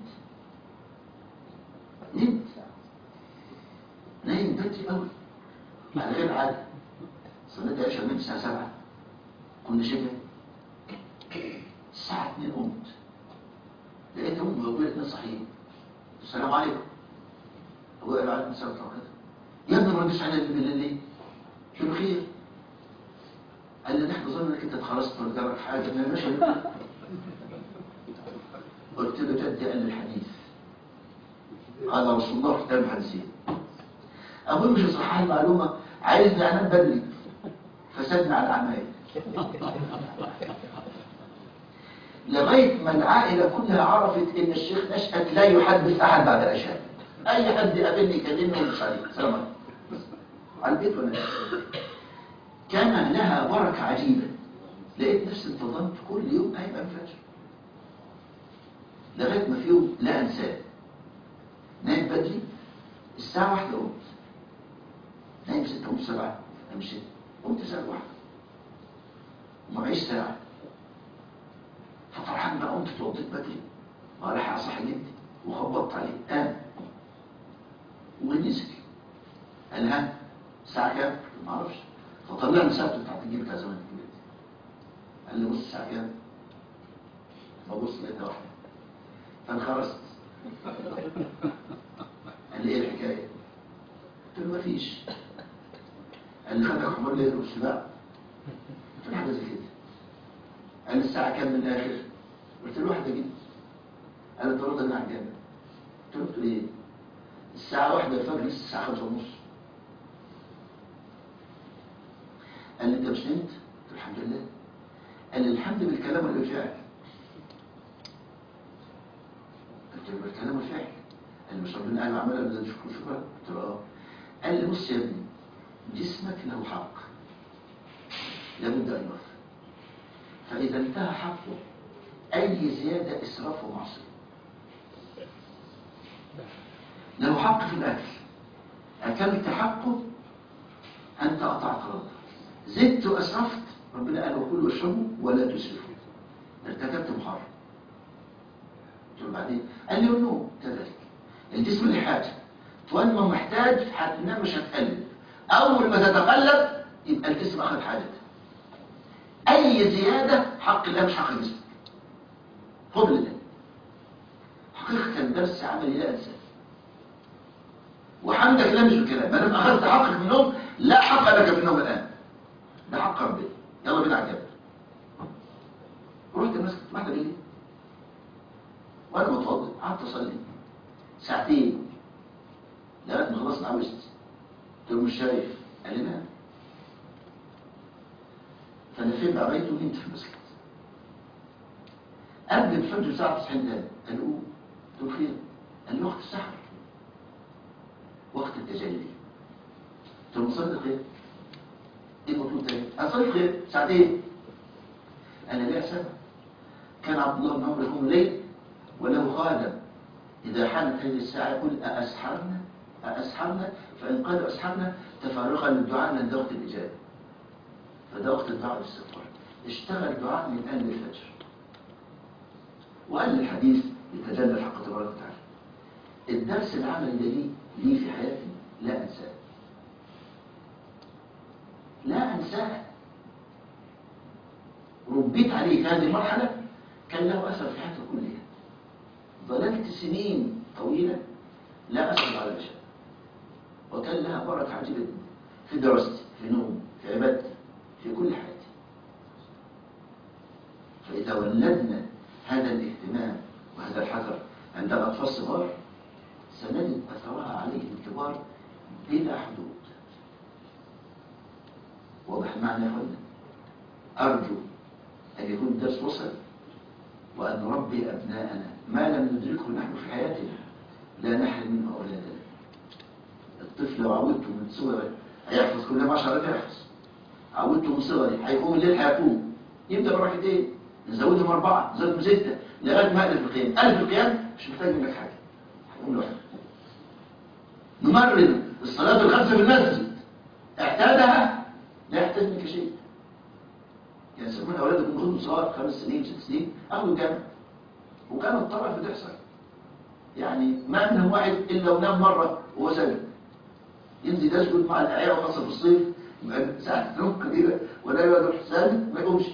نمت نايم بدري قوي على غير عادة. صلاه العشاء نمت الساعه سبعة، كنا شبه الساعه اتنين قمت لقيت امي وابويا الاثنين صاحيين. السلام عليكم. ابويا قال عليكم السلام ورحمه الله. يا ابني ما ردش عليا بالليل ليه؟ قلت له خير. قال لي نحن ظننا انك انت اتخرجت ولا تعرف حاجه من المشي. قلت له جدي قال لي الحديث قال رسول الله في كتاب الحديثين. ابوي مش صحح المعلومه، عايزني انام بدري فسدني على الاعمال. لغايه ما العائله كلها عرفت ان الشيخ نشأت لا يحدث احد بعد العشاء. اي حد يقابلني يكلمني ومش عليه سلام عليكم على البيت ولا كان لها بركه عجيبه. لقيت نفسي انتظمت كل يوم قايم الفجر لغايه ما في يوم لا انساه نايم بدري الساعه واحدة قمت. نايم ستة ونص سبعة امشي قمت الساعه واحدة ومعيش ساعه. ففرحان بقى قمت اتوضيت بدري وراح اصحى جدي وخبطت عليه قام ونزل. قال ها الساعه كام؟ ما اعرفش. فطلعنا ساعته بتاعت الجيب بتاع زمان الكبير. قال لي بص الساعه كام؟ فبص لقيتها واحده فانخرست. قال لي ايه الحكايه؟ قلت له مفيش. قال لي خدك حمار ليه السباع؟ قلت له حاجه زي كده. قال لي الساعه كام من الاخر؟ قلت له واحده جدا. قال لي انت راضي على الجامع؟ قلت له ايه؟ الساعه واحدة الفجر لسه الساعه خمسة ونص. قال لي انت مش نمت؟ قلت له الحمد لله. قال لي الحمد بالكلام ولا بالفعل؟ قلت له بالكلام والفعل. قال لي مش ربنا قال عملها بدل شكر شكرا؟ قلت له اه. قال لي بص يا ابني جسمك له حق لابد ان يوفى، فاذا انتهى حقه اي زياده اسراف ومعصيه. له حق في الاكل، اكلت حقه انت قطعت رضا، زدت واسرفت ربنا قال وكلوا واشربوا ولا تسرفوا ارتكبت محرم. قلت له بعدين؟ قال لي والنوم كذلك. الجسم له حاجه طول ما محتاج هتنام مش هتقلب، اول ما تتقلب يبقى الجسم اخذ حاجته. اي زياده حق الله مش حق الجسم. خذ لله. حقيقه درس عملي لا انساه. وحمدك لا مش بالكلام، ما دام اخذت حقك من النوم لا حق لك في النوم الان، ده حق ربنا. يلا بينا على الجبل. ورحت مسكت واحده بالليل وانا متوضئ قعدت اصلي ساعتين لغايه ما خلصت عوزت. قلت له مش شايف؟ قال لي نعم. فلفيت عبيته ونمت في المسجد. قبل الفجر بساعه تصحين تاني قال قوم. قلت له خير؟ قال لي وقت السحر وقت التجلي. قلت قلت له مصلي الخير. ايه المطلوب تاني؟ اصلي الخير ساعتين. انا ليا سبب. كان عبد الله بن عمرو يقوم ليل وله خادم اذا حانت هذه الساعه يقول أأسحرنا أأسحرنا، فان قال أسحرنا تفرغا للدعاء لان ده وقت الاجابه. فده وقت الدعاء والاستغفار. اشتغل دعاء من آن الفجر. وقال الحديث يتجلى الحق تبارك وتعالى. الدرس العملي الذي لي في حياتي لا أنساه. لا أنساه. ربيت عليه في هذه المرحلة، كان له أثر في حياتي كلها. ظللت سنين طويلة لا أسأل على شيء، وكان لها بركة عجيبة جدا في دراستي، في نومي، في عبادتي، في كل حياتي. فإذا ولدنا هذا الاهتمام وهذا الحذر عند الأطفال الصغار سنجد أثرها عليهم الكبار بلا حدود. واضح معنى يا أخوانا؟ أرجو أن يكون الدرس وصل، وأن نربي أبناءنا ما لم ندركه نحن في حياتنا لا نحرم منه أولادنا. الطفل لو عودته من صغره هيحفظ كل ما عشرة يحفظ. عودته من صغره هيقوم الليل هيقوم. يبدأ بركتين، نزودهم أربعة، نزودهم ستة، لغاية ما ألف القيام. ألف القيام مش محتاج منك حاجة، هيقوم لوحده. نمرن الصلاة الخمسة في المسجد، اعتادها لا يحتاج منك شيء. يعني سمونا أولادكم خدوا صغار خمس سنين ست سنين أخذوا الجامعة، وكانت الطرف بتحصل. يعني ما منهم واحد إلا ونام مرة وهو ساجد، ينزل يسجد مع الأعياء وخاصة في الصيف يبقى ساعة نوم كبيرة ولا يقدر ساجد ما يقومش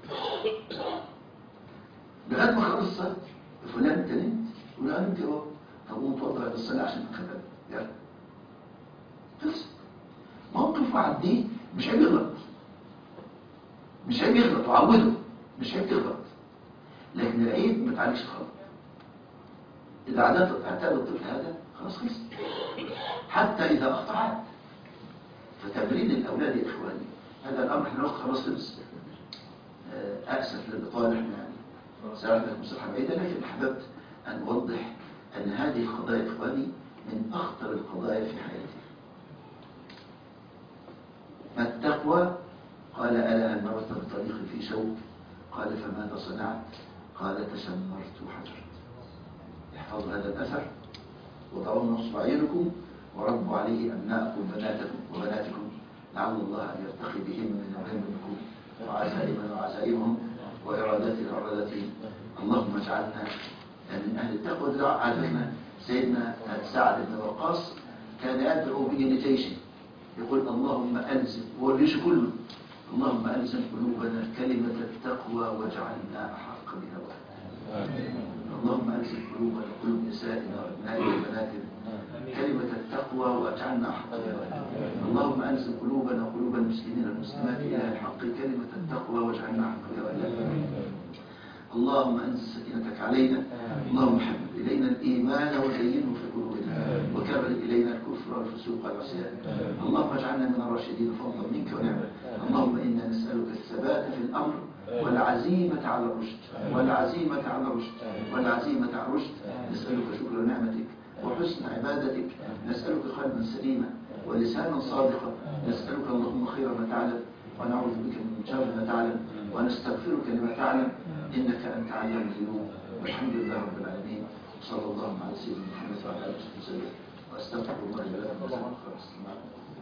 لغاية ما خلص الصلاة. فلان أنت نمت؟ يقول أنا نمت أهو. طب قوم اتوضى بعد الصلاة عشان تتخبى. يلا خلص. موقف وعديه مش عيب يغلط، مش عيب يغلط وعوده، مش عيب تغلط، لكن العيب ما تعالجش الخطأ. إذا اعتاد الطفل هذا خلاص خلص. حتى إذا أخطأ. فتمرين الأولاد يا إخواني هذا الأمر احنا وقت خلاص خلص. أأسف للإطالة احنا يعني سألتك مصلحة بعيدة، لكن حببت أن أوضح أن هذه القضايا يا إخواني من أخطر القضايا في حياتي. ما التقوى؟ قال ألا أن مرت الطريق في شوك. قال فماذا صنعت؟ قال تشمرت وحجرت. احفظوا هذا الأثر وضعوه نصب عينكم وربوا عليه أبناءكم بناتكم وبناتكم لعل الله أن يرتقي بهم من أمامكم وعزائمنا وعزائمهم وإرادتنا وإرادتهم. اللهم اجعلنا من أهل التقوى. دعاء عادتنا سيدنا سعد بن وقاص كان يدعو بإيميتيشن، يقول اللهم ألزم، هو الجيش كله، اللهم ألزم قلوبنا كلمة التقوى واجعلنا أحق بها. اللهم ألزم قلوبنا قلوب نسائنا وأبنائنا وبناتنا كلمة التقوى واجعلنا أحق بها. اللهم ألزم قلوبنا قلوب المسلمين والمسلمات إلى الحق كلمة التقوى واجعلنا أحق بها. اللهم أنزل سكينتك علينا. اللهم حبب إلينا الإيمان وزينه في قلوبنا وكرر إلينا الكفر والفسوق والعصيان. اللهم اجعلنا من الراشدين فضلا منك ونعمة. اللهم إنا نسألك الثبات في الأمر والعزيمة على الرشد والعزيمة على الرشد والعزيمة على الرشد. نسألك شكر نعمتك وحسن عبادتك. نسألك قلبا سليما ولسانا صادقا. نسألك اللهم خير ما تعلم ونعوذ بك من شر ما تعلم ونستغفرك لما تعلم إنك أنت علام الذنوب. والحمد لله رب العالمين. صلى الله على سيدنا محمد وعلى آله وصحبه وسلم. واستغفر الله لي ولكم.